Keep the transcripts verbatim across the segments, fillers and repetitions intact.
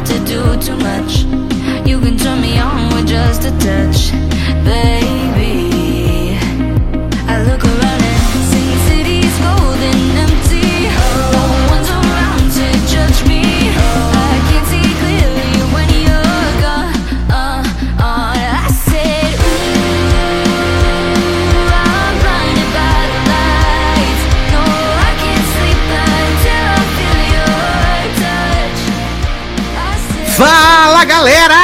have to do too much. You can turn me on with just a touch, baby. I look around and see cities cold and empty. No one's around to judge me. I can't see clearly when you're gone. Uh, uh, I said, ooh, I'm blinded by the lights. No, I can't sleep until I feel your touch. I said, Fala, galera!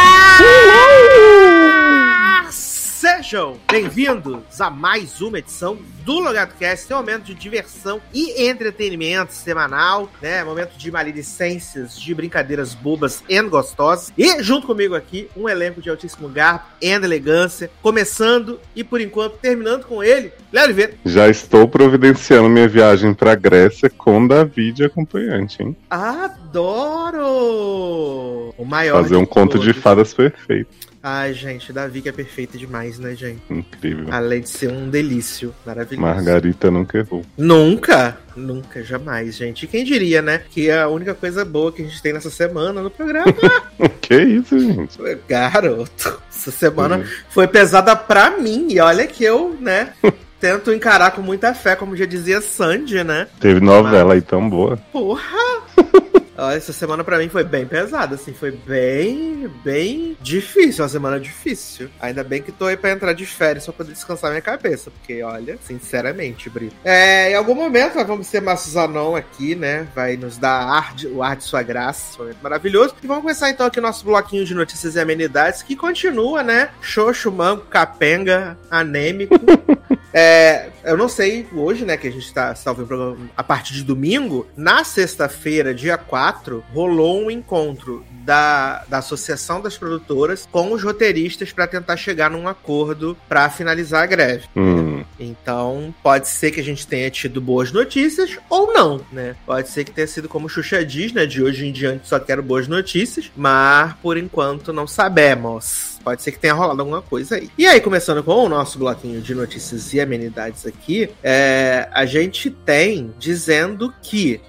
Sejam bem-vindos a mais uma edição do LogadoCast, seu momento de diversão e entretenimento semanal, né? Momento de maledicências, de brincadeiras bobas e gostosas. E junto comigo aqui, um elenco de altíssimo garbo e elegância, começando e por enquanto terminando com ele, Léo Oliveira. Já estou providenciando minha viagem pra Grécia com Davi de acompanhante, hein? Adoro! O maior Fazer um conto todos. de fadas perfeito. Ai, gente, Davi que é perfeita demais, né, gente? Incrível. Além de ser um delício, maravilhoso. Margarita nunca errou. Nunca, nunca, jamais, gente. E quem diria, né? Que a única coisa boa que a gente tem nessa semana no programa. Que isso, gente? Garoto, essa semana Uhum. foi pesada pra mim. E olha que eu, né, tento encarar com muita fé, como já dizia Sandy, né? Teve novela aí tão boa. Porra! Ó, essa semana pra mim foi bem pesada, assim, foi bem, bem difícil, uma semana difícil. Ainda bem que tô aí pra entrar de férias pra poder descansar minha cabeça, porque, olha, sinceramente, Brito. É, em algum momento nós vamos ter Márcio Zanon aqui, né, vai nos dar ar de, o ar de sua graça, esse momento maravilhoso. E vamos começar então aqui o nosso bloquinho de notícias e amenidades, que continua, né, xoxo, mango, capenga, anêmico. É, eu não sei hoje, né, que a gente tá, tá ouvindo o programa a partir de domingo. Na sexta-feira, dia quatro, rolou um encontro da, da Associação das Produtoras com os roteiristas para tentar chegar num acordo para finalizar a greve. Hum. Então, pode ser que a gente tenha tido boas notícias ou não, né? Pode ser que tenha sido como o Xuxa diz, né? De hoje em diante só quero boas notícias, mas por enquanto não sabemos. Pode ser que tenha rolado alguma coisa aí. E aí, começando com o nosso bloquinho de notícias e amenidades aqui, é, a gente tem dizendo que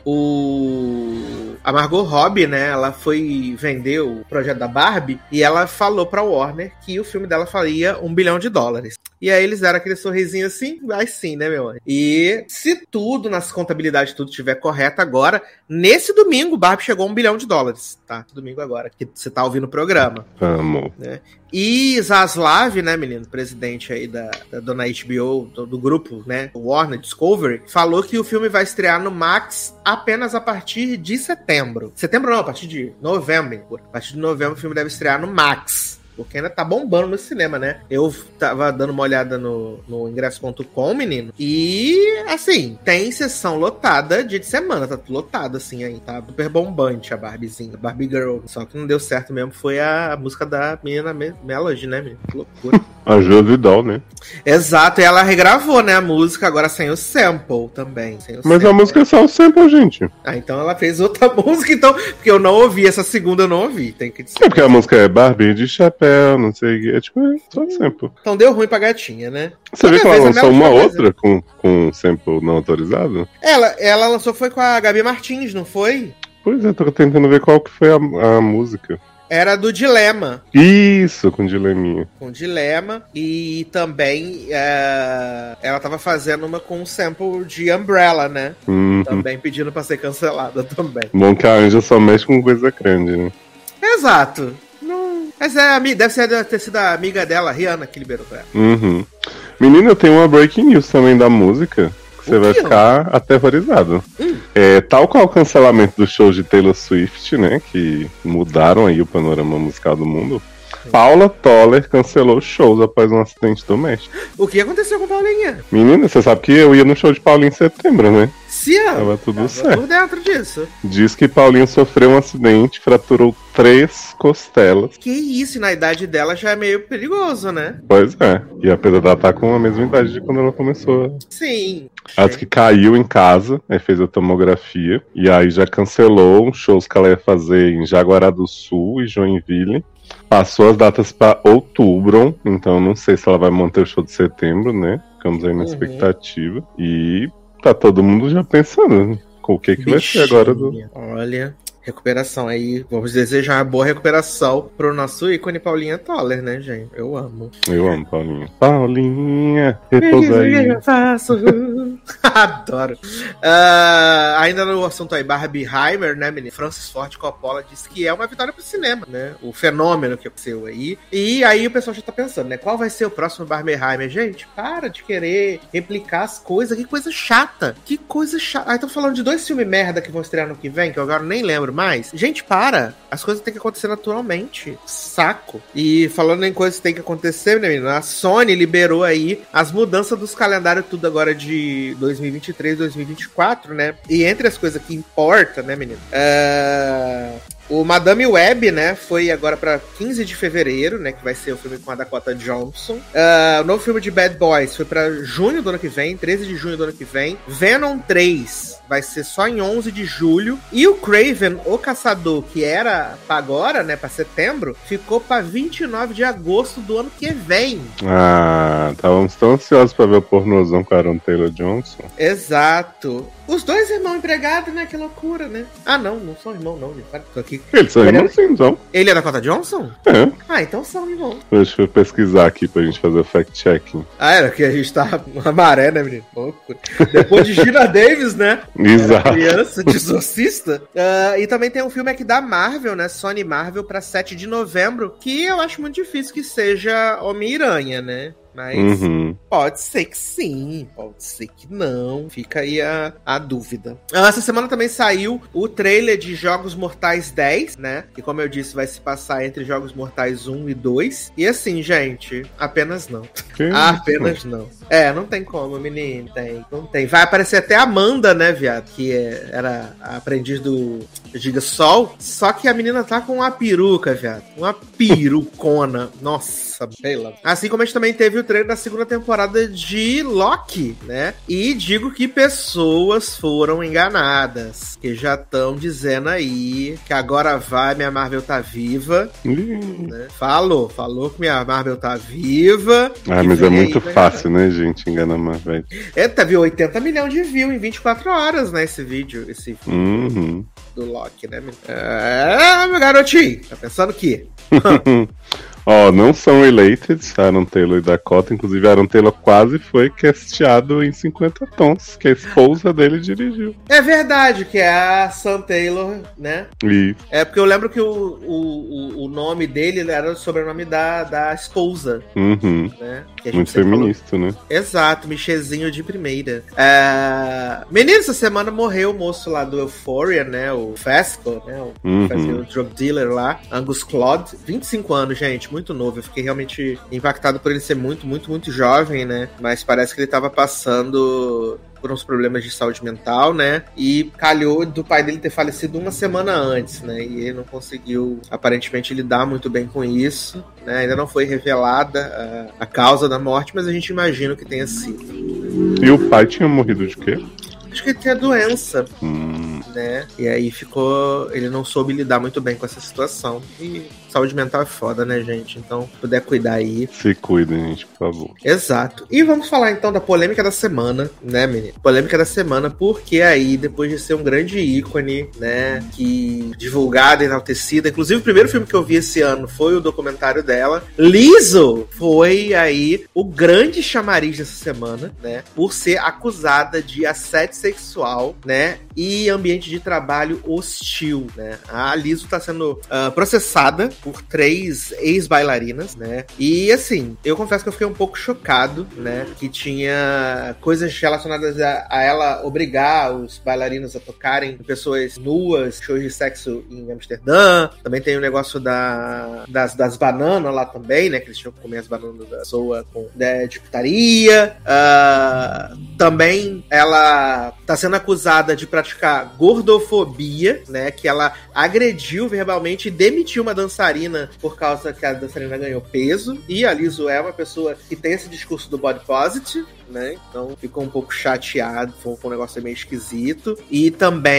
o a Margot Robbie, né, ela foi vender o projeto da Barbie e ela falou pra Warner que o filme dela faria um bilhão de dólares. E aí eles deram aquele sorrisinho assim, vai sim, né, meu anjo? E se tudo, nas contabilidades, tudo estiver correto agora, nesse domingo, Barbie chegou a um bilhão de dólares, tá? Domingo agora, que você tá ouvindo o programa. Amo. Né? E Zaslav, né, menino, presidente aí da, da dona H B O, do, do grupo, né, Warner Discovery, falou que o filme vai estrear no Max apenas a partir de setembro. Setembro não, a partir de novembro. A partir de novembro o filme deve estrear no Max. Porque ainda tá bombando no cinema, né? Eu tava dando uma olhada no, no ingresso ponto com, menino. E, assim, tem sessão lotada dia de semana. Tá lotado, assim, aí. Tá super bombante a Barbiezinha, a Barbie Girl. Só que não deu certo mesmo. Foi a música da menina Melody, né, menino? Que loucura. A Josie Doll, né? Exato. E ela regravou, né, a música, agora sem o sample também. Sem o Mas sample. a música é só o sample, gente. Ah, então ela fez outra música, então. Porque eu não ouvi. Essa segunda eu não ouvi. Tem que dizer. É porque a música é Barbie de chapéu, não sei o que. É tipo, é só sample. Então deu ruim pra gatinha, né? Você viu que ela Talvez a lançou mesma uma coisa. outra com, com sample não autorizado? Ela, ela lançou foi com a Gabi Martins, não foi? Pois é, tô tentando ver qual que foi a, a música. Era do Dilema. Isso, com dileminha. Com Dilema. E também é, ela tava fazendo uma com um sample de Umbrella, né? Uhum. Também pedindo pra ser cancelada também. Bom que a Anja só mexe com coisa grande, né? Exato. Não... Mas é, ami- deve ser, ter sido a amiga dela, a Rihanna, que liberou pra ela. Uhum. Menina, eu tenho uma breaking news também da música. Que você O vai quê? ficar aterrorizado. Hum. É, tal qual o cancelamento do show de Taylor Swift, né? Que mudaram aí o panorama musical do mundo. Paula Toller cancelou shows após um acidente doméstico. O que aconteceu com Paulinha? Menina, você sabe que eu ia no show de Paulinho em setembro, né? Se Tava tudo Tava certo. por dentro disso. Diz que Paulinho sofreu um acidente, fraturou três costelas. Que isso, e na idade dela já é meio perigoso, né? Pois é. E apesar dela estar com a mesma idade de quando ela começou. Sim. Ela disse que caiu em casa, aí fez a tomografia. E aí já cancelou os shows que ela ia fazer em Jaguará do Sul e Joinville. Passou as datas para outubro, então não sei se ela vai manter o show de setembro, né? Ficamos aí na Uhum. expectativa. E tá todo mundo já pensando com o que, que vai ser agora do. Olha, Recuperação aí. Vamos desejar uma boa recuperação pro nosso ícone Paulinha Toller, né, gente? Eu amo. Eu amo Paulinha. Paulinha, repousa aí. Eu faço. Adoro. Uh, ainda no assunto aí, Barbie Heimer, né, menino? Francis Ford Coppola disse que é uma vitória pro cinema, né? O fenômeno que aconteceu aí. E aí o pessoal já tá pensando, né? Qual vai ser o próximo Barbie Heimer? Gente, para de querer replicar as coisas. Que coisa chata. Que coisa chata. Aí estão falando de dois filmes merda que vão estrear no que vem, que eu agora nem lembro mais. Gente, para. As coisas têm que acontecer naturalmente. Saco. E falando em coisas que tem que acontecer, né, menino? A Sony liberou aí as mudanças dos calendários tudo agora de dois mil e vinte e três, dois mil e vinte e quatro, né? E entre as coisas que importa, né, menino? É... O Madame Web, né, foi agora pra quinze de fevereiro, né, que vai ser o filme com a Dakota Johnson. Uh, o novo filme de Bad Boys foi pra junho do ano que vem, treze de junho do ano que vem. Venom três vai ser só em onze de julho. E o Kraven, o Caçador, que era pra agora, né, pra setembro, ficou pra vinte e nove de agosto do ano que vem. Ah, estávamos tão ansiosos pra ver o pornozão com Aaron Taylor Johnson. Exato. Os dois irmãos empregados, né? Que loucura, né? Ah, não, não são irmãos, não, gente. Tô aqui. Eles são irmãos, sim, então. Ele é da Dakota Johnson? É. Ah, então são irmãos. Deixa eu pesquisar aqui pra gente fazer o fact-checking. Ah, era que a gente tá uma maré, né, menino? Loucura. Depois de Gina Davis, né? Exato. Criança de exorcista. Uh, e também tem um filme aqui da Marvel, né? Sony Marvel, pra sete de novembro, que eu acho muito difícil que seja Homem-Aranha, né? Mas uhum. pode ser que sim, pode ser que não. Fica aí a, a dúvida. Essa semana também saiu o trailer de Jogos Mortais dez, né? Que, como eu disse, vai se passar entre Jogos Mortais um e dois. E assim, gente, apenas não. Que apenas isso? não. É, não tem como, menino. Tem, não tem. Vai aparecer até a Amanda, né, viado? Que é, era a aprendiz do Giga Sol. Só que a menina tá com uma peruca, viado. Uma perucona. Nossa, bela. Assim como a gente também teve o trailer da segunda temporada de Loki, né? E digo que pessoas foram enganadas, que já estão dizendo aí que agora vai, minha Marvel tá viva, né? Falou, falou que minha Marvel tá viva. Ah, mas é muito fácil, né, gente, enganar a Marvel. É, teve oitenta milhões de views em vinte e quatro horas, né, esse vídeo, esse Uhum. do Loki, né? É, meu garotinho, tá pensando que... Ó, oh, não são related, Aaron Taylor e Dakota. Inclusive, Aaron Taylor quase foi casteado em cinquenta tons, que a esposa dele dirigiu. É verdade, que é a Sam Taylor, né? Isso. É porque eu lembro que o, o, o nome dele era o sobrenome da, da esposa, Uhum. né? Que a gente Muito sempre feminista, falou. né? Exato, Michezinho de primeira. É... Menino, essa semana morreu o moço lá do Euphoria, né? O Fesco, né? O Uhum. fazia o drug dealer lá, Angus Cloud, vinte e cinco anos, gente, muito novo. Eu fiquei realmente impactado por ele ser muito, muito, muito jovem, né? Mas parece que ele tava passando por uns problemas de saúde mental, né? E calhou do pai dele ter falecido uma semana antes, né? E ele não conseguiu, aparentemente, lidar muito bem com isso, né? Ainda não foi revelada a, a causa da morte, mas a gente imagina que tenha sido. E o pai tinha morrido de quê? Acho que ele tinha doença, Hum. né? E aí ficou... Ele não soube lidar muito bem com essa situação. E saúde mental é foda, né, gente? Então, se puder cuidar aí... Se cuidem, gente, por favor. Exato. E vamos falar, então, da polêmica da semana, né, menino? Polêmica da semana, porque aí, depois de ser um grande ícone, né, que divulgada, enaltecida... Inclusive, o primeiro filme que eu vi esse ano foi o documentário dela. Lizzo foi aí o grande chamariz dessa semana, né? Por ser acusada de assédio sexual, né? E ambiente de trabalho hostil, né? A Lizzo tá sendo uh, processada por três ex-bailarinas, né? E assim, eu confesso que eu fiquei um pouco chocado, né? Que tinha coisas relacionadas a, a ela obrigar os bailarinos a tocarem pessoas nuas, shows de sexo em Amsterdã. Também tem o negócio da, das, das bananas lá também, né? Que eles tinham que comer as bananas da pessoa com, né, de putaria. Uh, também ela tá sendo acusada de praticar gordofobia, né? Que ela agrediu verbalmente e demitiu uma dançarina por causa que a dançarina ganhou peso. E a Lizzo é uma pessoa que tem esse discurso do body positive, né? Então ficou um pouco chateado, foi um negócio meio esquisito. E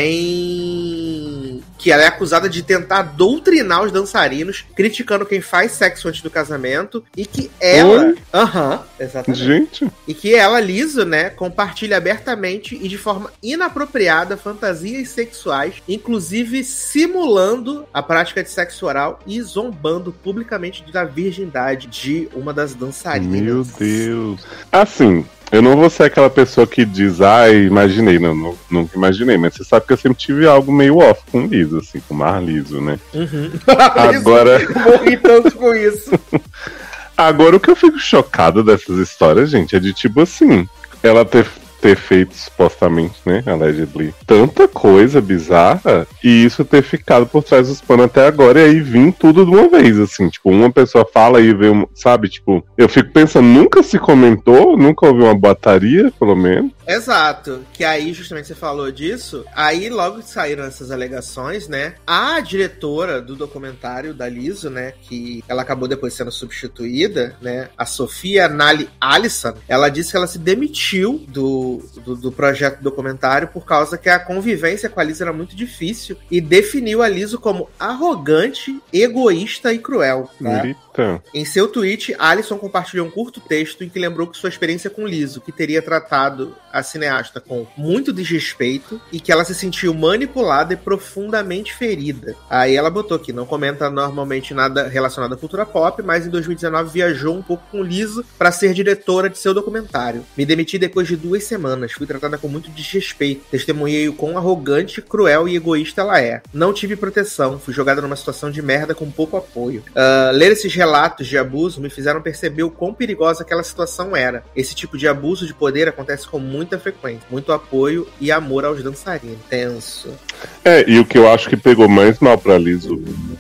também que ela é acusada de tentar doutrinar os dançarinos, criticando quem faz sexo antes do casamento, e que ela... Aham, uhum, exatamente. Gente. E que ela, Lizzo, né, compartilha abertamente e de forma inapropriada fantasias sexuais, inclusive simulando a prática de sexo oral e zombando publicamente da virgindade de uma das dançarinas. Meu Deus. Assim, eu não vou ser aquela pessoa que diz, ah, imaginei. Não, não, nunca imaginei. Mas você sabe que eu sempre tive algo meio off com Liso, assim, com o Mar Liso, né? Uhum. Agora... Morri tanto com isso. Agora, o que eu fico chocado dessas histórias, gente, é de tipo assim, ela ter... ter feito, supostamente, né, allegedly, tanta coisa bizarra, e isso ter ficado por trás dos panos até agora, e aí vir tudo de uma vez, assim, tipo, uma pessoa fala e vê, um, sabe, tipo, eu fico pensando, nunca se comentou, nunca houve uma boataria, pelo menos. Exato, que aí justamente você falou disso, aí logo saíram essas alegações, né, a diretora do documentário da Lizzo, né, que ela acabou depois sendo substituída, né, a Sofia Nali Alisson, ela disse que ela se demitiu do Do, do projeto documentário por causa que a convivência com a Lizzo era muito difícil e definiu a Lizzo como arrogante, egoísta e cruel. Tá? Eita. Em seu tweet, Alisson compartilhou um curto texto em que lembrou que sua experiência com Lizzo, que teria tratado a cineasta com muito desrespeito e que ela se sentiu manipulada e profundamente ferida. Aí ela botou que não comenta normalmente nada relacionado à cultura pop, mas em dois mil e dezenove viajou um pouco com Lizzo para ser diretora de seu documentário. Me demiti depois de duas semanas, fui tratada com muito desrespeito, testemunhei o quão arrogante, cruel e egoísta ela é. Não tive proteção, fui jogada numa situação de merda com pouco apoio. Uh, ler esses relatos de abuso me fizeram perceber o quão perigosa aquela situação era. Esse tipo de abuso de poder acontece com muita frequência. Muito apoio e amor aos dançarinos. Tenso. É, e o que eu acho que pegou mais mal pra Lizzo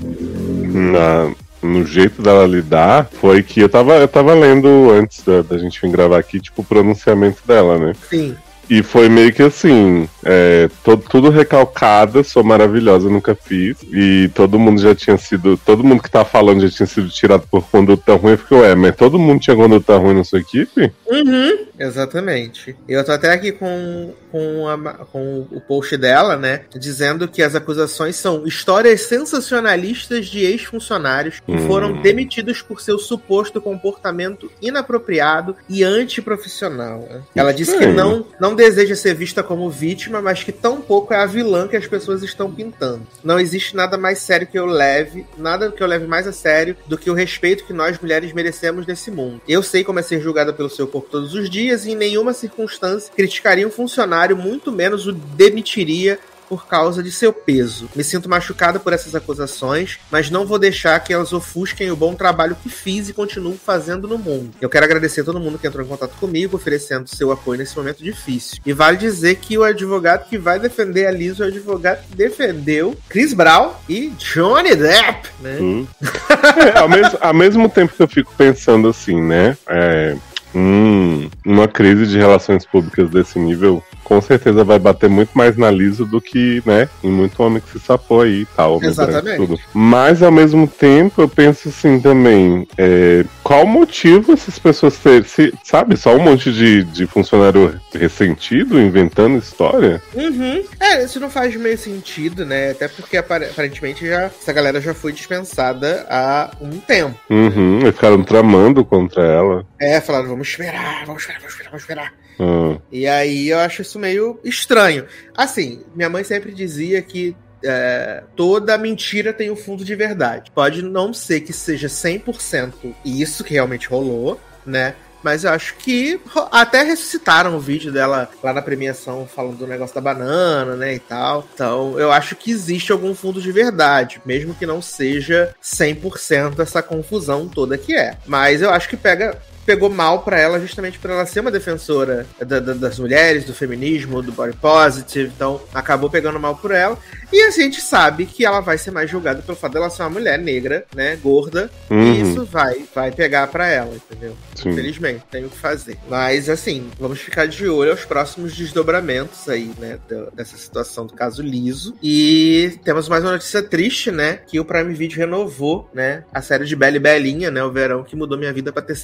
na... no jeito dela lidar, foi que eu tava, eu tava lendo antes da, da gente vir gravar aqui, tipo, o pronunciamento dela, né? Sim. E foi meio que assim, é, todo, tudo recalcada, sou maravilhosa, nunca fiz. E todo mundo já tinha sido, todo mundo que tá falando já tinha sido tirado por conduta ruim, porque ué, mas todo mundo tinha conduta ruim na sua equipe? Uhum, exatamente. Eu tô até aqui com, com, a, com o post dela, né, dizendo que as acusações são histórias sensacionalistas de ex-funcionários que hum. foram demitidos por seu suposto comportamento inapropriado e antiprofissional. Ela disse que não, não deseja ser vista como vítima, mas que tampouco é a vilã que as pessoas estão pintando. Não existe nada mais sério que eu leve, nada que eu leve mais a sério do que o respeito que nós mulheres merecemos nesse mundo. Eu sei como é ser julgada pelo seu corpo todos os dias e em nenhuma circunstância criticaria um funcionário, muito menos o demitiria por causa de seu peso. Me sinto machucada por essas acusações, mas não vou deixar que elas ofusquem o bom trabalho que fiz e continuo fazendo no mundo. Eu quero agradecer a todo mundo que entrou em contato comigo, oferecendo seu apoio nesse momento difícil. E vale dizer que o advogado que vai defender a Lizzo é o advogado que defendeu Chris Brown e Johnny Depp, né? Hum. É, ao, mesmo, ao mesmo tempo que eu fico pensando assim, né? É... Hum, uma crise de relações públicas desse nível com certeza vai bater muito mais na Lizzo do que, né, em muito homem que se safou aí e tal. Exatamente. Tudo. Mas, ao mesmo tempo, eu penso assim também, é, qual o motivo essas pessoas terem, se, sabe, só um monte de, de funcionário ressentido inventando história? Uhum. É, isso não faz meio sentido, né, até porque aparentemente já, essa galera já foi dispensada há um tempo. Uhum, e ficaram tramando contra ela. É, falaram, vamos esperar, vamos esperar, vamos esperar, vamos esperar. Uhum. E aí eu acho isso meio estranho. Assim, minha mãe sempre dizia que é, toda mentira tem um fundo de verdade. Pode não ser que seja cem por cento isso que realmente rolou, né? Mas eu acho que até ressuscitaram o vídeo dela lá na premiação falando do negócio da banana, né, e tal. Então, eu acho que existe algum fundo de verdade, mesmo que não seja cem por cento essa confusão toda que é. Mas eu acho que pega... pegou mal pra ela justamente por ela ser uma defensora da, da, das mulheres, do feminismo, do body positive, então acabou pegando mal por ela. E assim, a gente sabe que ela vai ser mais julgada pelo fato dela ser uma mulher negra, né, gorda, uhum. e isso vai, vai pegar pra ela, entendeu? Sim. Infelizmente, tem o que fazer. Mas assim, vamos ficar de olho aos próximos desdobramentos aí, né, dessa situação do caso Lizzo. E temos mais uma notícia triste, né, que o Prime Video renovou, né, a série de Bela e Belinha, né, o verão que mudou minha vida pra terceira temporada.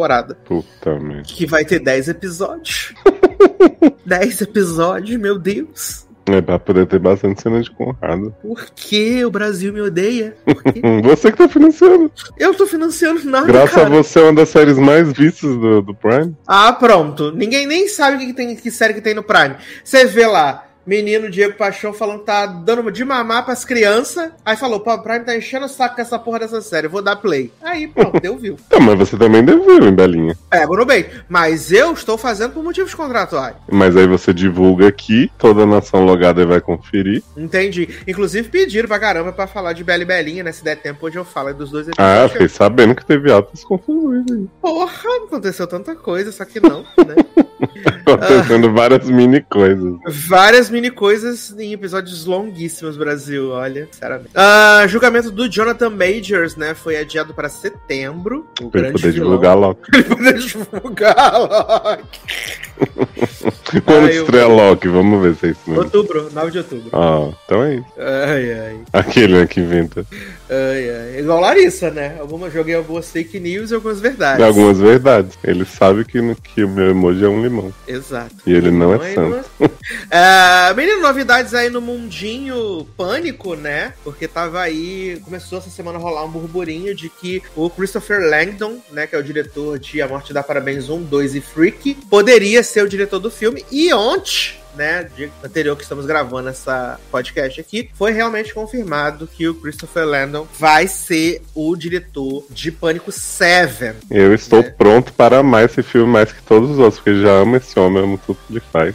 temporada. Puta merda. Que vai ter dez episódios. dez episódios, meu Deus. É pra poder ter bastante cena de Conrado. Por que o Brasil me odeia? Por quê? Você que tá financiando. Eu tô financiando nada, Graças cara. a você é uma das séries mais vistas do, do Prime. Ah, pronto. Ninguém nem sabe o que, que tem, que série que tem no Prime. Você vê lá, menino Diego Paixão falando que tá dando de mamar pras crianças. Aí falou, pô, o Prime tá enchendo o saco com essa porra dessa série, eu vou dar play. Aí, pronto, deu view. Tá, mas você também deveu, hein, Belinha? É, no bem. Mas eu estou fazendo por motivos contratuais. Mas aí você divulga aqui, toda a nação logada vai conferir. Entendi. Inclusive pediram pra caramba pra falar de Bela e Belinha, né? Se der tempo, hoje eu falo dos dois Ah, episódios. fiquei sabendo que teve altas confusões aí. Porra, aconteceu tanta coisa, só que não, né? Acontecendo várias mini coisas. Várias mini coisas em episódios longuíssimos, Brasil, olha, sinceramente. Ah, julgamento do Jonathan Majors, né, foi adiado para setembro. O Pra ele grande poder vilão. divulgar logo. Pra ele poder divulgar Loki. Quando Ai, eu- estreia Loki? Vamos ver se é isso mesmo. Outubro, nove de outubro. Ah, então é isso. Ai, ai, Aquele, né, que inventa ai, ai. Igual Larissa, né? Alguma, joguei algumas fake news e algumas verdades. algumas verdades. Ele sabe que, que o meu emoji é um limão. Exato. E ele não é Aí santo. É, menino, novidades aí no mundinho pânico, né? Porque tava aí, começou essa semana a rolar um burburinho de que o Christopher Langdon, né, que é o diretor de A Morte Dá Parabéns um, dois e Freak, poderia ser o diretor do filme. E ontem, né, dia anterior que estamos gravando essa podcast aqui, foi realmente confirmado que o Christopher Landon vai ser o diretor de Pânico sete. Eu estou É. pronto para amar esse filme mais que todos os outros, porque já amo esse homem, amo tudo que ele faz.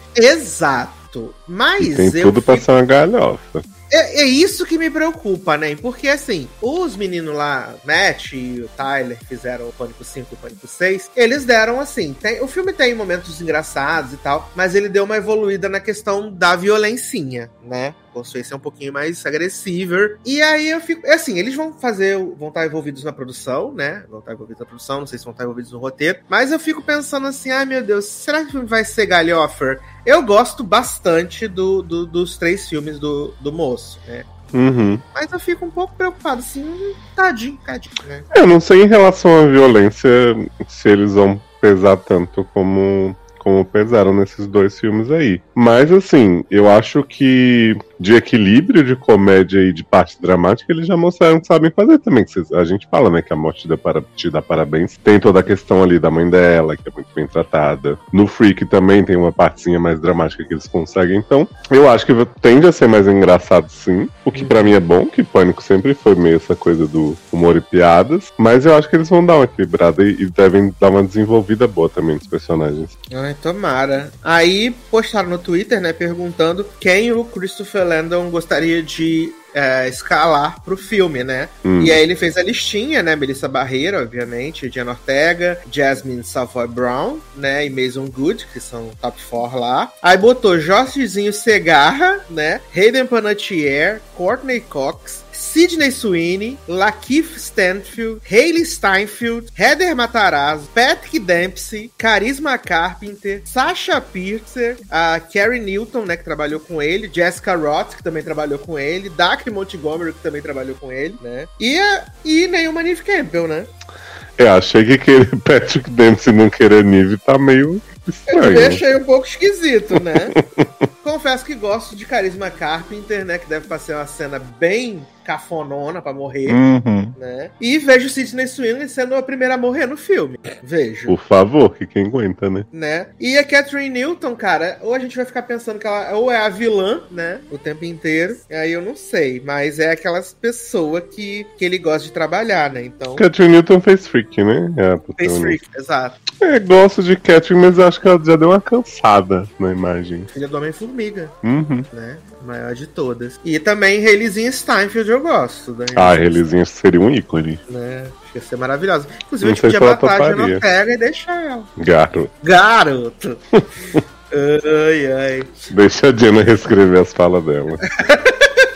Exato. Mas E tem eu tudo pra fico- ser uma galhofa. É, é isso que me preocupa, né? Porque, assim, os meninos lá, Matt e o Tyler, que fizeram o Pânico cinco e o Pânico seis, eles deram, assim, tem- o filme tem momentos engraçados e tal, mas ele deu uma evoluída na questão da violencinha, né? Conseguiu ser um pouquinho mais agressivo. E aí eu fico. É assim, eles vão fazer. Vão estar envolvidos na produção, né? Vão estar envolvidos na produção, não sei se vão estar envolvidos no roteiro. Mas eu fico pensando assim, ai meu Deus, será que o filme vai ser galhofer? Eu gosto bastante do, do- dos três filmes do, do moço, né? Uhum. Mas eu fico um pouco preocupado, assim, hum, tadinho, tadinho, né? Eu não sei em relação à violência se eles vão pesar tanto como, como pesaram nesses dois filmes aí. Mas, assim, eu acho que de equilíbrio de comédia e de parte dramática, eles já mostraram que sabem fazer também. Que vocês- a gente fala, né, que a Morte te dá, para, te dá parabéns. Tem toda a questão ali da mãe dela, que é muito bem tratada. No Freak também tem uma partezinha mais dramática que eles conseguem. Então, eu acho que tende a ser mais engraçado, sim. O que pra mim é bom, que Pânico sempre foi meio essa coisa do humor e piadas. Mas eu acho que eles vão dar uma equilibrada e, e devem dar uma desenvolvida boa também nos personagens. Ai, tomara. Aí postaram no Twitter, né, perguntando quem o Christopher Landon gostaria de é, escalar pro filme, né? Hum. E aí ele fez a listinha, né? Melissa Barreira, obviamente, Diana Ortega, Jasmine Savoy Brown, né? E Mason Good, que são top quatro lá. Aí botou Jorgezinho Segarra, né? Hayden Panettiere, Courtney Cox, Sidney Sweeney, Lakeith Stanfield, Hailey Steinfeld, Heather Matarazzo, Patrick Dempsey, Charisma Carpenter, Sasha Pierce, a Carrie Newton, né, que trabalhou com ele, Jessica Roth, que também trabalhou com ele, Dacre Montgomery, que também trabalhou com ele, né, e, a- e nenhuma Neve Campbell, né. Eu achei que aquele Patrick Dempsey não querer Nive tá meio Eu estranho. também achei um pouco esquisito, né. Confesso que gosto de Charisma Carpenter, né, que deve fazer uma cena bem cafonona pra morrer, Uhum. né? E vejo Sidney Sweeney sendo a primeira a morrer no filme. Vejo. Por favor, que quem aguenta, né? Né? E a Catherine Newton, cara, ou a gente vai ficar pensando que ela ou é a vilã, né? O tempo inteiro. Aí eu não sei. Mas é aquelas pessoas que, que ele gosta de trabalhar, né? Então. Catherine Newton fez Freak, né? É a Face protagonista. Freak, exato. É, gosto de Catherine, mas eu acho que ela já deu uma cansada na imagem. Filha do Homem-Formiga, Uhum. né? A maior de todas. E também Haileyzinha Steinfeld eu gosto. Da Ah, Haileyzinha Relizinha seria um ícone. né? Acho que ia ser maravilhosa. Inclusive, Não a gente sei podia se ela matar a Diana toparia. Ortega e deixar ela. Garoto. Garoto! ai, ai. Deixa a Diana reescrever as falas dela.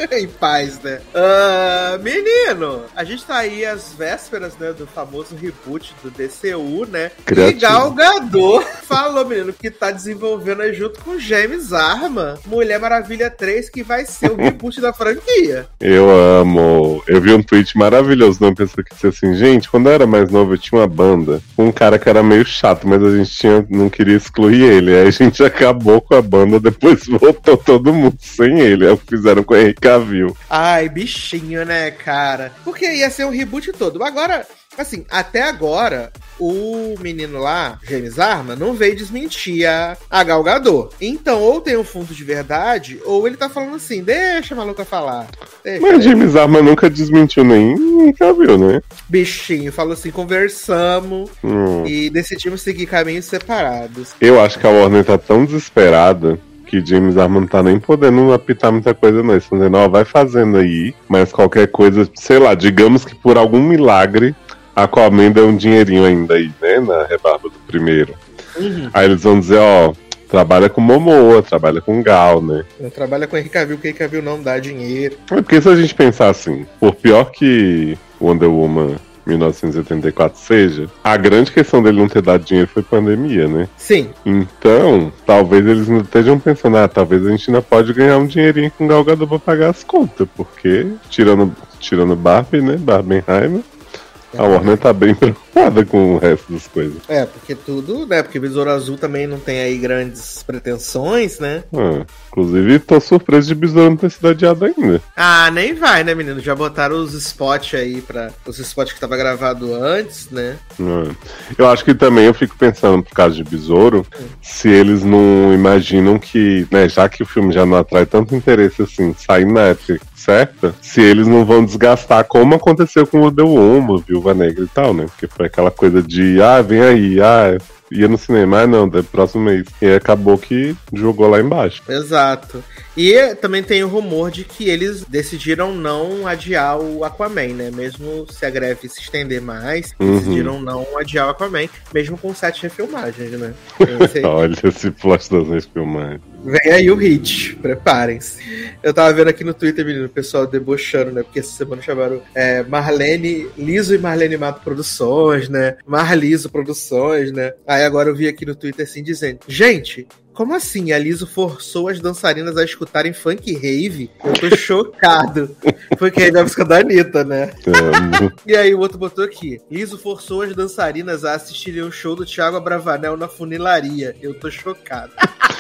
em paz, né? Uh, menino, a gente tá aí às vésperas, né, do famoso reboot do D C U, né? Criativo. E Gal Gadot falou, menino, que tá desenvolvendo aí junto com James Arma, Mulher Maravilha três, que vai ser o reboot da franquia. Eu amo. Eu vi um tweet maravilhoso de uma pessoa que disse assim, gente, quando eu era mais novo eu tinha uma banda, um cara que era meio chato, mas a gente tinha, não queria excluir ele. Aí a gente acabou com a banda, depois voltou todo mundo sem ele. Aí fizeram com o Henry Cavill. Ai, bichinho, né, cara? Porque ia ser um reboot todo. Agora, assim, até agora, o menino lá, James Arma, não veio desmentir a, a Gal Gadot. Então, ou tem um fundo de verdade, ou ele tá falando assim, deixa a maluca falar. Deixa, Mas deixa. James Arma nunca desmentiu nem Henry Cavill, né? Bichinho, falou assim, conversamos Hum. e decidimos seguir caminhos separados. Eu acho que a Warner tá tão desesperada que James Arma não tá nem podendo apitar muita coisa, não. Eles estão dizendo, ó, vai fazendo aí, mas qualquer coisa, sei lá, digamos que por algum milagre, a Aquaman deu um dinheirinho ainda aí, né, na rebarba do primeiro. Uhum. Aí eles vão dizer, ó, trabalha com Momoa, trabalha com Gal, né? Trabalha com Henry Cavill, que Henry Cavill não dá dinheiro. É porque se a gente pensar assim, por pior que Wonder Woman mil novecentos e oitenta e quatro seja, a grande questão dele não ter dado dinheiro foi pandemia, né? Sim. Então, talvez eles não estejam pensando, ah, talvez a gente ainda pode ganhar um dinheirinho com Gal Gadot pra pagar as contas, porque, tirando, tirando Barbie, né, Barbenheimer, a Warner tá bem preocupada com o resto das coisas. É, porque tudo, né? Porque Besouro Azul também não tem aí grandes pretensões, né? Ah, inclusive, tô surpreso de Besouro não ter sido adiado ainda. Ah, nem vai, né, menino? Já botaram os spots aí pra. Os spots que tava gravado antes, né? Ah. Eu acho que também eu fico pensando, por causa de Besouro, se eles não imaginam que, né, já que o filme já não atrai tanto interesse assim, sair na época certa, se eles não vão desgastar como aconteceu com o The Woman, Viúva Negra e tal, né? Porque foi aquela coisa de, ah, vem aí, ah, ia no cinema, ah, não, do próximo mês. E aí acabou que jogou lá embaixo. Exato. E também tem o rumor de que eles decidiram não adiar o Aquaman, né? Mesmo se a greve se estender mais, Uhum. decidiram não adiar o Aquaman, mesmo com sete refilmagens, né? Esse- Olha esse plot das refilmagens. Vem aí o hit, preparem-se. Eu tava vendo aqui no Twitter, menino, o pessoal debochando, né? Porque essa semana chamaram é, Marlene, Liso e Marlene Mato Produções, né? Marliso Produções, né? Aí agora eu vi aqui no Twitter assim dizendo: gente, como assim? A Liso forçou as dançarinas a escutarem funk rave? Eu tô chocado. Funk rave é a música da Anitta, né? Amo. E aí o outro botou aqui: Liso forçou as dançarinas a assistirem o show do Thiago Abravanel na funilaria. Eu tô chocado.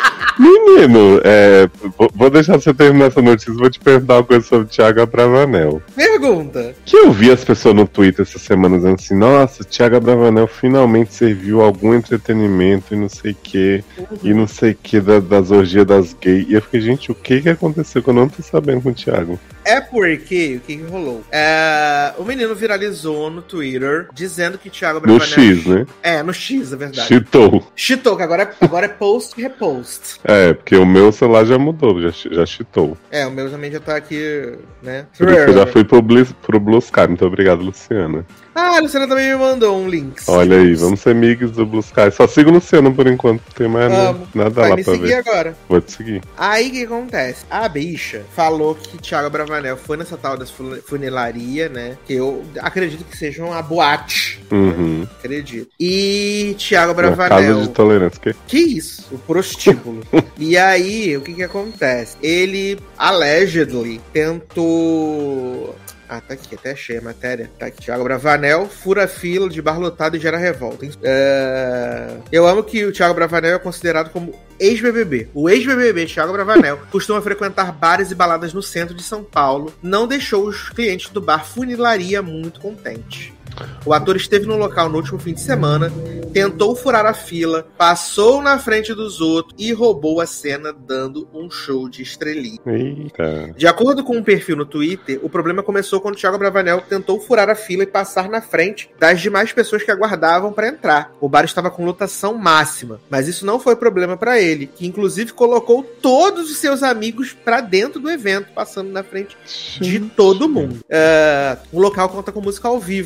Menino, é, vou- vou deixar você terminar essa notícia, vou te perguntar uma coisa sobre o Thiago Abravanel. Pergunta. Que eu vi as pessoas no Twitter essa semana dizendo assim, nossa, o Thiago Abravanel finalmente serviu algum entretenimento e não sei o que, e não sei o que da, das orgias das gays. E eu fiquei, gente, o que que aconteceu que eu não tô sabendo com o Thiago? É porque, o que, que rolou? É, o menino viralizou no Twitter dizendo que Thiago No Abravanel... X, né? É, no X, é verdade. Cheatou. Cheatou, que agora, é- agora é post e repost. É, porque o meu celular já mudou, já, já cheatou. É, o meu também já tá aqui, né? Por isso que eu já fui pro, Blue- pro Blue Sky. Muito obrigado, Luciana. Ah, a Luciana também me mandou um link. Olha aí, vamos ser amigos do Blue Sky. Só sigo o Luciano por enquanto, não tem mais Amo. nada Vai lá me pra seguir ver. agora. Vou te seguir. Aí o que acontece? A bicha falou que Thiago Abravanel foi nessa tal da fu- funilaria, né? Que eu acredito que seja uma boate. Uhum. Acredito. E Thiago Na casa Abravanel. de tolerância. Que? Que isso? O prostíbulo. E aí, o que que acontece? Ele, allegedly, tentou... Ah, tá aqui, até achei a matéria. Tá aqui, Thiago Bravanel fura fila de bar lotado e gera revolta. É... Eu amo que o Thiago Bravanel é considerado como ex-B B B. O ex-B B B, Thiago Bravanel, costuma frequentar bares e baladas no centro de São Paulo. Não deixou os clientes do bar Funilaria muito contentes. O ator esteve no local no último fim de semana, tentou furar a fila, passou na frente dos outros e roubou a cena dando um show de estrelinha. Eita. De acordo com um perfil no Twitter, o problema começou quando Thiago Bravanel tentou furar a fila e passar na frente das demais pessoas que aguardavam para entrar. O bar estava com lotação máxima, mas isso não foi problema para ele, que inclusive colocou todos os seus amigos para dentro do evento, passando na frente de todo mundo. É, o local conta com música ao vivo, mas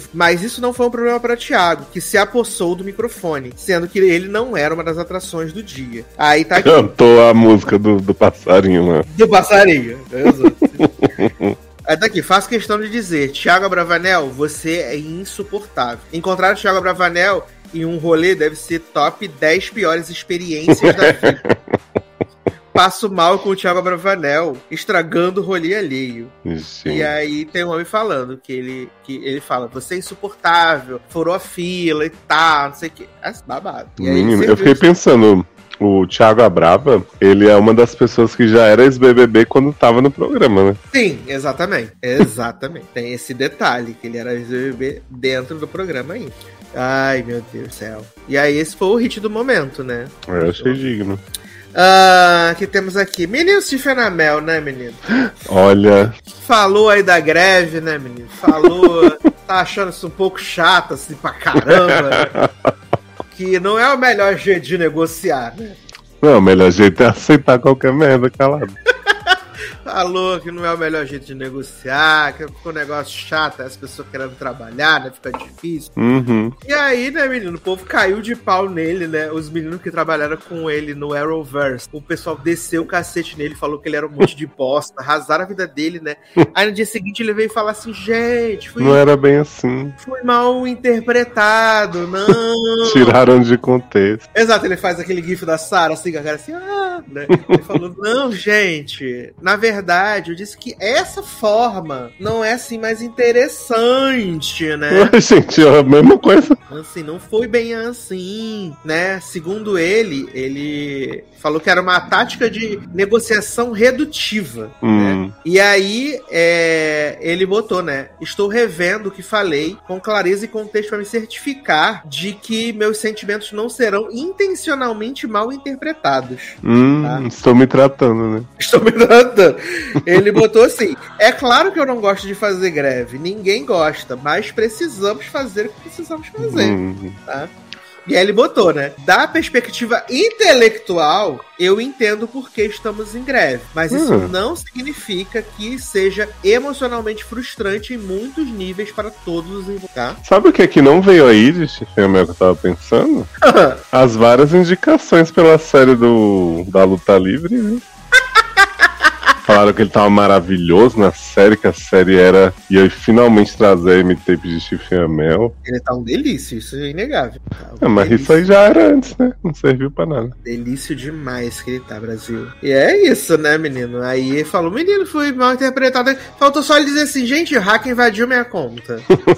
Mas isso não foi um problema para Thiago, que se apossou do microfone, sendo que ele não era uma das atrações do dia. Aí tá aqui. Cantou a música do, do passarinho, né? Do passarinho. Exato. Aí tá aqui, faço questão de dizer, Thiago Abravanel, você é insuportável. Encontrar o Thiago Abravanel em um rolê deve ser top dez piores experiências da vida. Passo mal com o Thiago Abravanel, estragando o rolê alheio. Gente. E aí tem um homem falando que ele, que ele fala, você é insuportável, furou a fila e tal, não sei o que. É babado. E aí, Menino, você eu fiquei vê- pensando, o Thiago Abrava, ele é uma das pessoas que já era ex-B B B quando tava no programa, né? Sim, exatamente. Exatamente. Tem esse detalhe, que ele era ex-B B B dentro do programa ainda. Ai, meu Deus do céu. E aí esse foi o hit do momento, né? Eu achei digno. Ah, que temos aqui. Menino Stifenamel, né, menino? Olha, Falou aí da greve, né, menino? Falou, tá achando isso um pouco chato, assim, pra caramba, né? Que não é o melhor jeito de negociar, né? não, o melhor jeito é aceitar qualquer merda calado. Falou que não é o melhor jeito de negociar, que ficou um negócio chato, as pessoas querendo trabalhar, né? Fica difícil. Uhum. E aí, né, menino, o povo caiu de pau nele, né? Os meninos que trabalharam com ele no Arrowverse. O pessoal desceu o cacete nele, falou que ele era um monte de bosta, arrasaram a vida dele, né? Aí no dia seguinte ele veio falar assim, gente, fui, Não era bem assim. fui mal interpretado, não. Tiraram de contexto. Exato, ele faz aquele gif da Sarah, assim, com a cara assim, ah, né? Ele falou, não, gente, na verdade, eu disse que essa forma não é, assim, mais interessante, né? Gente, é a mesma coisa. Assim, não foi bem assim, né? Segundo ele, ele falou que era uma tática de negociação redutiva, Hum. né? E aí, é, ele botou, né? Estou revendo o que falei com clareza e contexto para me certificar de que meus sentimentos não serão intencionalmente mal interpretados. Hum, Tá. estou me tratando, né? Estou me tratando. Ele botou assim, é claro que eu não gosto de fazer greve, ninguém gosta, mas precisamos fazer o que precisamos fazer. Hum. Tá? E aí ele botou, né? Da perspectiva intelectual, eu entendo por que estamos em greve. Mas isso Hum. não significa que seja emocionalmente frustrante em muitos níveis para todos os envolvidos. Tá? Sabe o que é que não veio aí de Chifre que eu tava pensando? As várias indicações pela série do, da Luta Livre, né? Falaram que ele tava maravilhoso na série, que a série era. Ia finalmente trazer a M-Tape de Chifre Amel. Ele tá um delício, isso é inegável. Tá um É, mas delício. isso aí já era antes, né? Não serviu pra nada. Delício demais que ele tá, Brasil. E é isso, né, menino? Aí ele falou, menino, foi mal interpretado. Faltou só ele dizer assim, gente, o hack invadiu minha conta.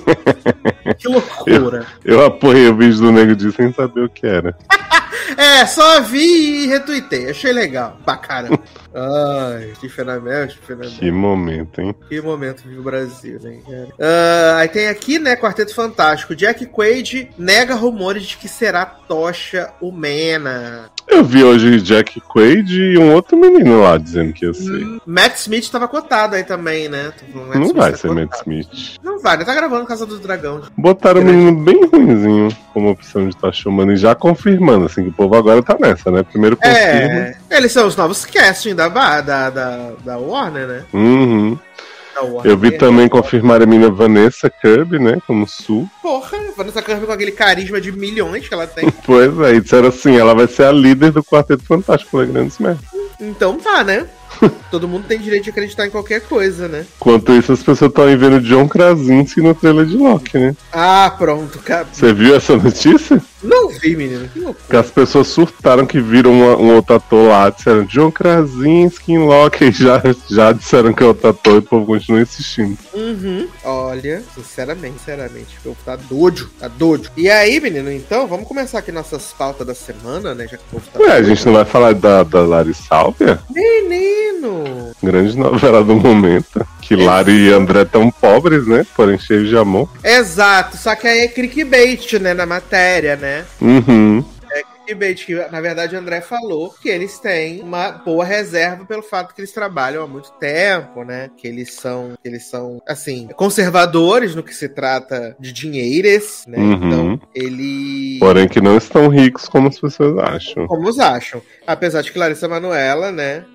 Que loucura. Eu apoiei o vídeo do Nego Di sem saber o que era. É, só vi e retuitei. Achei legal. Pra caramba. Ai, que fenômeno, que fenômeno. Que momento, hein? Que momento vive o Brasil, né, cara? Ah, aí tem aqui, né, Quarteto Fantástico. Jack Quaid nega rumores de que será Tocha Humana. Eu vi hoje Jack Quaid e um outro menino lá dizendo que ia ser. Hum, Matt Smith tava cotado aí também, né? O Matt Não Smith vai tá ser cotado. Matt Smith. Não vai, ele tá gravando Casa do Dragão. Botaram o Grande. menino bem ruinzinho como opção de estar chamando e já confirmando, assim, que o povo agora tá nessa, né? Primeiro confirma. É, eles são os novos casting da, da, da, da Warner, né? Uhum. Da Warner. Eu vi também confirmar a menina Vanessa Kirby, né? Como Su. Porra, Vanessa Kirby com aquele carisma de milhões que ela tem. Pois é, e disseram assim, ela vai ser a líder do Quarteto Fantástico, falei, grandes merda. Então tá, né? Todo mundo tem direito de acreditar em qualquer coisa, né? Enquanto isso, as pessoas estão vendo John Krasinski no trailer de Loki, né? Ah, pronto, cara. Você viu essa notícia? Não vi, menino. Que loucura. Que as pessoas surtaram que viram uma- um outro ator lá, disseram John Krasinski em Loki, e já, já disseram que é outro ator e o povo continua insistindo. Uhum. Olha, sinceramente, sinceramente, o povo tá doido, tá doido. E aí, menino, então, vamos começar aqui nossas pautas da semana, né? Já que o povo tá Ué, a doido. gente não vai falar da, da Lari Sálvia? Menino! Grande novela do momento. Que É. Lari e André tão pobres, né? Porém cheios de amor. Exato, só que aí é clickbait, né, na matéria, né? Uhum. Clickbait, que na verdade o André falou que eles têm uma boa reserva pelo fato que eles trabalham há muito tempo, né? Que eles são, que eles são, assim, conservadores no que se trata de dinheiros, né? Uhum. Então, ele... Porém que não estão ricos como as pessoas acham. Como os acham. Apesar de que Larissa Manoela, né,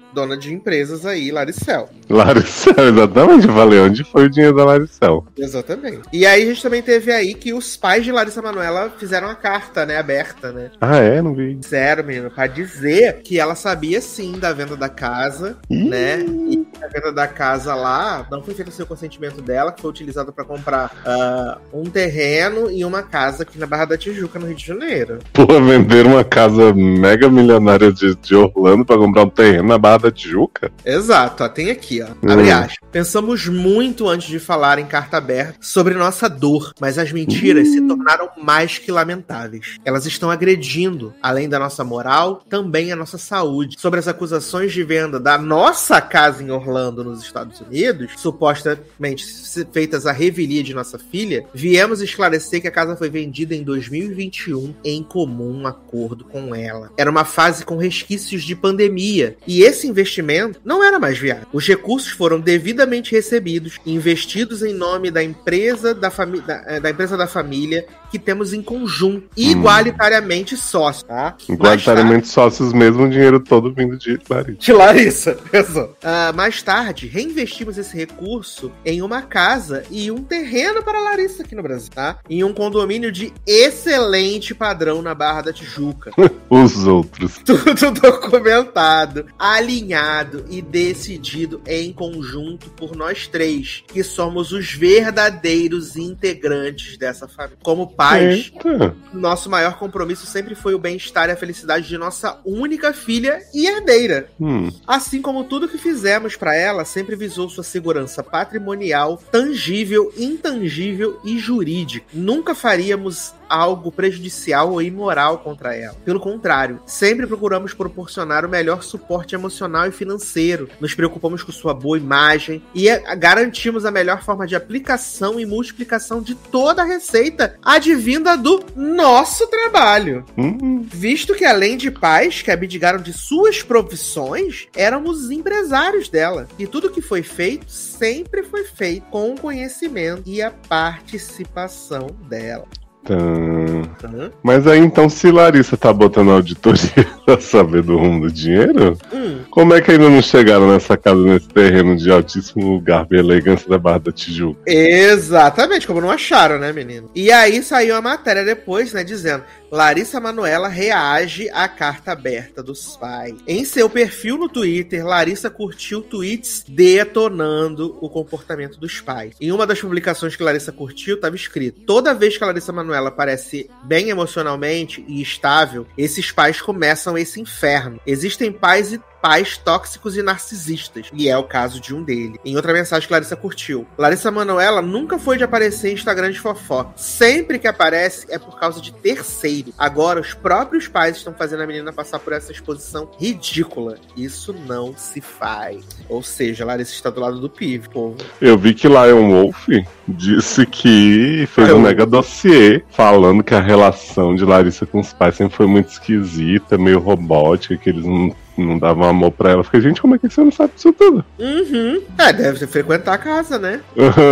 dona de empresas aí, Laricel. Laricel, exatamente. Eu falei, onde foi o dinheiro da Laricel? Exatamente. E aí a gente também teve aí que os pais de Larissa Manoela fizeram a carta, né, aberta, né? Ah, é? Não vi. Fizeram, menino, pra dizer que ela sabia sim da venda da casa, Ih. né? E a venda da casa lá não foi feita sem o consentimento dela, que foi utilizada pra comprar uh, um terreno e uma casa aqui na Barra da Tijuca, no Rio de Janeiro. Pô, vender uma casa mega milionária de, de Orlando pra comprar um terreno na Barra da Tijuca? Exato, ó, tem aqui, ó. Hum. Abre aspas. Pensamos muito antes de falar em carta aberta sobre nossa dor, mas as mentiras Hum. se tornaram mais que lamentáveis. Elas estão agredindo, além da nossa moral, também a nossa saúde. Sobre as acusações de venda da nossa casa em Orlando, nos Estados Unidos, supostamente feitas à revelia de nossa filha, viemos esclarecer que a casa foi vendida em dois mil e vinte e um em comum acordo com ela. Era uma fase com resquícios de pandemia e esse investimento não era mais viável. Os recursos foram devidamente recebidos e investidos em nome da empresa da, fami- da, da empresa da família que temos em conjunto, igualitariamente sócios, tá? Igualitariamente sócios mesmo, o dinheiro todo vindo de Larissa. De Larissa, pessoal. Uh, mais tarde, reinvestimos esse recurso em uma casa e um terreno para Larissa aqui no Brasil, tá? Em um condomínio de excelente padrão na Barra da Tijuca. Os outros. Tudo documentado, alinhado e decidido em conjunto por nós três, que somos os verdadeiros integrantes dessa família. Como pais, Eita. nosso maior compromisso sempre foi o bem-estar e a felicidade de nossa única filha e herdeira. Hum. Assim como tudo que fizemos para ela sempre visou sua segurança patrimonial, tangível, intangível e jurídica. Nunca faríamos algo prejudicial ou imoral contra ela. Pelo contrário, sempre procuramos proporcionar o melhor suporte emocional e financeiro. Nos preocupamos com sua boa imagem e garantimos a melhor forma de aplicação e multiplicação de toda a receita advinda do nosso trabalho. Hum. Visto que, além de pais que abdicaram de suas profissões, éramos empresários dela. E tudo que foi feito sempre foi feito com o conhecimento e a participação dela. Tá. Uhum. Mas aí então, se Larissa tá botando auditoria pra saber do rumo do dinheiro, Hum. como é que ainda não chegaram nessa casa, nesse terreno de altíssimo garbo e elegância da Barra da Tijuca? Exatamente, como não acharam, né, menino? E aí saiu a matéria depois, né, dizendo: Larissa Manoela reage à carta aberta dos pais. Em seu perfil no Twitter, Larissa curtiu tweets detonando o comportamento dos pais. Em uma das publicações que Larissa curtiu, estava escrito: toda vez que a Larissa Manoela parece bem emocionalmente e estável, esses pais começam esse inferno. Existem pais e pais tóxicos e narcisistas, e é o caso de um deles. Em outra mensagem que Larissa curtiu: Larissa Manoela nunca foi de aparecer em Instagram de fofoca. Sempre que aparece é por causa de terceiro. Agora os próprios pais estão fazendo a menina passar por essa exposição ridícula. Isso não se faz. Ou seja, Larissa está do lado do pive, povo. Eu vi que Lion Wolf disse que fez Eu- um mega dossiê falando que a relação de Larissa com os pais sempre foi muito esquisita, meio robótica, que eles não, não davam amor pra ela. Eu fiquei, gente, como é que você não sabe disso tudo? Uhum. É, deve frequentar a casa, né?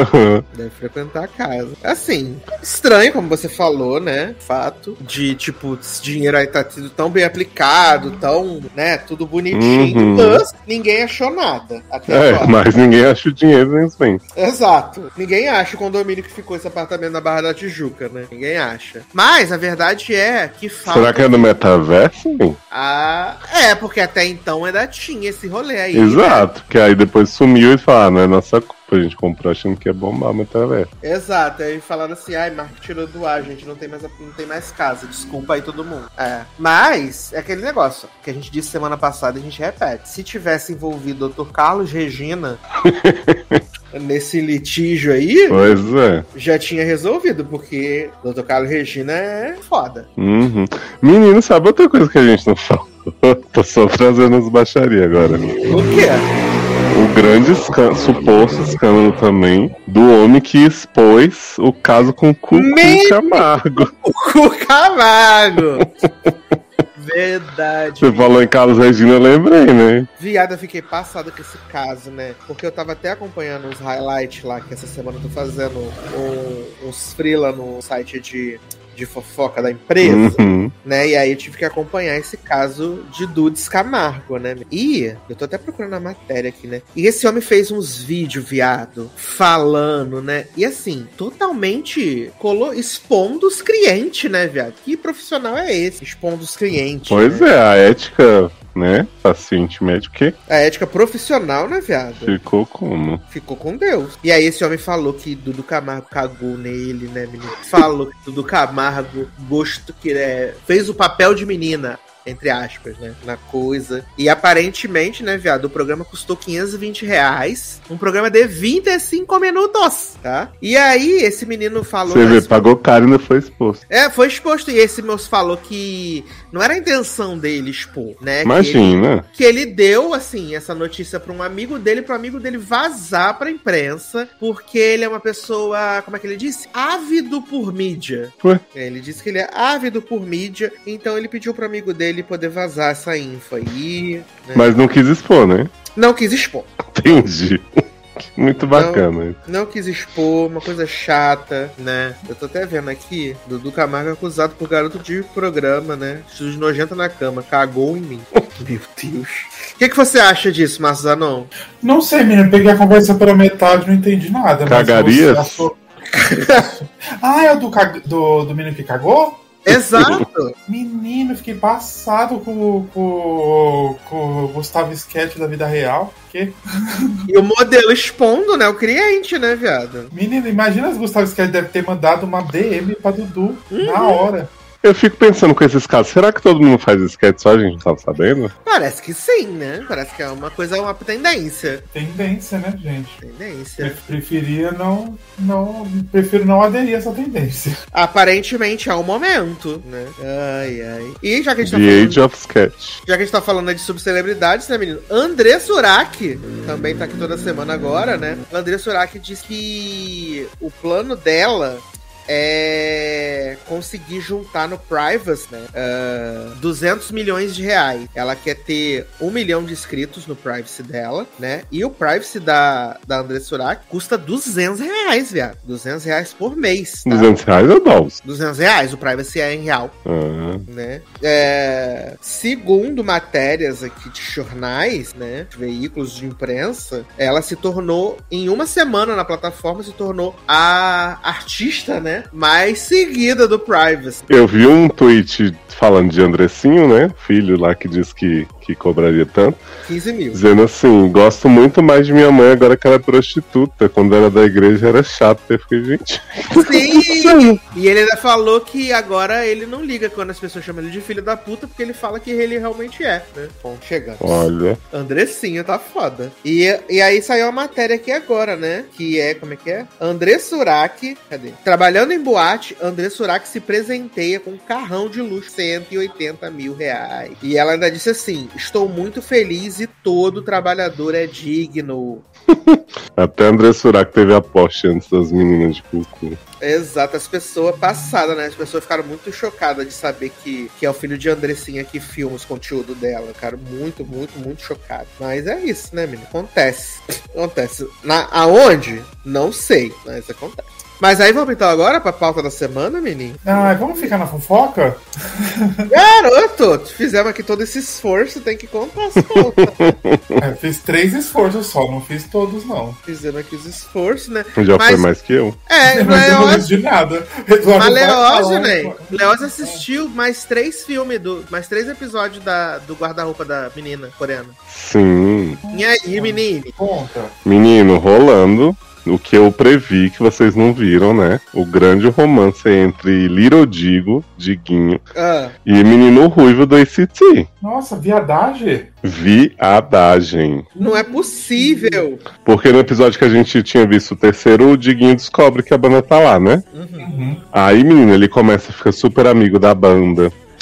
Deve frequentar a casa. Assim, estranho, como você falou, né? Fato de, tipo, esse dinheiro aí tá sendo tão bem aplicado, tão, né? Tudo bonitinho. Uhum. Mas ninguém achou nada. Até É, agora. mas ninguém acha o dinheiro nem os bens. Exato. Ninguém acha o condomínio que ficou esse apartamento na Barra da Tijuca, né? Ninguém acha. Mas a verdade é que falta. Será que é do metaverso, hein? a... É, porque até então ainda tinha esse rolê aí. Né? Exato, que aí depois sumiu e falaram, ah, não é nossa culpa, a gente comprou achando que ia bombar o metaverso. Exato, aí falaram assim, ai, Marco tirou do ar, gente, não tem mais, não tem mais casa, desculpa aí todo mundo. É, mas é aquele negócio que a gente disse semana passada e a gente repete. Se tivesse envolvido o doutor Carlos Regina nesse litígio aí, Pois é. já tinha resolvido, porque o doutor Carlos Regina é foda. Uhum. Menino, sabe outra coisa que a gente não falou? Tô só trazendo as baixarias agora. O quê? O grande esca- suposto escândalo também do homem que expôs o caso com Cucu Me- Camargo. O Cu Camargo! Verdade. Você falou em Carlos Regina, eu lembrei, né? Viado, eu fiquei passado com esse caso, né? Porque eu tava até acompanhando os highlights lá, que essa semana eu tô fazendo um- uns freela no site de, de fofoca da empresa. Uhum. Uhum. né? E aí eu tive que acompanhar esse caso de Dudes Camargo, né? E eu tô até procurando a matéria aqui, né? E esse homem fez uns vídeos, viado, falando, né? E assim, totalmente colo... expondo os clientes, né, viado? Que profissional é esse? Expondo os clientes. Pois né? é, a ética, né? Paciente médico que A ética profissional, né, viado? ficou como? Ficou com Deus. E aí esse homem falou que Dudu Camargo cagou nele, né, menino? Falou que Dudu Camargo gosto que é, fez o papel de menina, entre aspas, né, na coisa. E aparentemente, né, viado, o programa custou quinhentos e vinte reais. Um programa de vinte e cinco minutos, tá? E aí esse menino falou... Você vê, nesse- pagou caro e ainda foi exposto. É, foi exposto. E esse moço falou que não era a intenção dele expor, né? Que ele, Imagina. que ele deu, assim, essa notícia pra um amigo dele, pro amigo dele vazar pra imprensa, porque ele é uma pessoa, como é que ele disse? Ávido por mídia. Ué? Ele disse que ele é ávido por mídia, então ele pediu pro amigo dele poder vazar essa info aí. Né? Mas não quis expor, né? Não quis expor. Entendi. Muito bacana. Não quis expor, uma coisa chata, né? Eu tô até vendo aqui, Dudu Camargo é acusado por garoto de programa, né? Estúdio nojenta na cama, cagou em mim. Meu Deus. O que, que você acha disso, Marcos Zanon? Não sei, menino. Peguei a conversa pela metade, não entendi nada. mas Cagarias? você achou- ah, é o do, cag... do, do menino que cagou? Exato! Menino, fiquei passado com, com, com o Gustavo Sketch da vida real. Que? E o modelo expondo, né? O cliente, né, viado? Menino, imagina se o Gustavo Sketch deve ter mandado uma D M pra Dudu na hora. Eu fico pensando com esses casos, será que todo mundo faz sketch só a gente não tava sabendo? Parece que sim, né? Parece que é uma coisa, uma tendência. Tendência, né, gente? Tendência. Eu preferia não, não. Prefiro não aderir a essa tendência. Aparentemente é o momento, né? Ai, ai. E já que a gente tá The falando... Age of Sketch. Já que a gente tá falando de subcelebridades, né, menino? André Surak também tá aqui toda semana agora, né? André Surak diz que o plano dela é conseguir juntar no Privacy, né, uh, duzentos milhões de reais. Ela quer ter um milhão de inscritos no Privacy dela, né? E o Privacy da, da André Surak custa duzentos reais, viado. duzentos reais por mês, tá? duzentos reais ou dólares? duzentos reais, o Privacy é em real. Ah, Né? É, segundo matérias aqui de jornais, né, de veículos de imprensa, ela se tornou, em uma semana na plataforma, se tornou a artista, né, mais seguida do Privacy. eu vi um tweet falando de Andressinho, né? Filho lá que diz que, que cobraria tanto. quinze mil. Dizendo assim, gosto muito mais de minha mãe agora que ela é prostituta. Quando era da igreja era chato. Eu fiquei, gente. Sim! E ele ainda falou que agora ele não liga quando as pessoas chamam ele de filho da puta, porque ele fala que ele realmente é, né? Bom, chegando. Olha. Andressinho tá foda. E, e aí saiu a matéria aqui agora, né? Que é, como é que é? André Surak, cadê? Trabalhando em boate, André Surak se presenteia com um carrão de luxo, cento e oitenta mil reais. E ela ainda disse assim, estou muito feliz e todo trabalhador é digno. Até André Surak teve a Porsche antes das meninas de Cucu. Exato, as pessoas passadas, né? As pessoas ficaram muito chocadas de saber que, que é o filho de Andressinha que filma os conteúdos dela. Ficaram muito, muito, muito chocados. Mas é isso, né, menino? Acontece. Acontece. Na, aonde? Não sei, mas acontece. Mas aí vamos então agora pra pauta da semana, menino? Ah, vamos ficar na fofoca? Garoto, fizemos aqui todo esse esforço, tem que contar as pautas. É, fiz três esforços só, não fiz todos, não. Fizemos aqui os esforços, né? Já Mas- foi mais que eu. É, Mas eu não Leózio, fiz de nada. Eduardo mas vai Leózio, falar, né? Leózio assistiu mais três filmes, do, mais três episódios da, do guarda-roupa da menina coreana. Sim. E aí, menino? Conta. Menino, rolando. O que eu previ que vocês não viram, né? O grande romance entre Little Digo, Diguinho, Ah, e Menino Ruivo do A C T. Nossa, viadagem? Viadagem. não é possível. Porque no episódio que a gente tinha visto o terceiro, o Diguinho descobre que a banda tá lá, né? Uhum. Aí, menino, ele começa a ficar super amigo da banda.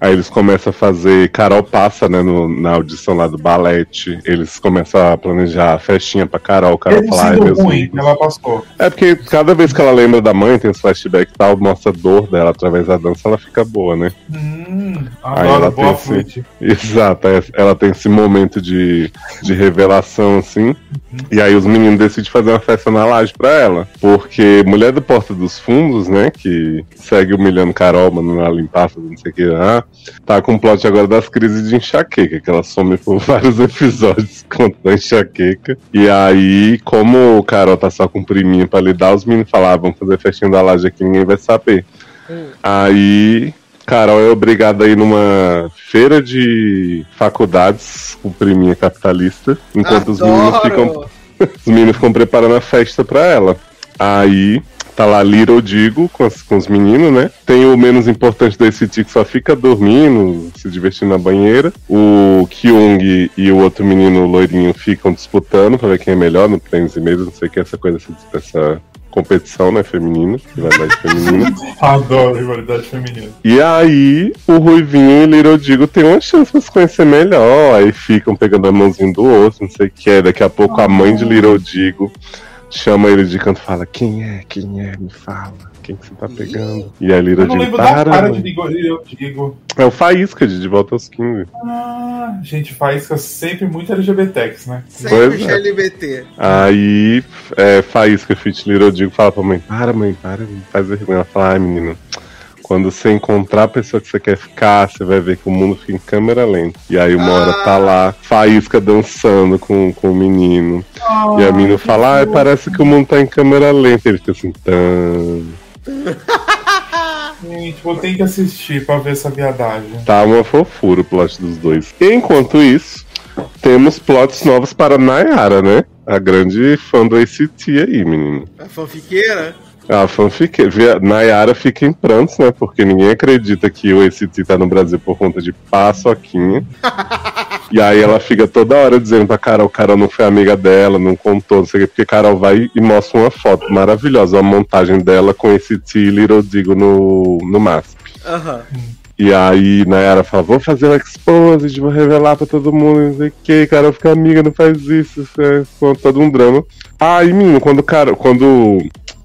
Aí eles começam a fazer. Carol passa, né, no- na audição lá do balete. Eles começam a planejar a festinha pra Carol. Carol Mesmo fala, ai, sendo meus ruim, amigos. ela passou. É porque cada vez que ela lembra da mãe, tem os flashbacks e tal, mostra a dor dela através da dança, ela fica boa, né? Hum, Aí adoro, ela boa tem esse- flute. Exato, aí ela tem esse momento de, de revelação, assim. E aí os meninos decidem fazer uma festa na laje pra ela. Porque Mulher do Porta dos Fundos, né, que segue humilhando Carol, mandando ela limpar, fazendo não sei o que, ah, tá com o plot agora das crises de enxaqueca, que ela some por vários episódios contra a enxaqueca. E aí, como Carol tá só com priminha pra lidar, os meninos falavam, vamos fazer festinha da laje aqui, ninguém vai saber. Aí Carol é obrigada a ir numa feira de faculdades com priminha capitalista, enquanto os meninos ficam, os meninos ficam preparando a festa pra ela. Aí tá lá Little Digo com, as- com os meninos, né? Tem o menos importante desse que só fica dormindo, se divertindo na banheira. O Kyung e o outro menino loirinho ficam disputando pra ver quem é melhor no tênis e mesa, não sei o que, essa coisa, essa, essa competição, né, feminina, rivalidade feminina. Adoro rivalidade feminina. E aí, o Ruivinho e o Little Digo tem uma chance pra se conhecer melhor. Aí ficam pegando a mãozinha do outro, não sei o que. Daqui a pouco a mãe de Little Digo chama ele de canto e fala: Quem é? Quem é? Me fala. Quem que você tá pegando? E aí Little Eu não Digo, lembro da para, cara mãe." de Digo, eu digo. É o Faísca de De Volta aos quinze. Ah, gente, Faísca sempre muito LGBTX, né? Sempre Pois é. L B T. Aí, é, Faísca, Fit Little Digo, fala pra mãe: Para, mãe, para, mãe, faz vergonha. Ela fala: Ai, menino, quando você encontrar a pessoa que você quer ficar, você vai ver que o mundo fica em câmera lenta. E aí uma hora tá lá, Faísca dançando com, com o menino. Ah, E a menina fala: Ai, parece que o mundo tá em câmera lenta. Ele fica assim, tan. Gente, vou ter que assistir pra ver essa viadagem. Tá uma fofura o plot dos dois. Enquanto isso, temos plots novos para Nayara, né? A grande fã do A C T aí, menino. A fanfiqueira? A fanfic, via- Nayara fica em prantos, né? Porque ninguém acredita que o A C T tá no Brasil por conta de paçoquinha. E aí ela fica toda hora dizendo pra Carol, Carol não foi amiga dela, não contou, não sei o quê, porque Carol vai e mostra uma foto maravilhosa, uma montagem dela com A C T e Little Digo no, no M A S P. Aham. E aí Nayara fala, vou fazer um exposed, vou revelar pra todo mundo, não sei o que, Carol fica amiga, não faz isso, isso é com todo um drama. Aí, menino, quando Carol, quando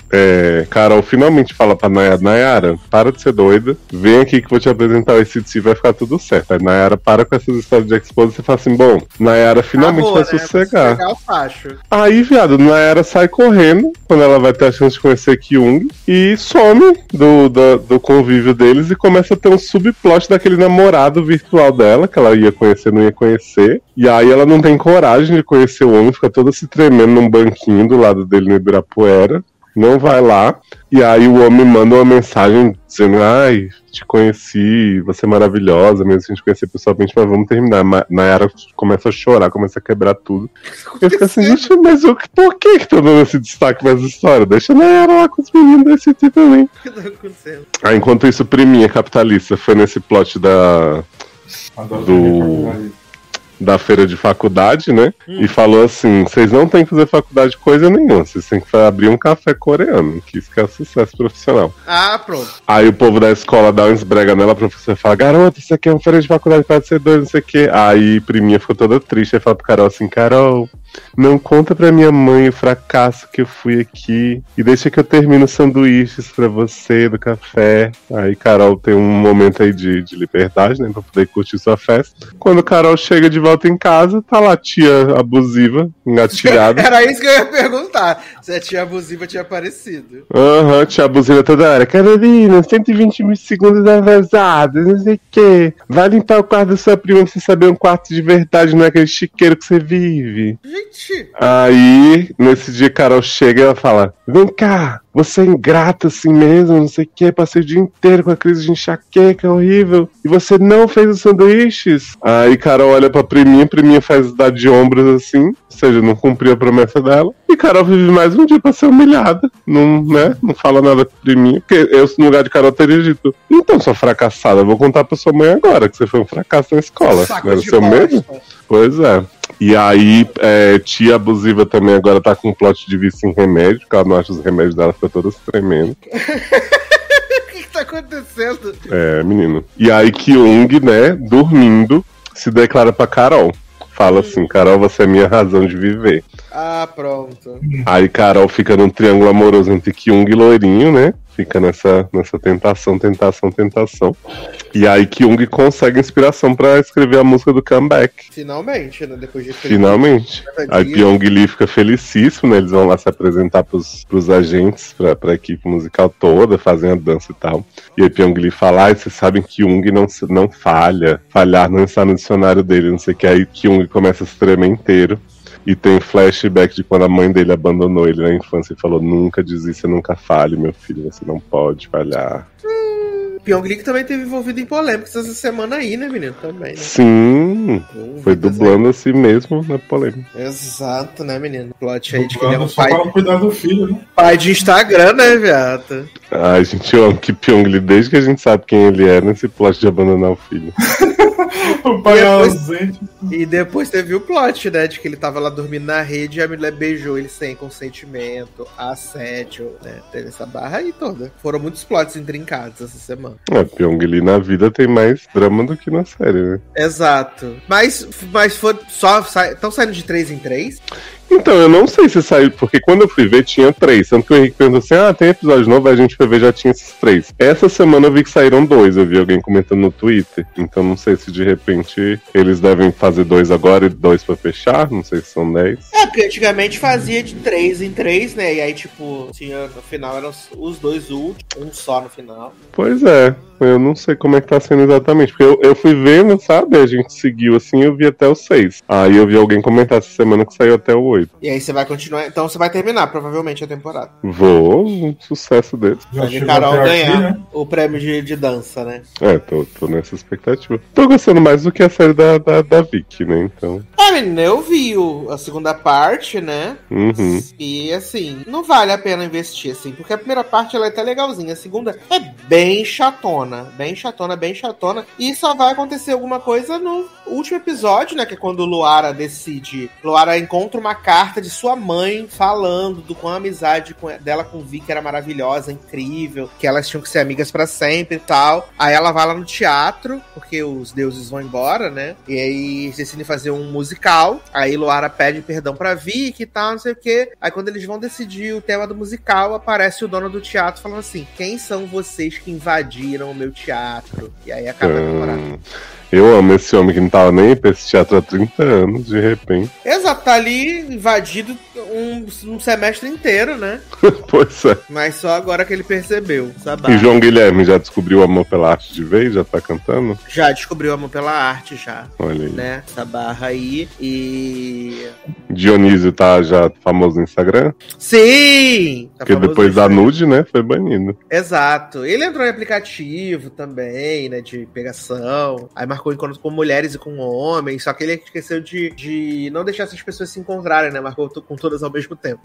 é, Carol finalmente fala pra Nayara, Nayara, para de ser doida, vem aqui que eu vou te apresentar o A C T, vai ficar tudo certo. Aí Nayara para com essas histórias de exposed e você fala assim, bom, Nayara finalmente Acabou, vai né? sossegar. Sossegar o facho. Aí, viado, Nayara sai correndo quando ela vai ter a chance de conhecer Kyung e some do, do, do convívio deles e começa a ter um subplot daquele namorado virtual dela, que ela ia conhecer, não ia conhecer. E aí ela não tem coragem de conhecer o homem, fica toda se tremendo num banquinho do lado dele no Ibirapuera. Não vai lá, e aí o homem manda uma mensagem dizendo, ai, te conheci, você é maravilhosa, mesmo sem te conhecer pessoalmente, mas vamos terminar. Ma- Nayara começa a chorar, começa a quebrar tudo. Eu fico assim, gente, mas o, que- por que que tá dando esse destaque pra essa história? Deixa a Nayara lá com os meninos desse tipo também. O que tá acontecendo? Aí, enquanto isso, Priminha Capitalista foi nesse plot da, Adoro Do- ver da feira de faculdade, né? E falou assim: vocês não têm que fazer faculdade de coisa nenhuma, vocês têm que abrir um café coreano, que isso que é sucesso profissional. Ah, pronto. Aí o povo da escola dá uns brega nela, a professora fala, garota, isso aqui é uma feira de faculdade, pode ser doido, não sei o quê. Aí Priminha ficou toda triste, aí fala pro Carol assim, Carol, não conta pra minha mãe o fracasso que eu fui aqui, e deixa que eu termino os sanduíches pra você do café. Aí Carol tem um momento aí de, de liberdade, né, pra poder curtir sua festa. Quando Carol chega de volta em casa, tá lá a tia abusiva, engatilhada. Era isso que eu ia perguntar. Se a tia abusiva tinha aparecido. Aham, tia abusiva toda hora. Carolina, cento e vinte mil segundos atrasados, não sei o quê. Vai limpar o quarto da sua prima pra você saber um quarto de verdade, não é aquele chiqueiro que você vive. Gente, Aí, nesse dia, Carol chega e ela fala, vem cá, você é ingrata assim mesmo, não sei o que, passei o dia inteiro com a crise de enxaqueca horrível, e você não fez os sanduíches? Aí Carol olha pra Priminha, Priminha faz dar de ombros assim, ou seja, não cumpriu a promessa dela, e Carol vive mais um dia pra ser humilhada, não, né, não fala nada com Priminha, porque eu, no lugar de Carol, teria dito, então, sua fracassada, eu vou contar pra sua mãe agora, que você foi um fracasso na escola, saco não era o de seu bosta. mesmo? Pois é. E aí, é, tia abusiva também agora tá com um plot de vício em remédio, porque ela não acha os remédios dela, fica todas tremendo. O que, que tá acontecendo? É, menino. E aí Kyung, né, dormindo, se declara pra Carol. Fala assim, Carol, você é minha razão de viver. Ah, pronto. Aí Carol fica num triângulo amoroso entre Kyung e Loirinho, né? Fica nessa, nessa tentação, tentação, tentação. E aí Kyung consegue inspiração pra escrever a música do Comeback. Finalmente, né? Depois de Finalmente. Aí Pyong Lee fica felicíssimo, né? Eles vão lá se apresentar pros, pros agentes, pra, pra equipe musical toda, fazem a dança e tal. E aí Pyong Lee fala, ah, vocês sabem que Kyung não, não falha. Falhar não está no dicionário dele, não sei o que. Aí Kyung começa a se tremer inteiro. E tem flashback de quando a mãe dele abandonou ele na infância e falou, nunca desista, nunca falhe, meu filho, você não pode falhar. Hum, Pyong Lee também teve envolvido em polêmicas essa semana aí, né, menino? Também, né? Sim, Hum, foi dublando a si mesmo na polêmica. Exato, né, menino? Plot aí de que ele é Dublando um só pai, para cuidar do filho, né? pai de Instagram, né, viado? Ai, gente, eu amo que Pyong Lee, desde que a gente sabe quem ele é, nesse plot de abandonar o filho. O pai E depois- ausente. E depois teve o plot, né, de que ele tava lá dormindo na rede e a mulher beijou ele sem consentimento, assédio, né? Teve essa barra aí toda. Foram muitos plots intrincados essa semana. É, Pyong Lee na vida tem mais drama do que na série, né? Exato. Mas, mas foi só. Estão saindo de três em três? Então, eu não sei se saiu, porque quando eu fui ver tinha três. Tanto que o Henrique perguntou assim, ah, tem episódio novo, aí a gente foi ver, já tinha esses três. Essa semana eu vi que saíram dois, eu vi alguém comentando no Twitter. Então não sei se de repente eles devem fazer dois agora e dois pra fechar, não sei se são dez. É, porque antigamente fazia de três em três, né? E aí, tipo, tinha, no final eram os- os dois últimos, um só no final. Pois é, eu não sei como é que tá sendo exatamente, porque eu, eu fui vendo, sabe, a gente seguiu assim, eu vi até o seis. Aí eu vi alguém comentar essa semana que saiu até o oito. E aí você vai continuar. Então você vai terminar, provavelmente, a temporada. Vou, um sucesso desse. Já Vai ver chegou Carol até ganhar aqui, né? o prêmio de, de dança, né? É, tô, tô nessa expectativa. Tô gostando mais do que a série da, da, da Vicky, né, então. É, menina, eu vi o- a segunda parte, né? Uhum. E assim, não vale a pena investir, assim, porque a primeira parte ela é até legalzinha, a segunda é bem chatona, bem chatona, bem chatona, e só vai acontecer alguma coisa no último episódio, né, que é quando Luara decide, Luara encontra uma carta de sua mãe falando do quão a amizade com- dela com Vicky era maravilhosa, incrível, que elas tinham que ser amigas pra sempre e tal. Aí ela vai lá no teatro, porque os deuses vão embora, né, e aí eles decidem fazer um musical, aí Luara pede perdão pra Vicky e tal, não sei o que. Aí quando eles vão decidir o tema do musical, aparece o dono do teatro falando assim, quem são vocês que invadiram o meu teatro? E aí acaba a temporada. Hum, eu amo esse homem que não tava nem pra esse teatro há trinta anos, de repente. Exato, tá ali invadido um, um semestre inteiro, né? Pois é. Mas só agora que ele percebeu. Essa E barra. João Guilherme já descobriu o amor pela arte de vez? Já tá cantando? Já descobriu amor pela arte, já. Olha aí. Né? Essa barra aí. E. Dionísio tá já famoso no Instagram? Sim! Tá Porque famoso depois da isso aí. nude, né, foi banido. Exato. Ele entrou em aplicativo também, né? De pegação. Aí marcou encontro com mulheres e com homens. Só que ele esqueceu de, de não deixar essas pessoas se encontrarem, né? Marcou to- com todas ao mesmo tempo.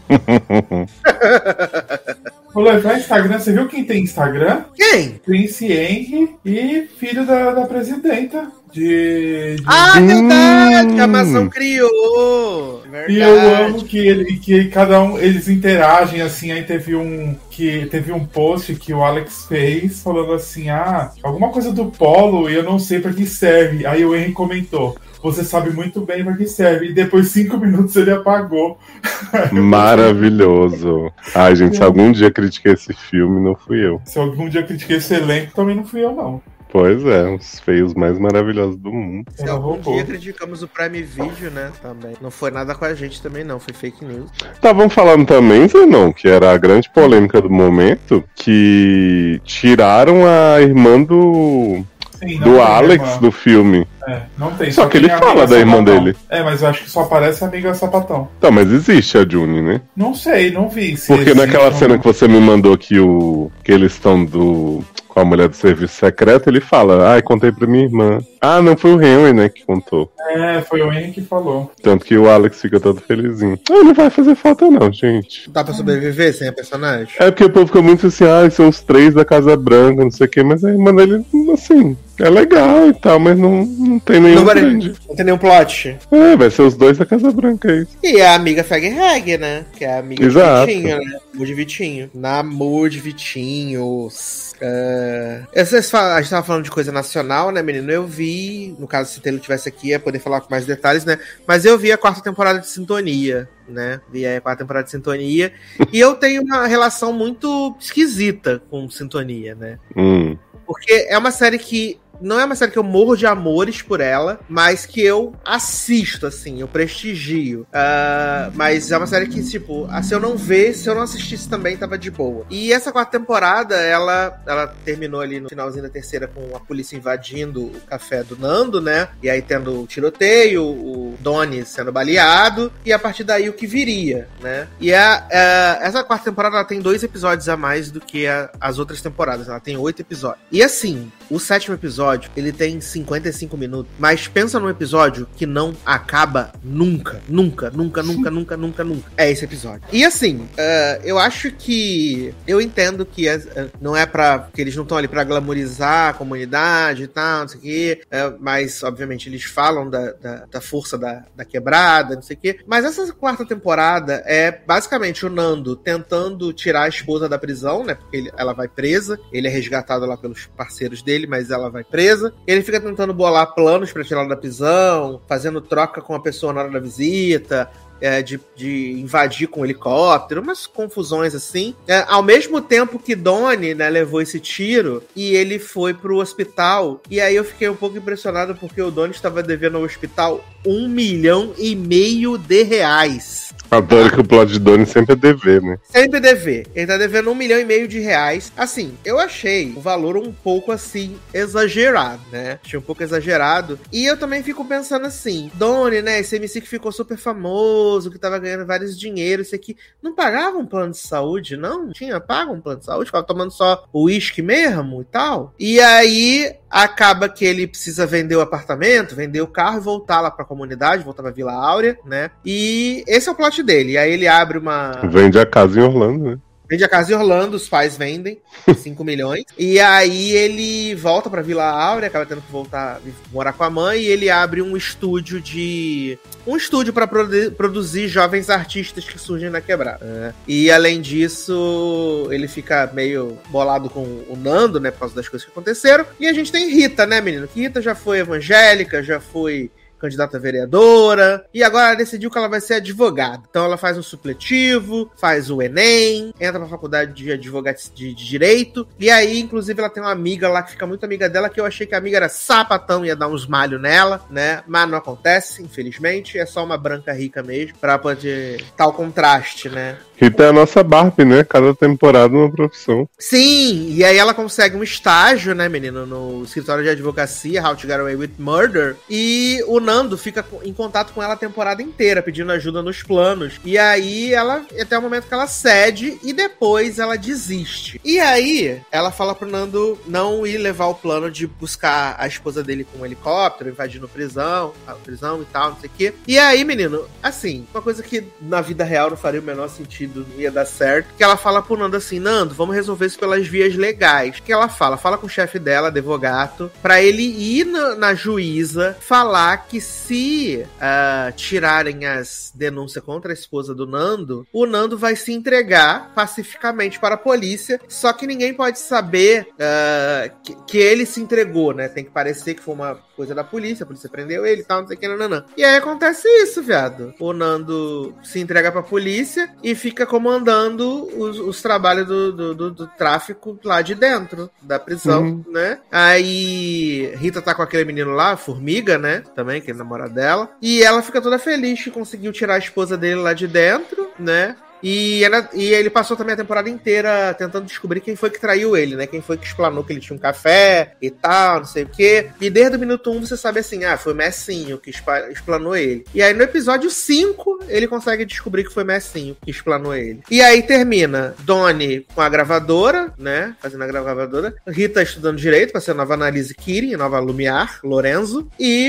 Vou levar Instagram. Você viu quem tem Instagram? Quem? Prince Henry e filho da, da presidenta de. de- Ah, verdade! Hum. A Amazon criou! Verdade. E eu amo que, ele, que cada um, eles interagem, assim, aí teve um que teve um post que o Alex fez falando assim, ah, alguma coisa do polo e eu não sei pra que serve. Aí o Henry comentou, você sabe muito bem pra que serve. E depois cinco minutos ele apagou. Maravilhoso. Ai, gente, se algum dia critiquei esse filme, não fui eu. Se algum dia eu critiquei esse elenco, também não fui eu, não. Pois é, os feios mais maravilhosos do mundo. Se Ela algum roubou. dia criticamos o Prime Video, né? Também. Não foi nada com a gente também, não. Foi fake news. Estavam falando também, Zenon, que era a grande polêmica do momento, que tiraram a irmã do, Sim, não do tem Alex irmã. do filme. É, não tem. Só que ele tem a fala amiga da irmã Sapatão. dele. É, mas eu acho que só aparece a amiga Sapatão. Tá, mas existe a Juni, né? Não sei, não vi. Se Porque existe naquela ou cena não. que você me mandou que, o, que eles estão do, com a mulher do serviço secreto, ele fala, ai, contei pra minha irmã. Ah, não, foi o Henry, né, que contou. É, foi o Henry que falou. Tanto que o Alex fica todo felizinho. Ah, não vai fazer falta não, gente. Dá pra sobreviver sem a personagem? É porque o povo fica muito assim, ah, são os três da Casa Branca, não sei o que, mas a irmã dele, assim, É legal e tal, mas não, não tem nenhum Não, vai- grande. não tem nenhum plot. É, vai ser os dois da Casa Branca, é isso. E a amiga Fag Hag, né? Que é a amiga Exato. de Vitinho, né? Namor de Vitinho. Namor de Vitinhos. Uh, vocês falam- a gente tava falando de coisa nacional, né, menino? Eu vi, no caso, se o Taylor tivesse aqui, ia poder falar com mais detalhes, né? Mas eu vi a quarta temporada de Sintonia, né? Vi a quarta temporada de Sintonia. E eu tenho uma relação muito esquisita com Sintonia, né? Hum. Porque é uma série que não é uma série que eu morro de amores por ela, mas que eu assisto, assim, eu prestigio. Uh, mas é uma série que, tipo, se eu não ver, se eu não assistisse também, tava de boa. E essa quarta temporada, ela, ela terminou ali no finalzinho da terceira com a polícia invadindo o café do Nando, né? E aí tendo o tiroteio, o Donnie sendo baleado, e a partir daí o que viria, né? E a, a, essa quarta temporada, ela tem dois episódios a mais do que a, as outras temporadas. Ela tem oito episódios. E assim, o sétimo episódio, ele tem cinquenta e cinco minutos, mas pensa num episódio que não acaba nunca, nunca, nunca, nunca, nunca, nunca, nunca. É esse episódio. E assim, uh, eu acho que eu entendo que é, uh, não é pra, que eles não estão ali pra glamorizar a comunidade e tal, não sei o quê, uh, mas obviamente eles falam da, da, da força da, da quebrada, não sei o quê, mas essa quarta temporada é basicamente o Nando tentando tirar a esposa da prisão, né, porque ele, ela vai presa, ele é resgatado lá pelos parceiros dele, mas ela vai presa. Ele fica tentando bolar planos pra tirar ela da prisão, fazendo troca com a pessoa na hora da visita, é, de, de invadir com um helicóptero, umas confusões assim. É, ao mesmo tempo que Donnie, né, levou esse tiro e ele foi pro hospital. E aí eu fiquei um pouco impressionado porque o Donnie estava devendo ao hospital um milhão e meio de reais. Adoro que o plot de Donnie sempre é dever, né? Sempre dever. Ele tá devendo um milhão e meio de reais. Assim, eu achei o valor um pouco assim, exagerado, né? Achei um pouco exagerado. E eu também fico pensando assim, Donnie, né? Esse M C que ficou super famoso, que tava ganhando vários dinheiros, isso aqui. Não pagava um plano de saúde, não? Tinha pago um plano de saúde? Ficava tomando só o uísque mesmo e tal? E aí acaba que ele precisa vender o apartamento, vender o carro e voltar lá pra comunidade, voltar pra Vila Áurea, né? E esse é o plot dele. E aí ele abre uma... Vende a casa em Orlando, né? Vende a casa em Orlando, os pais vendem cinco milhões. E aí ele volta pra Vila Áurea, acaba tendo que voltar morar com a mãe, e ele abre um estúdio de... Um estúdio pra produ- produzir jovens artistas que surgem na quebrada. Né? E além disso, ele fica meio bolado com o Nando, né? Por causa das coisas que aconteceram. E a gente tem Rita, né, menino? Que Rita já foi evangélica, já foi candidata a vereadora, e agora ela decidiu que ela vai ser advogada. Então ela faz um supletivo, faz o Enem, entra pra faculdade de advogado de, de direito, e aí, inclusive, ela tem uma amiga lá que fica muito amiga dela, que eu achei que a amiga era sapatão e ia dar uns malhos nela, né? Mas não acontece, infelizmente, é só uma branca rica mesmo, pra poder tal contraste, né? Rita é a nossa Barbie, né? Cada temporada uma profissão. Sim, e aí ela consegue um estágio, né, menino, no escritório de advocacia, How to Get Away with Murder, e o Nando fica em contato com ela a temporada inteira, pedindo ajuda nos planos. E aí ela, até o momento que ela cede, e depois ela desiste. E aí ela fala pro Nando não ir levar o plano de buscar a esposa dele com um helicóptero, invadindo prisão, a prisão e tal, não sei o quê. E aí, menino, assim, uma coisa que na vida real não faria o menor sentido, não ia dar certo, que ela fala pro Nando assim, Nando, vamos resolver isso pelas vias legais. Que ela fala, fala com o chefe dela, advogado, pra ele ir na, na juíza falar que se uh, tirarem as denúncias contra a esposa do Nando, o Nando vai se entregar pacificamente para a polícia, só que ninguém pode saber uh, que, que ele se entregou, né? Tem que parecer que foi uma coisa da polícia, a polícia prendeu ele e tal, não sei o que, não, não, não. E aí acontece isso, viado. O Nando se entrega pra polícia e fica comandando os, os trabalhos do, do, do, do tráfico lá de dentro da prisão, uhum. né? Aí Rita tá com aquele menino lá, Formiga, né? Também, que é namorado dela. E ela fica toda feliz que conseguiu tirar a esposa dele lá de dentro, né? E, ela, e ele passou também a temporada inteira tentando descobrir quem foi que traiu ele, né? Quem foi que explanou que ele tinha um café e tal, não sei o quê. E desde o minuto um você sabe assim, ah, foi Messinho que explanou ele. E aí no episódio cinco ele consegue descobrir que foi Messinho que explanou ele. E aí termina Donnie com a gravadora, né? Fazendo a gravadora. Rita estudando direito pra ser a nova Annalise Keating, a nova Lumiar, Lorenzo. E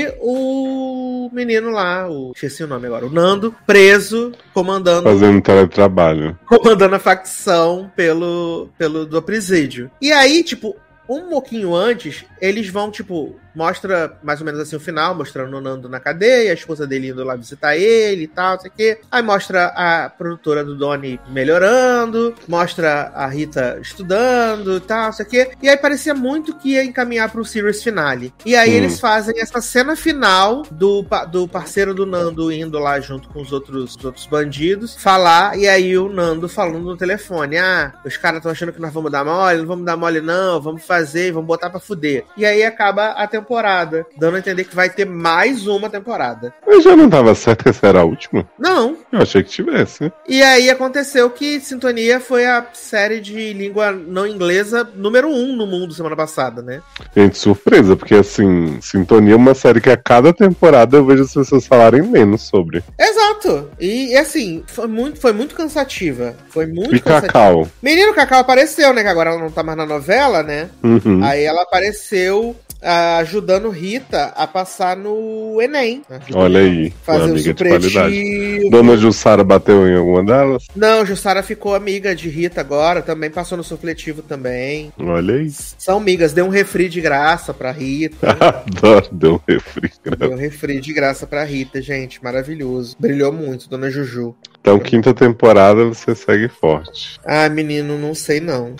o menino lá, o esqueci o nome agora, o Nando, preso, comandando... Fazendo teletrabalho. Comandando a facção pelo, pelo do presídio. E aí, tipo, um pouquinho antes, eles vão, tipo, mostra mais ou menos assim o final, mostrando o Nando na cadeia, a esposa dele indo lá visitar ele e tal, não sei o quê. Aí mostra a produtora do Donnie melhorando, mostra a Rita estudando e tal, não sei o quê. E aí parecia muito que ia encaminhar pro series finale. E aí hum. eles fazem essa cena final do, do parceiro do Nando indo lá junto com os outros, os outros bandidos, falar, e aí o Nando falando no telefone, ah, os caras estão achando que nós vamos dar mole, não vamos dar mole não, vamos fazer, vamos botar pra fuder. E aí acaba a temporada, dando a entender que vai ter mais uma temporada. Mas já não tava certo que essa era a última? Não. Eu achei que tivesse. E aí aconteceu que Sintonia foi a série de língua não inglesa número um no mundo semana passada, né? Gente, surpresa, porque assim, Sintonia é uma série que a cada temporada eu vejo as pessoas falarem menos sobre. Exato. E assim, foi muito, foi muito cansativa. Foi muito e cansativa. Cacau? Menino, Cacau apareceu, né? Que agora ela não tá mais na novela, né? Uhum. Aí ela apareceu uh, ajudando Rita a passar no Enem. Olha aí, fazer uma o amiga de qualidade. supletivo. Dona Jussara bateu em alguma delas? Não, Jussara ficou amiga de Rita agora, também passou no supletivo também. Olha aí. São amigas, deu um refri de graça pra Rita. Adoro, deu um refri de graça. Deu um refri de graça pra Rita, gente, maravilhoso. Brilhou muito, Dona Juju. Então, quinta temporada você segue forte. Ah, menino, não sei não.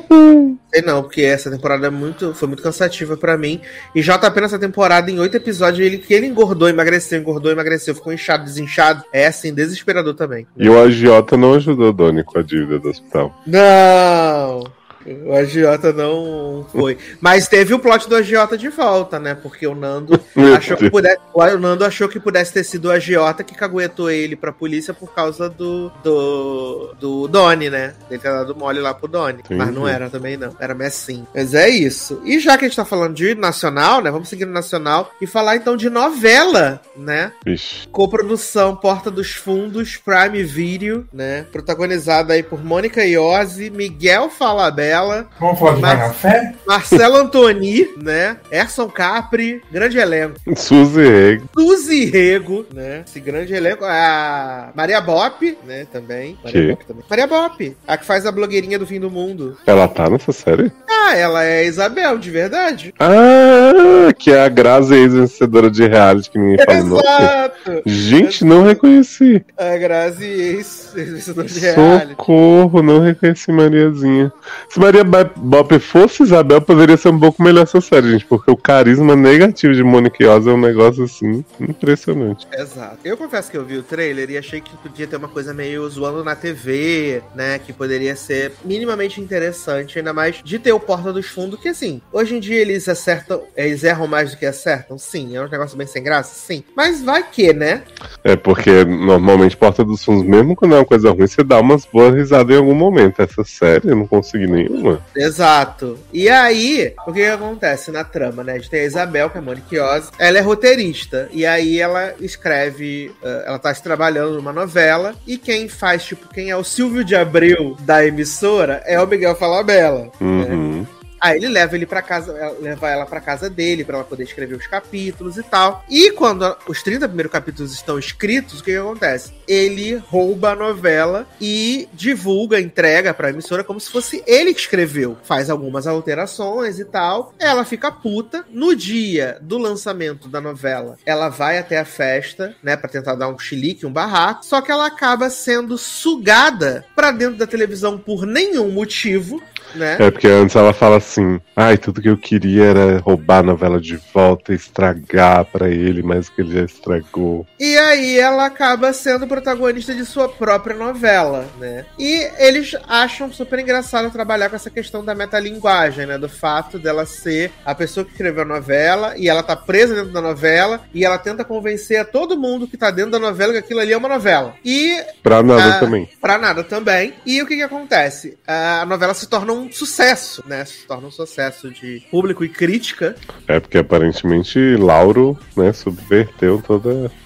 Sei não, porque essa temporada é muito, foi muito cansativa pra mim. E J P nessa temporada, em oito episódios, ele, que ele engordou, emagreceu, engordou, emagreceu, ficou inchado, desinchado. É assim, desesperador também. E o agiota não ajudou o Donnie com a dívida do hospital. Não! O agiota não foi. Mas teve o plot do agiota de volta, né? Porque o Nando achou que pudesse, o Nando achou que pudesse ter sido o agiota que caguetou ele pra polícia por causa do do, do Donnie, né? Ele ter dado mole lá pro Donnie. Sim, mas não sim. era também, não. Era Messim. Mas é isso. E já que a gente tá falando de nacional, né? Vamos seguir no nacional e falar então de novela, né? Ixi. Coprodução Porta dos Fundos, Prime Video, né? Protagonizada aí por Mônica Iose, Miguel Falabella. Vamos falar de Mar- Vai na Fé? Marcelo Antoni, né? Erson Capri, grande elenco. Suzy Rego. Suzy Rego, né? Esse grande elenco. A Maria Bop, né? Também. Maria Que? Bop também. Maria Bop, a que faz a blogueirinha do fim do mundo. Ela tá nessa série? Ah, ela é Isabel, de verdade. Ah, que é a Grazi, ex-vencedora de reality que ninguém fala o nome. Exato! Gente, não reconheci. A Grazi, ex-vencedora de reality. Socorro, não reconheci Mariazinha. Se Maria Bop fosse Isabel, poderia ser um pouco melhor essa série, gente, porque o carisma negativo de Mônica Iose é um negócio assim impressionante. Exato. Eu confesso que eu vi o trailer e achei que podia ter uma coisa meio zoando na T V, né? Que poderia ser minimamente interessante, ainda mais de ter o Porta dos Fundos, que assim, hoje em dia eles acertam, eles erram mais do que acertam, sim. É um negócio bem sem graça, sim. Mas vai que, né? É porque normalmente Porta dos Fundos, mesmo quando é uma coisa ruim, você dá umas boas risadas em algum momento. Essa série eu não consegui nenhuma. Exato. E aí, o que, que acontece na trama, né? A gente tem a Isabel, que é a Mônica Iose. Ela é roteirista. E aí ela escreve, uh, ela tá se trabalhando numa novela. E quem faz, tipo, quem é o Silvio de Abreu da emissora é o Miguel Falabella. Uhum. Né? Aí ele leva ele para casa, leva ela pra casa dele pra ela poder escrever os capítulos e tal. E quando a, os trinta primeiros capítulos estão escritos, o que, que acontece? Ele rouba a novela e divulga, entrega pra emissora como se fosse ele que escreveu. Faz algumas alterações e tal. Ela fica puta. No dia do lançamento da novela, ela vai até a festa, né, pra tentar dar um chilique, um barraco. Só que ela acaba sendo sugada pra dentro da televisão por nenhum motivo, né? É, porque antes ela fala assim, ai, tudo que eu queria era roubar a novela de volta e estragar pra ele, mas que ele já estragou. E aí ela acaba sendo protagonista de sua própria novela, né? E eles acham super engraçado trabalhar com essa questão da metalinguagem, né? Do fato dela ser a pessoa que escreveu a novela e ela tá presa dentro da novela e ela tenta convencer a todo mundo que tá dentro da novela que aquilo ali é uma novela. E... Pra nada a, também. Pra nada também. E o que que acontece? A novela se torna um sucesso, né? Se torna um sucesso de público e crítica. É, porque aparentemente Lauro, né, subverteu toda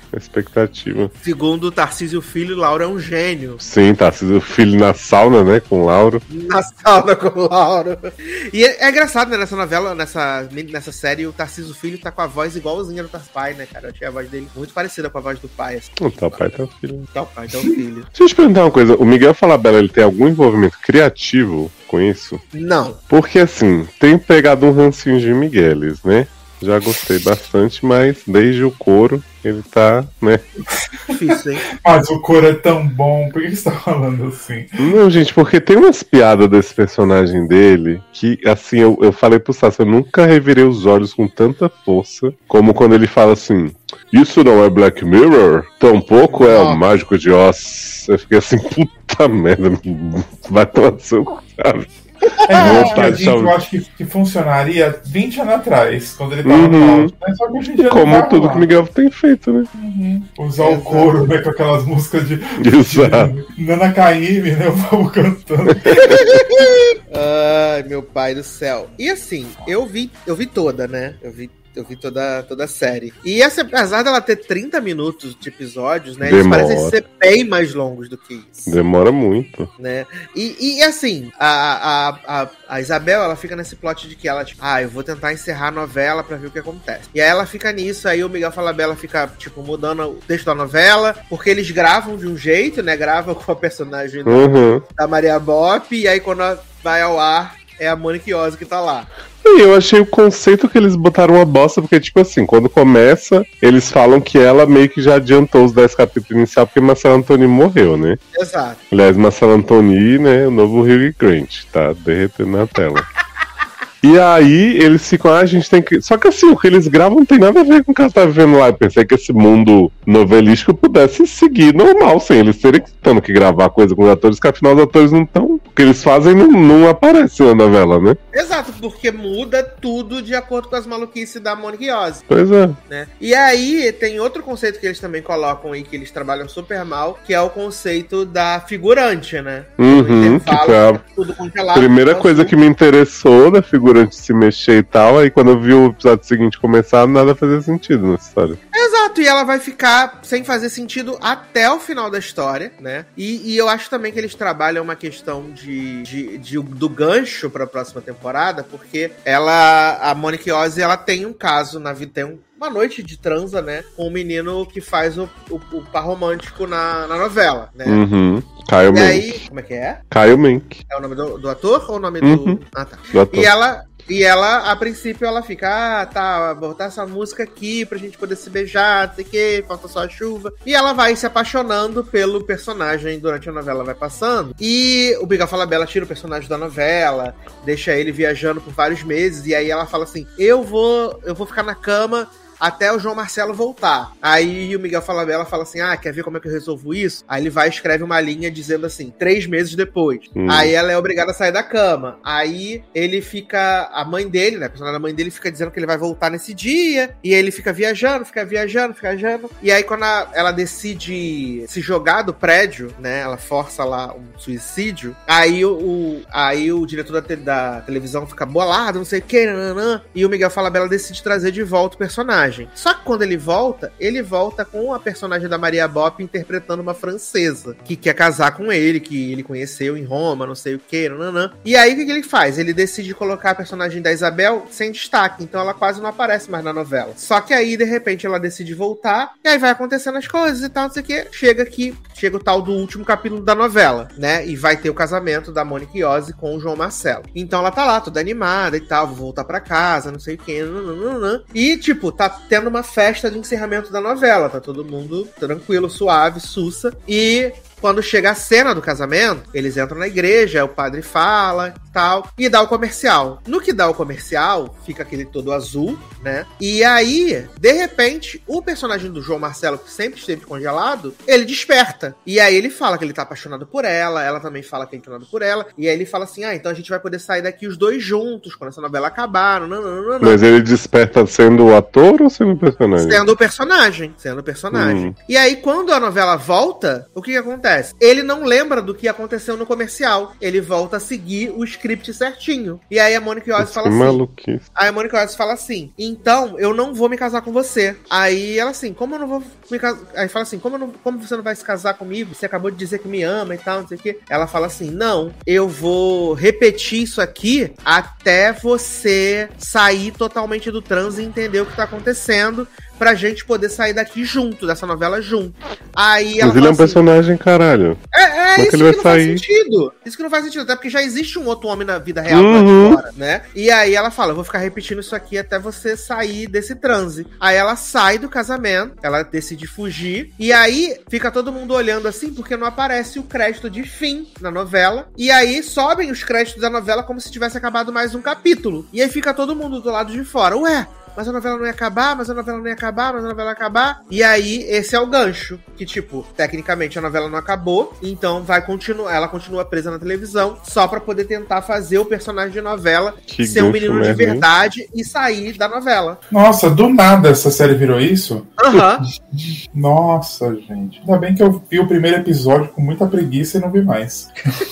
A expectativa. Segundo o Tarcísio Filho, Lauro é um gênio. Sim, Tarcísio Filho na sauna, né, com o Lauro. Na sauna com o Lauro. E é, é engraçado, né, nessa novela, nessa, nessa série, o Tarcísio Filho tá com a voz igualzinha do Tarcísio pai, né, cara? Eu achei a voz dele muito parecida com a voz do pai. Assim. O tal pai, tal filho. Tal pai, tal filho. Deixa eu te perguntar uma coisa. O Miguel Falabella, ele tem algum envolvimento criativo com isso? Não. Porque, assim, tem pegado um rancinho de Migueles, né? Já gostei bastante, mas desde o coro ele tá, né? Difícil, hein? Mas o coro é tão bom, por que você tá falando assim? Não, gente, porque tem umas piadas desse personagem dele que, assim, eu, eu falei pro Sassi, eu nunca revirei os olhos com tanta força como quando ele fala assim: isso não é Black Mirror? Tampouco é o Mágico de Oz. Eu fiquei assim, puta merda, vai tomar no seu cu, sabe? É, vontade, gente, eu acho que, que funcionaria vinte anos atrás, quando ele tava uhum. no áudio, né? Só que hoje em dia como não tudo que o Miguel tem feito, né? Uhum. Usar Exato. O coro, né? Com aquelas músicas de, Exato. de Nana Caymmi, né? O povo cantando. Ai, meu pai do céu. E assim, eu vi, eu vi toda, né? Eu vi Eu vi toda, toda a série. E essa, apesar dela ter trinta minutos de episódios, né? Demora. Eles parecem ser bem mais longos do que isso. Demora muito. Né? E, e assim, a, a, a, a Isabel, ela fica nesse plot de que ela, tipo, ah, eu vou tentar encerrar a novela pra ver o que acontece. E aí ela fica nisso, aí o Miguel Falabella fica, tipo, mudando o texto da novela, porque eles gravam de um jeito, né? Gravam com a personagem uhum. da, da Maria Bopp, e aí quando vai ao ar, é a Monique Ozzy que tá lá. E eu achei o conceito que eles botaram uma bosta, porque, tipo assim, quando começa, eles falam que ela meio que já adiantou os dez capítulos iniciais, porque Marcelo Antoni morreu, né? Exato. Aliás, Marcelo Antoni, né, o novo Hugh Grant, tá derretendo na tela. E aí, eles ficam, ah, a gente tem que... Só que assim, o que eles gravam não tem nada a ver com o que ela tá vivendo lá. Eu pensei que esse mundo novelístico pudesse seguir normal, sem eles terem tendo que gravar coisa com os atores, que afinal os atores não estão... O que eles fazem não, não aparece na novela, né? Exato, porque muda tudo de acordo com as maluquices da Monique Ozzy. Pois é. Né? E aí, tem outro conceito que eles também colocam aí, que eles trabalham super mal, que é o conceito da figurante, né? Uhum, que foi a tudo congelado, primeira coisa azul. Que me interessou da figurante se mexer e tal, aí quando eu vi o episódio seguinte começar, nada fazia sentido nessa história. Exato, e ela vai ficar sem fazer sentido até o final da história, né? E, e eu acho também que eles trabalham uma questão de, de, de do gancho pra próxima temporada, porque ela, a Monique Ozzy, ela tem um caso na vida, tem um uma noite de transa, né? Com o menino que faz o, o, o par romântico na, na novela, né? Uhum. Caio Menck. E aí, como é que é? Caio Menck. É o nome do, do ator ou o nome uhum. do... Ah, tá. Do ator. E ela... E ela, a princípio, ela fica, ah, tá, vou botar essa música aqui pra gente poder se beijar, não sei o que, falta só a chuva. E ela vai se apaixonando pelo personagem durante a novela, vai passando. E o Miguel Falabella tira o personagem da novela, deixa ele viajando por vários meses, e aí ela fala assim, eu vou, eu vou ficar na cama até o João Marcelo voltar. Aí o Miguel Falabella fala assim, ah, quer ver como é que eu resolvo isso? Aí ele vai e escreve uma linha dizendo assim, três meses depois. Hum. Aí ela é obrigada a sair da cama. Aí ele fica, a mãe dele, né, a personagem da mãe dele fica dizendo que ele vai voltar nesse dia, e ele fica viajando, fica viajando, fica viajando. E aí quando a, ela decide se jogar do prédio, né, ela força lá um suicídio, aí o, o, aí o diretor da, te, da televisão fica bolado, não sei o que, nananã, e o Miguel Falabella decide trazer de volta o personagem. Só que quando ele volta, ele volta com a personagem da Maria Bopp interpretando uma francesa, que quer casar com ele, que ele conheceu em Roma, não sei o que, nananã. E aí o que, que ele faz? Ele decide colocar a personagem da Isabel sem destaque, então ela quase não aparece mais na novela. Só que aí, de repente, ela decide voltar, e aí vai acontecendo as coisas e tal, não sei o que. Chega aqui, chega o tal do último capítulo da novela, né? E vai ter o casamento da Monique Ozzy com o João Marcelo. Então ela tá lá, toda animada e tal, vou voltar pra casa, não sei o que, nananã. E, tipo, tá tendo uma festa de encerramento da novela, tá todo mundo tranquilo, suave, sussa, e quando chega a cena do casamento, eles entram na igreja, o padre fala e tal, e dá o comercial. No que dá o comercial, fica aquele todo azul, né? E aí, de repente, o personagem do João Marcelo, que sempre esteve congelado, ele desperta. E aí ele fala que ele tá apaixonado por ela, ela também fala que é apaixonado por ela, e aí ele fala assim, ah, então a gente vai poder sair daqui os dois juntos, quando essa novela acabar, não, não, não, não. Mas ele desperta sendo o ator ou sendo o personagem? Sendo o personagem, sendo o personagem. Hum. E aí, quando a novela volta, o que que acontece? acontece? Ele não lembra do que aconteceu no comercial. Ele volta a seguir o script certinho. E aí a Mônica Iose fala assim... maluquice. Aí a Mônica Iose fala assim, então, eu não vou me casar com você. Aí ela assim, como eu não vou me casar... Aí fala assim, como, eu não... como você não vai se casar comigo? Você acabou de dizer que me ama e tal, não sei o quê. Ela fala assim, não, eu vou repetir isso aqui até você sair totalmente do transe e entender o que tá acontecendo, pra gente poder sair daqui junto, dessa novela junto. Aí ela Mas ele é um assim, personagem, caralho. É, é Como isso que que, ele vai não sair? faz sentido. Isso que não faz sentido, até porque já existe um outro homem na vida real Uhum. lá de fora, né? E aí ela fala, eu vou ficar repetindo isso aqui até você sair desse transe. Aí ela sai do casamento, ela decide fugir, e aí fica todo mundo olhando assim, porque não aparece o crédito de fim na novela, e aí sobem os créditos da novela como se tivesse acabado mais um capítulo. E aí fica todo mundo do lado de fora, ué, mas a novela não ia acabar, mas a novela não ia acabar, mas a novela ia acabar. E aí, esse é o gancho. Que, tipo, tecnicamente a novela não acabou, então vai continuar, ela continua presa na televisão, só pra poder tentar fazer o personagem de novela Que ser um gancho menino de mesmo, hein? verdade e sair da novela. Nossa, do nada essa série virou isso? Aham. Nossa, gente. Ainda bem que eu vi o primeiro episódio com muita preguiça e não vi mais.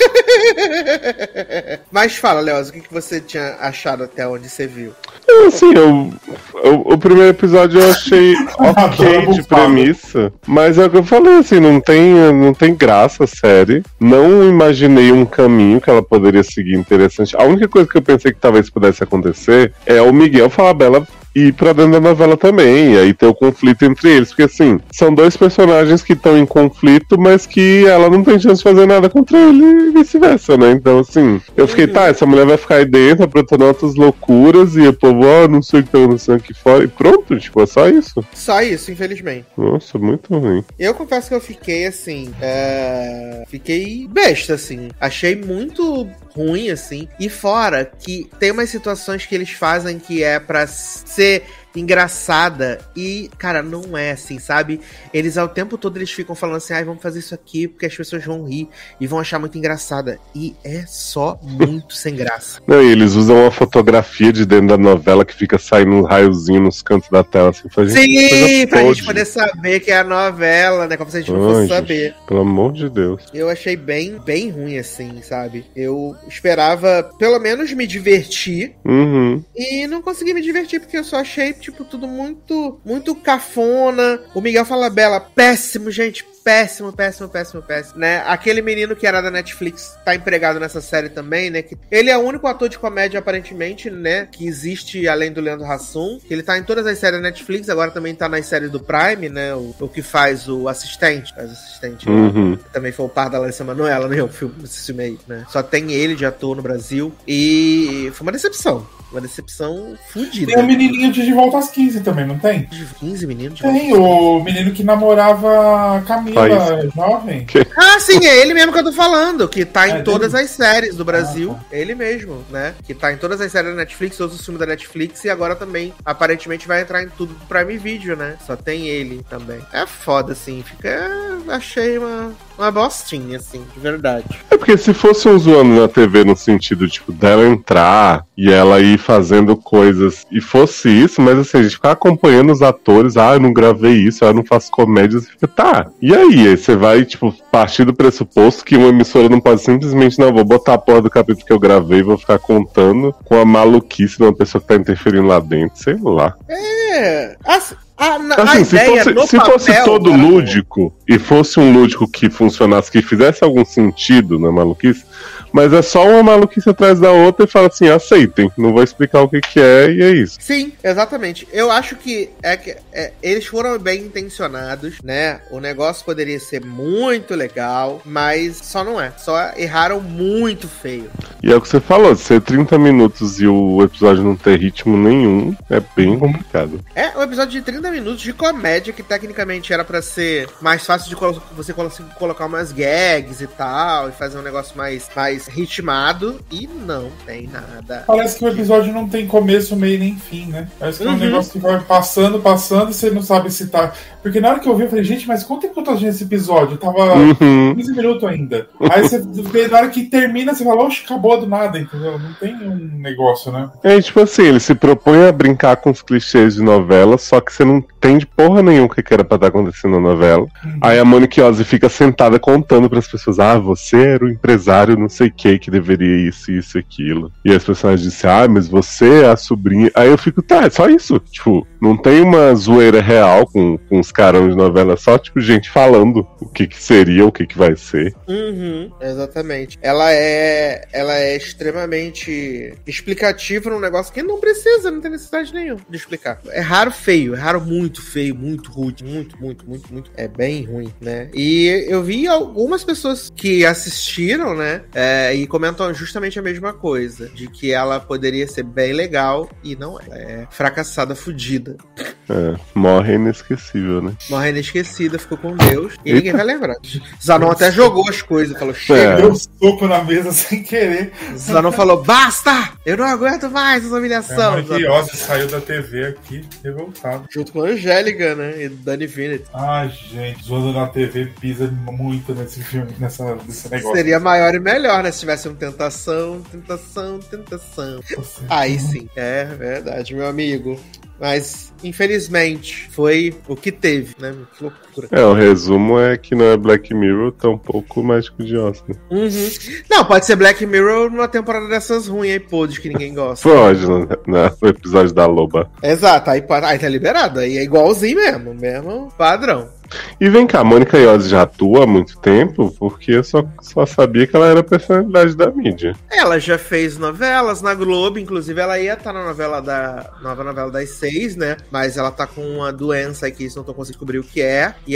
Mas fala, Leoz, o que que você tinha achado até onde você viu? Assim, eu, eu- o primeiro episódio eu achei ok Adoro de bufado. premissa, mas é o que eu falei, assim, não tem, não tem graça a série. Não imaginei um caminho que ela poderia seguir interessante. A única coisa que eu pensei que talvez pudesse acontecer é o Miguel Falabella ir pra dentro da novela também, e aí ter o conflito entre eles, porque assim, são dois personagens que estão em conflito, mas que ela não tem chance de fazer nada contra ele e vice-versa, né? Então assim, eu fiquei, tá, essa mulher vai ficar aí dentro aprontando outras loucuras, e o povo, ó, não sei o que tá acontecendo aqui fora, e pronto, tipo, é só isso. Só isso, infelizmente. Nossa, muito ruim. Eu confesso que eu fiquei assim. é, Fiquei besta, assim. Achei muito ruim, assim. E fora que tem umas situações que eles fazem que é pra ser engraçada e, cara, não é assim, sabe? Eles ao tempo todo eles ficam falando assim, ai, vamos fazer isso aqui porque as pessoas vão rir e vão achar muito engraçada. E é só muito sem graça. Não, e eles usam uma fotografia de dentro da novela que fica saindo um raiozinho nos cantos da tela, assim, pra gente, Sim, coisa pra podre. gente poder saber que é a novela, né? Como se a gente não Ai, fosse gente, saber. pelo amor de Deus. Eu achei bem, bem ruim, assim, sabe? Eu esperava, pelo menos, me divertir. Uhum. E não consegui me divertir, porque eu só achei, tipo, tudo muito, muito cafona. O Miguel Falabella, péssimo, gente. Péssimo, péssimo, péssimo, péssimo, né? Aquele menino que era da Netflix tá empregado nessa série também, né? Que ele é o único ator de comédia, aparentemente, né? Que existe além do Leandro Hassum. Ele tá em todas as séries da Netflix, agora também tá nas séries do Prime, né? O, o que faz o assistente. Faz o assistente lá. Uhum. Também foi o par da Larissa Manoela, né? O filme, esse filme aí, né? Só tem ele de ator no Brasil. E foi uma decepção. Uma decepção fodida. Tem o menininho de De Volta às quinze também, não tem? quinze meninos de Tem, o menino que namorava a Camila, Faz. jovem. Ah, sim, é ele mesmo que eu tô falando, que tá em É todas dele? as séries do Brasil. Ah, É ele mesmo, né? Que tá em todas as séries da Netflix, todos os filmes da Netflix, e agora também, aparentemente, vai entrar em tudo do Prime Video, né? Só tem ele também. É foda, assim, fica... é, achei uma, uma bostinha, assim, de verdade. É porque se fosse um zoando na T V no sentido, tipo, dela entrar e ela ir fazendo coisas e fosse isso, mas assim, a gente ficar acompanhando os atores, ah, eu não gravei isso, ah, eu não faço comédia, você fica, tá. E aí? Aí você vai, tipo, partir do pressuposto que uma emissora não pode simplesmente, não, vou botar a porra do capítulo que eu gravei e vou ficar contando com a maluquice de uma pessoa que tá interferindo lá dentro, sei lá. É... Assim, a, a, a Assim, se ideia fosse, no se fosse papel, todo cara, lúdico e fosse um lúdico que funcionasse, que fizesse algum sentido na maluquice, mas é só uma maluquice atrás da outra e fala assim, aceitem, não vou explicar o que que é e é isso. Sim, exatamente. Eu acho que, é que é, eles foram bem intencionados, né? O negócio poderia ser muito legal, mas só não é. Só erraram muito feio. E é o que você falou, ser trinta minutos e o episódio não ter ritmo nenhum, é bem complicado. É um episódio de trinta minutos de comédia, que tecnicamente era pra ser mais fácil de colo- você colo- colocar umas gags e tal, e fazer um negócio mais, mais mais ritmado e não tem nada. Parece que o episódio não tem começo, meio nem fim, né? Parece que é um Uhum. negócio que vai passando, passando, e você não sabe se tá... Porque na hora que eu vi, eu falei, gente, mas quanto tempo que eu tô assistindo esse episódio? Eu tava Uhum. quinze minutos ainda. Aí você vê, na hora que termina, você fala, oxe, acabou do nada, entendeu? Não tem um negócio, né? É tipo assim, ele se propõe a brincar com os clichês de novela, só que você não entende porra nenhuma o que que era pra estar acontecendo na novela. Uhum. Aí a Monique Ozzy fica sentada contando pras pessoas, ah, você era o empresário não sei o que que deveria isso, isso e aquilo. E as pessoas dizem, ah, mas você é a sobrinha. Aí eu fico, tá, é só isso. Tipo, não tem uma zoeira real com, com os carão de novela, só tipo gente falando o que que seria, o que que vai ser. Uhum, exatamente. Ela é, ela é extremamente explicativa num negócio que não precisa, não tem necessidade nenhuma de explicar. É raro feio, é raro muito feio, muito rude, muito, muito, muito, muito. É bem ruim, né? E eu vi algumas pessoas que assistiram, né, é, e comentam justamente a mesma coisa, de que ela poderia ser bem legal e não é. É fracassada, fudida. É, morre inesquecível, né? Morre inesquecida, ficou com Deus e ninguém vai lembrar. Zanon até jogou as coisas, falou, chega. É. Deu um soco na mesa sem querer. Zanon falou, basta! Eu não aguento mais essa É, humilhação. mas que Ozzy saiu da T V aqui, revoltado. Junto com a Angélica, né? E Dani Vinnet. Ai, gente, zoando na T V pisa muito nesse filme, nessa, nesse negócio. Seria maior e melhor, né? Se tivesse um tentação, tentação, tentação. Aí sim, é verdade, meu amigo. Mas, infelizmente, foi o que teve, né? Que loucura. É, o resumo é que não é Black Mirror, tampouco Mágico de Oz, né? Uhum. Não, pode ser Black Mirror numa temporada dessas ruins aí, podres, que ninguém gosta. Pode, no, no episódio da Loba. Exato, aí, pode- aí tá liberado. Aí é igualzinho mesmo, mesmo padrão. E vem cá, a Mônica Iose já atua há muito tempo, porque eu só, só sabia que ela era personalidade da mídia. Ela já fez novelas na Globo, inclusive ela ia estar na novela da nova novela das seis, né? Mas ela tá com uma doença aí que eles não estão conseguindo descobrir o que é. E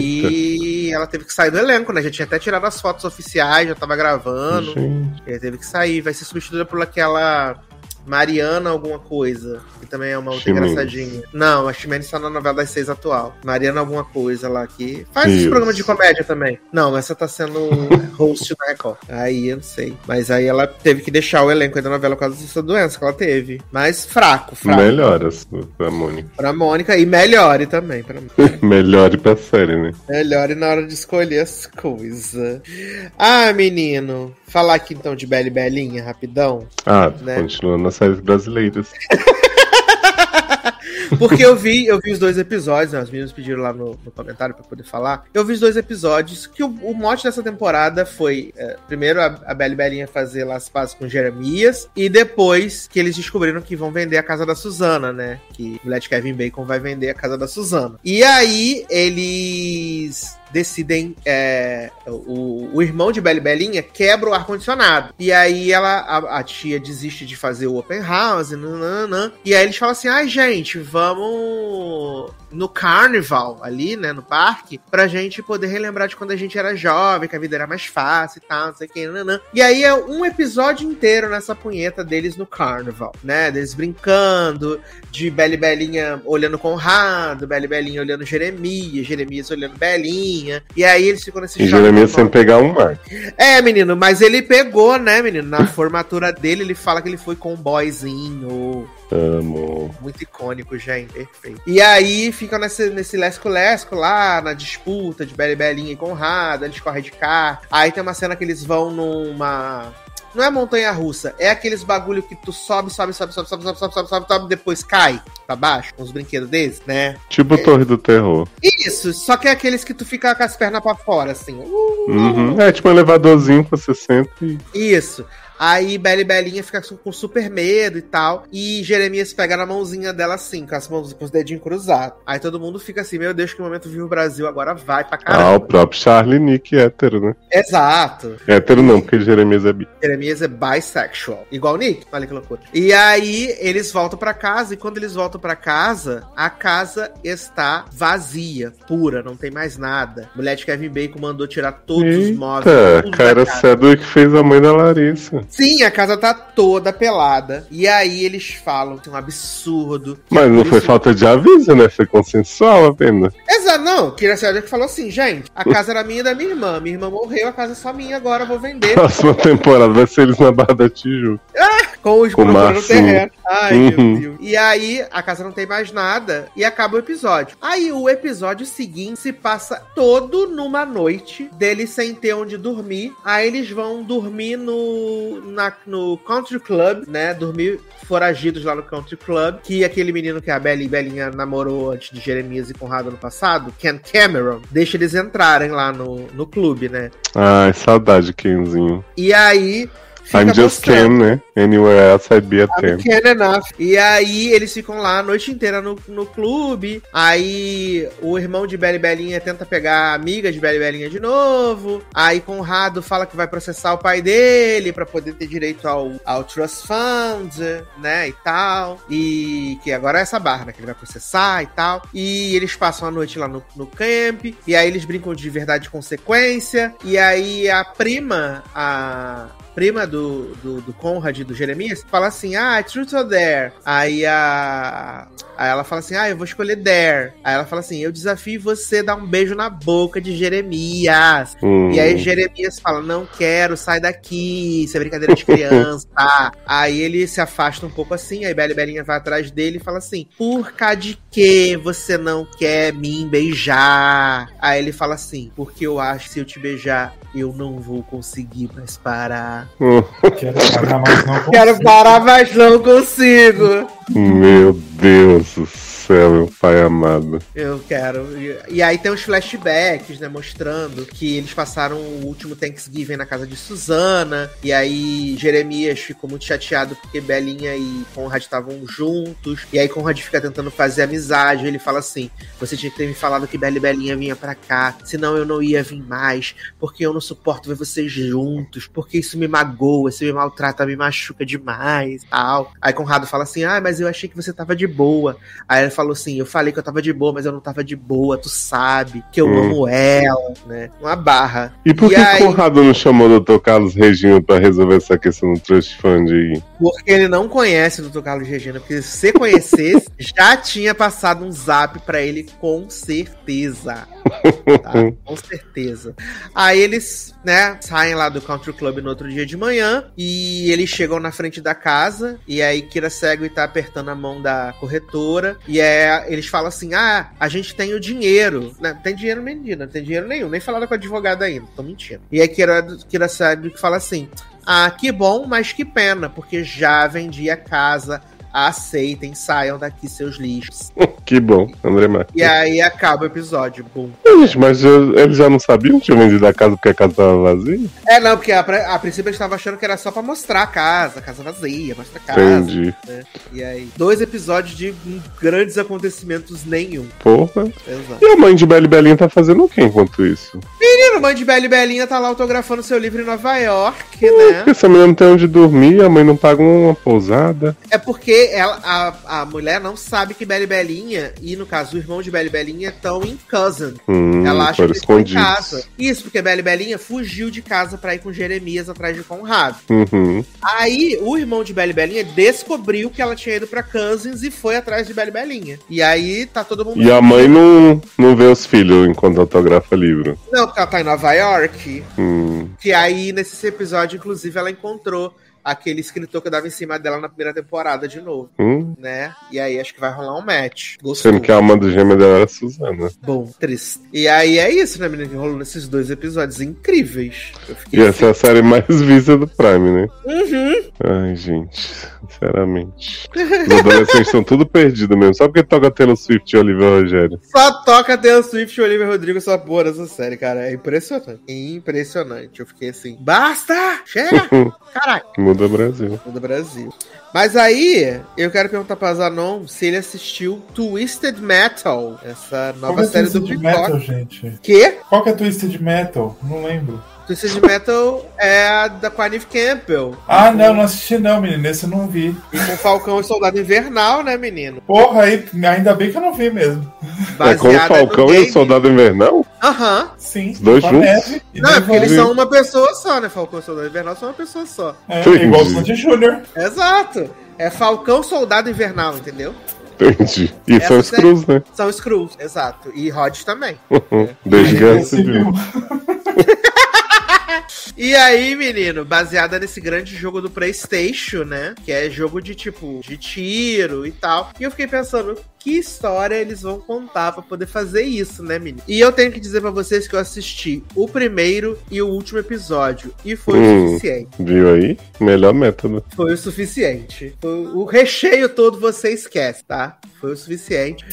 aí ela teve que sair do elenco, né? Já tinha até tirado as fotos oficiais, já tava gravando. Gente, E aí teve que sair. Vai ser substituída por aquela Mariana alguma coisa, que também é uma outra Ximenes. engraçadinha. Não, a Ximenes tá na novela das seis atual. Mariana alguma coisa lá que faz esse Isso. programa de comédia também. Não, essa tá sendo host da Record. Aí eu não sei. Mas aí ela teve que deixar o elenco aí da novela por causa dessa doença que ela teve. Mas fraco, fraco. melhoras pra Mônica. Pra Mônica e melhore também. Pra... Melhore pra série, né? Melhore na hora de escolher as coisas. Ah, menino. Falar aqui então de Bela e Belinha, rapidão. Ah, Né? continuando nas séries brasileiras. Porque eu vi, eu vi os dois episódios, né? Os meninos pediram lá no, no comentário pra poder falar. Eu vi os dois episódios, que o, o mote dessa temporada foi, é, primeiro, a, a Bela e Belinha fazer lá as pazes com Jeremias, e depois que eles descobriram que vão vender a casa da Suzana, né? Que o mulher de Kevin Bacon vai vender a casa da Suzana. E aí, eles decidem, é, o, o irmão de Bela e Belinha quebra o ar-condicionado. E aí ela, a, a tia desiste de fazer o open house, nananã, e aí eles falam assim, ai gente, vamos no carnival ali, né, no parque, pra gente poder relembrar de quando a gente era jovem, que a vida era mais fácil e tal, não sei o que, nananã. E aí é um episódio inteiro nessa punheta deles no carnival, né, deles brincando, de Bela e Belinha olhando Conrado, Bela e Belinha olhando Jeremias, Jeremias olhando Belinha. E aí eles ficam nesse E choque Jeremias de sem volta. pegar um mar. É, menino, mas ele pegou, né, menino? Na formatura dele, ele fala que ele foi com um boyzinho. Amo. Muito icônico, gente. Perfeito. E aí ficam nesse, nesse lesco-lesco lá, na disputa de Bela e Belinha e Conrado. Eles correm de carro. Aí tem uma cena que eles vão numa... Não é montanha-russa, é aqueles bagulho que tu sobe, sobe, sobe, sobe, sobe, sobe, sobe, sobe, sobe, sobe, depois cai pra baixo, uns brinquedos desses, né? Tipo Torre do Terror. Isso, só que é aqueles que tu fica com as pernas pra fora, assim. Uh, Uhum. É tipo um elevadorzinho que você senta e. Isso. Aí Bela e Belinha fica com super medo e tal. E Jeremias pega na mãozinha dela assim, com as mãos, com os dedinhos cruzados. Aí todo mundo fica assim, meu Deus, que momento viu o Brasil, agora vai pra Ah, o caramba. próprio Charlie Nick hétero, né? Exato. Hétero não, porque Jeremias é bi. Jeremias é bisexual. Igual o Nick. Olha que loucura. E aí, eles voltam pra casa. E quando eles voltam pra casa, a casa está vazia. Pura. Não tem mais nada. Mulher de Kevin Bacon mandou tirar todos os móveis. Eita, tudo da cara, casa. Cedric que fez a mãe da Larissa. Sim, a casa tá toda pelada. E aí, eles falam que é um absurdo. Mas não Por foi isso- falta de aviso, né? Foi consensual apenas. Exato, não, Não, Kira Sedgwick falou assim, gente, a casa era minha e da minha irmã. Minha irmã morreu, a casa é só minha, agora eu vou vender. Próxima temporada vai ser eles na Barra da Tijuca. Com os Com produtores no Marcinho. terreno. Ai, Uhum. meu Deus. E aí, a casa não tem mais nada e acaba o episódio. Aí, o episódio seguinte se passa todo numa noite deles sem ter onde dormir. Aí, eles vão dormir no, na, no Country Club, né? Dormir foragidos lá no Country Club. Que aquele menino que a Bela e Belinha namorou antes de Jeremias e Conrado no passado, Ken Cameron, deixa eles entrarem lá no, no clube, né? Ai, saudade, Kenzinho. E aí... fica I'm just mostrando. Ken, né? Anywhere else I'd be a I'm ten. Ken enough. E aí eles ficam lá a noite inteira no, no clube. Aí o irmão de Bela e Belinha tenta pegar a amiga de Bela e Belinha de novo. Aí Conrado fala que vai processar o pai dele pra poder ter direito ao, ao Trust Fund, né? E tal. E que agora é essa barra, né? Que ele vai processar e tal. E eles passam a noite lá no, no camp. E aí eles brincam de verdade e consequência. E aí a prima, a... prima do, do, do Conrad e do Jeremias, fala assim, ah, truth or dare? Aí a... Aí ela fala assim, ah, eu vou escolher dare. Aí ela fala assim, eu desafio você a dar um beijo na boca de Jeremias. Hum. E aí Jeremias fala, não quero, sai daqui, isso é brincadeira de criança. Aí ele se afasta um pouco assim, aí Bela e Belinha vai atrás dele e fala assim, por cá de que você não quer me beijar? Aí ele fala assim, porque eu acho que se eu te beijar, eu não vou conseguir mais parar. Quero parar, mas não consigo. Quero parar, mas não consigo. Meu Deus do céu, meu pai amado. Eu quero. E, e aí tem uns flashbacks, né, mostrando que eles passaram o último Thanksgiving na casa de Susana. E aí Jeremias ficou muito chateado porque Belinha e Conrad estavam juntos. E aí Conrad fica tentando fazer amizade. Ele fala assim, você tinha que ter me falado que Bela e Belinha vinha pra cá, senão eu não ia vir mais, porque eu não suporto ver vocês juntos, porque isso me magoa, isso me maltrata, me machuca demais, tal. Aí Conrado fala assim, ah, mas eu achei que você tava de boa. Aí ele falou assim, eu falei que eu tava de boa, mas eu não tava de boa, tu sabe, que eu Hum. amo ela, né? Uma barra. E por E que aí- Conrado não chamou o doutor Carlos Regino pra resolver essa questão do Trust Fund aí? Porque ele não conhece o doutor Carlos Regina, porque se você conhecesse, já tinha passado um zap pra ele com certeza. Tá? Com certeza. Aí eles, né, saem lá do Country Club no outro dia de manhã e eles chegam na frente da casa e aí Kira Sedgwick tá apertando a mão da corretora e é, eles falam assim, ah, a gente tem o dinheiro. Não tem dinheiro, menina, não tem dinheiro nenhum, nem falaram com a advogada ainda, tô mentindo. E aí Kira, Kira Sedgwick fala assim, ah, que bom, mas que pena, porque já vendi a casa, aceitem, saiam daqui seus lixos. Que bom, André Marques. E aí acaba o episódio, bum. Gente, mas eu- eles já não sabiam que tinha vendido a casa porque a casa tava vazia? É, não, porque a, a princípio eles estavam achando que era só pra mostrar a casa, a casa vazia, mostra a casa. Entendi. Né? E aí, dois episódios de hum, grandes acontecimentos nenhum. Porra. Exato. E a mãe de Bela e Belinha tá fazendo o que enquanto isso? Menino, mãe de Bela e Belinha tá lá autografando seu livro em Nova York, Porque né? essa menina não tem onde dormir, a mãe não paga uma pousada. É porque ela, a, a mulher não sabe que Bela e Belinha, e no caso o irmão de Bela e Belinha, estão em cousin. Hum, Ela acha foram que eles estão em escondidos. casa. Isso, porque Bela e Belinha fugiu de casa pra ir com Jeremias atrás de Conrado. Uhum. Aí, o irmão de Bela e Belinha descobriu que ela tinha ido pra Cousins e foi atrás de Bela e Belinha. E aí, tá todo mundo... E a mãe não, não vê os filhos enquanto autografa livro. Não, porque ela tá em Nova York. Hum. Que aí, nesse episódio, inclusive, ela encontrou aquele escritor que dava em cima dela na primeira temporada de novo, Hum. né? E aí, acho que vai rolar um match. Gostou. Sendo que a alma do gêmeo dela era a Suzana. Bom, triste. E aí, é isso, né, menina? Que rolou nesses dois episódios incríveis. Eu fiquei E essa é a série mais vista do Prime, né? Uhum. Ai, gente, sinceramente. Os adolescentes estão tudo perdidos mesmo. Só porque toca Taylor Swift e Olivia Rogério. Só toca Taylor Swift e Olivia Rodrigo essa porra dessa série, cara. É impressionante. Impressionante. Eu fiquei assim, basta! Chega! Caralho! Muda Brasil. Do Brasil. Mas aí, eu quero perguntar pra Zanon se ele assistiu Twisted Metal, essa Qual nova que é série do Twisted Metal, Peacock. gente? Que? Qual que é Twisted Metal? Não lembro. Twisted Metal é a da com a Neve Campbell. Ah, não, não assisti não, menino. Esse eu não vi. E com Falcão e Soldado Invernal, né, menino? Porra, aí, ainda bem que eu não vi mesmo. É com o Baseada Falcão no e o game. Soldado Invernal? Aham. Sim. Os dois com a juntos? Neve e Não, é porque eles Entendi. são uma pessoa só, né? Falcão e Soldado Invernal são uma pessoa só. É, Entendi. igual o Sandy Júnior. Exato. É Falcão Soldado Invernal, entendeu? Entendi. E Essa são série- Screws, né? São Screws, exato. E Rod também. Desde Guerra Guerra Civil. E aí, menino, baseada nesse grande jogo do PlayStation, né? Que é jogo de tipo, de tiro e tal. E eu fiquei pensando, que história eles vão contar pra poder fazer isso, né, menino? E eu tenho que dizer pra vocês que eu assisti o primeiro e o último episódio. E foi Hum. o suficiente. Viu aí? Melhor método. Foi o suficiente. O, o recheio todo você esquece, tá? Foi o suficiente.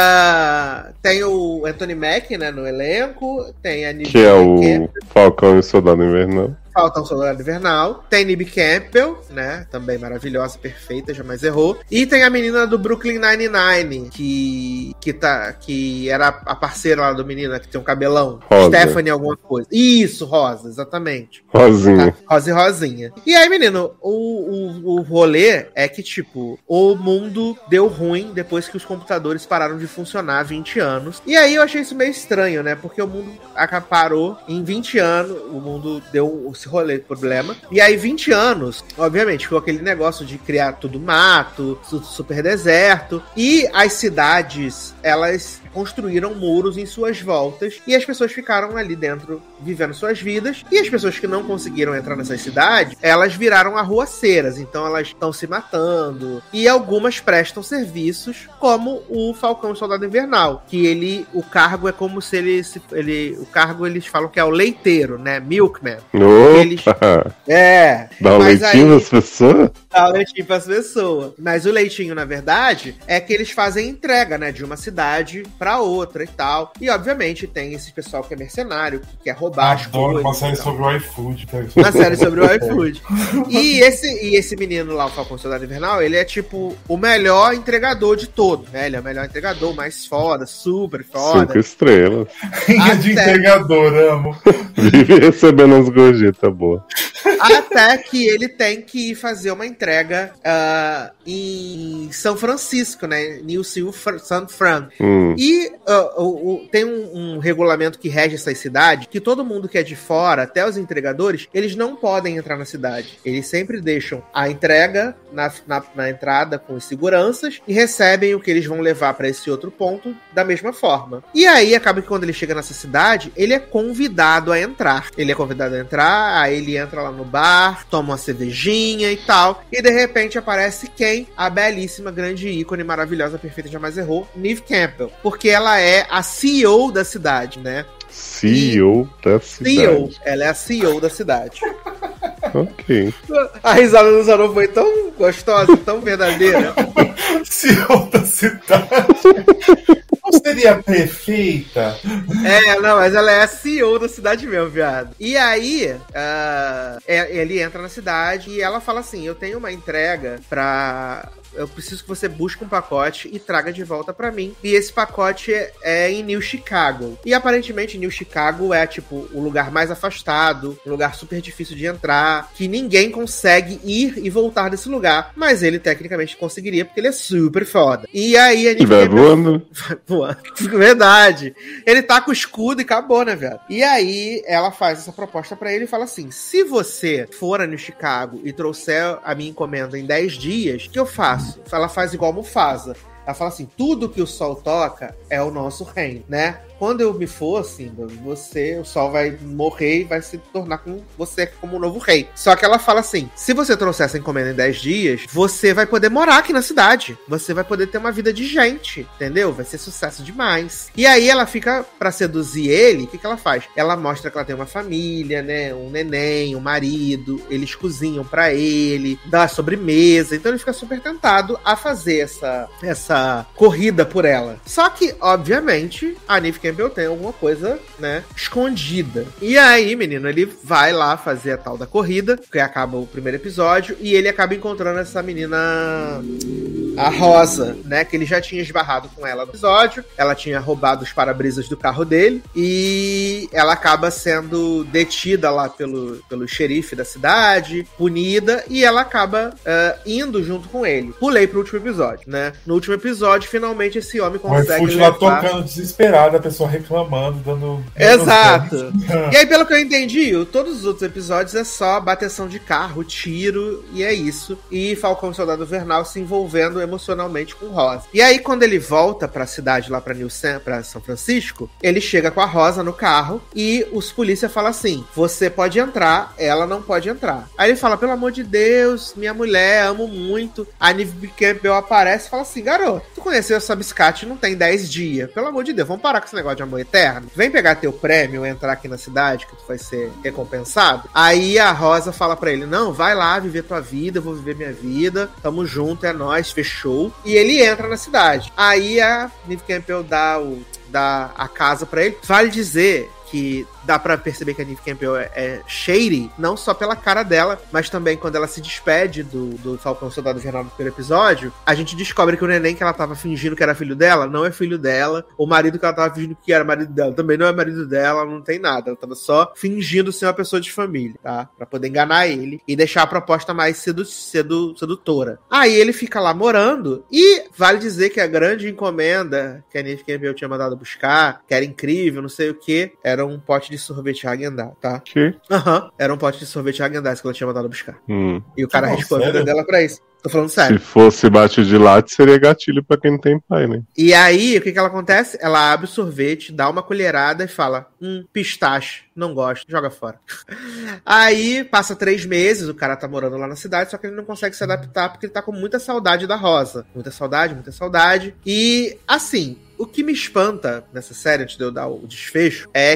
Ah, tem o Anthony Mackie, né, no elenco. Tem a Neve Que é Campbell. o Falcão e o Soldado Invernal. Falta um Soldado Invernal. Tem Neve Campbell, né? Também maravilhosa, perfeita, jamais errou. E tem a menina do Brooklyn Nine-Nine, que, que, tá, que era a parceira lá do menino, né, que tem um cabelão. Rosa. Stephanie alguma coisa. Isso, Rosa, exatamente. Rosinha. Tá? Rosa e Rosinha. E aí, menino, o, o, o rolê é que, tipo, o mundo deu ruim depois que os computadores pararam de funcionar há vinte anos. E aí eu achei isso meio estranho, né? Porque o mundo aca- parou em vinte anos, o mundo deu esse rolê de problema. E aí, vinte anos, obviamente, ficou aquele negócio de criar tudo mato, tudo super deserto. E as cidades, elas construíram muros em suas voltas e as pessoas ficaram ali dentro vivendo suas vidas, e as pessoas que não conseguiram entrar nessas cidades, elas viraram arruaceiras, então elas estão se matando, e algumas prestam serviços, como o Falcão e o Soldado Invernal, que ele, o cargo é como se ele, se, ele o cargo eles falam que é o leiteiro, né, milkman. Eles- Opa! É, Dá um mas leitinho aí- nas pessoas? dá o leitinho pras pessoas. Mas o leitinho, na verdade, é que eles fazem entrega, né, de uma cidade pra outra e tal. E, obviamente, tem esse pessoal que é mercenário, que quer roubar as Adoro coisas. uma série e tal. sobre o iFood. que é- Uma série sobre o iFood. E esse, e esse menino lá, o Falcão Soldado Invernal, ele é tipo o melhor entregador de todos, né? Ele é o melhor entregador, mais foda, super foda. Cinco estrelas. Rinha de Até- entregador, amo. Vive recebendo umas gorjetas boas. Até que ele tem que ir fazer uma entrega ah, em São Francisco, né? New San Fran. Hum. E ah, o- o- tem um, um regulamento que rege essas cidades, que todo mundo que é de fora, até os entregadores, eles não podem entrar na cidade. Eles sempre deixam a entrega na, na, na entrada com os seguranças e recebem o que eles vão levar para esse outro ponto da mesma forma. E aí acaba que quando ele chega nessa cidade, ele é convidado a entrar. Ele é convidado a entrar, aí ele entra lá no bar, toma uma cervejinha e tal, e de repente aparece quem? A belíssima, grande ícone, maravilhosa, perfeita, jamais errou, Neve Campbell. Porque ela é a C E O da cidade, né? C E O da C E O, cidade. ela é a C E O da cidade. Ok. A risada do Zanon foi tão gostosa, tão verdadeira. C E O da cidade. Não seria prefeita? É, não, mas ela é a C E O da cidade mesmo, viado. E aí, ah, é- ele entra na cidade e ela fala assim, eu tenho uma entrega pra... Eu preciso que você busque um pacote e traga de volta pra mim. E esse pacote é, é em New Chicago. E aparentemente New Chicago é, tipo, o lugar mais afastado, um lugar super difícil de entrar, que ninguém consegue ir e voltar desse lugar. Mas ele tecnicamente conseguiria, porque ele é super foda. E aí a Se tiver Neve voando. Voando. Verdade. Ele tá com o escudo e acabou, né, velho? E aí ela faz essa proposta pra ele e fala assim: se você for a New Chicago e trouxer a minha encomenda em dez dias, o que eu faço? Ela faz igual Mufasa. Ela fala assim, tudo que o sol toca é o nosso reino, né? Quando eu me for, Simba, você, o sol vai morrer e vai se tornar com você como um novo rei. Só que ela fala assim, se você trouxer essa encomenda em dez dias, você vai poder morar aqui na cidade. Você vai poder ter uma vida de gente, entendeu? Vai ser sucesso demais. E aí ela fica, pra seduzir ele, o que, que ela faz? Ela mostra que ela tem uma família, né? Um neném, um marido, eles cozinham pra ele, dá sobremesa. Então ele fica super tentado a fazer essa, essa corrida por ela. Só que, obviamente, a Neve Campbell tem alguma coisa, né, escondida. E aí, menino, ele vai lá fazer a tal da corrida, que acaba o primeiro episódio, e ele acaba encontrando essa menina, a Rosa, né, que ele já tinha esbarrado com ela no episódio, ela tinha roubado os para-brisas do carro dele, e ela acaba sendo detida lá pelo, pelo xerife da cidade, punida, e ela acaba uh, indo junto com ele. Pulei pro último episódio, né? No último episódio, episódio, finalmente esse homem O consegue iFood lá levar... tocando desesperado, a pessoa reclamando, dando... Exato. E aí, pelo que eu entendi, o- todos os outros episódios é só bateção de carro, tiro, e é isso. E Falcão e Soldado Invernal se envolvendo emocionalmente com Rosa. E aí, quando ele volta pra cidade, lá pra, New Sam, pra São Francisco, ele chega com a Rosa no carro e os polícia falam assim, você pode entrar, ela não pode entrar. Aí ele fala, pelo amor de Deus, minha mulher, amo muito. A Neve Campbell aparece e fala assim, garoto, tu conheceu essa biscate não tem dez dias. Pelo amor de Deus, vamos parar com esse negócio de amor eterno. Vem pegar teu prêmio e entrar aqui na cidade, que tu vai ser recompensado. Aí a Rosa fala pra ele, não, vai lá viver tua vida, eu vou viver minha vida, tamo junto, é nóis, fechou. E ele entra na cidade. Aí a Neve Campbell dá, o, dá a casa pra ele. Vale dizer que dá pra perceber que a Neve Campbell é, é shady, não só pela cara dela, mas também quando ela se despede do, do Falcão Soldado Invernal no primeiro episódio, a gente descobre que o neném que ela tava fingindo que era filho dela, não é filho dela, o marido que ela tava fingindo que era marido dela também não é marido dela, não tem nada, ela tava só fingindo ser uma pessoa de família, tá? Pra poder enganar ele e deixar a proposta mais sedu sedu sedutora. Aí ele fica lá morando e vale dizer que a grande encomenda que a Neve Campbell tinha mandado buscar, que era incrível, não sei o que, era um pote de sorvete Häagen-Dazs, tá? Que? Aham, uhum. Era um pote de sorvete Häagen-Dazs que ela tinha mandado buscar. Hum. E o cara Nossa, arriscou a vida sério? dela pra isso. Tô falando Se sério. fosse bate de latte, seria gatilho pra quem não tem pai, né? E aí, o que que ela acontece? Ela abre o sorvete, dá uma colherada e fala, hum, pistache, não gosto, joga fora. Aí, passa três meses, o cara tá morando lá na cidade, só que ele não consegue se adaptar porque ele tá com muita saudade da Rosa. Muita saudade, muita saudade. E, assim... O que me espanta nessa série, antes de eu dar o desfecho, é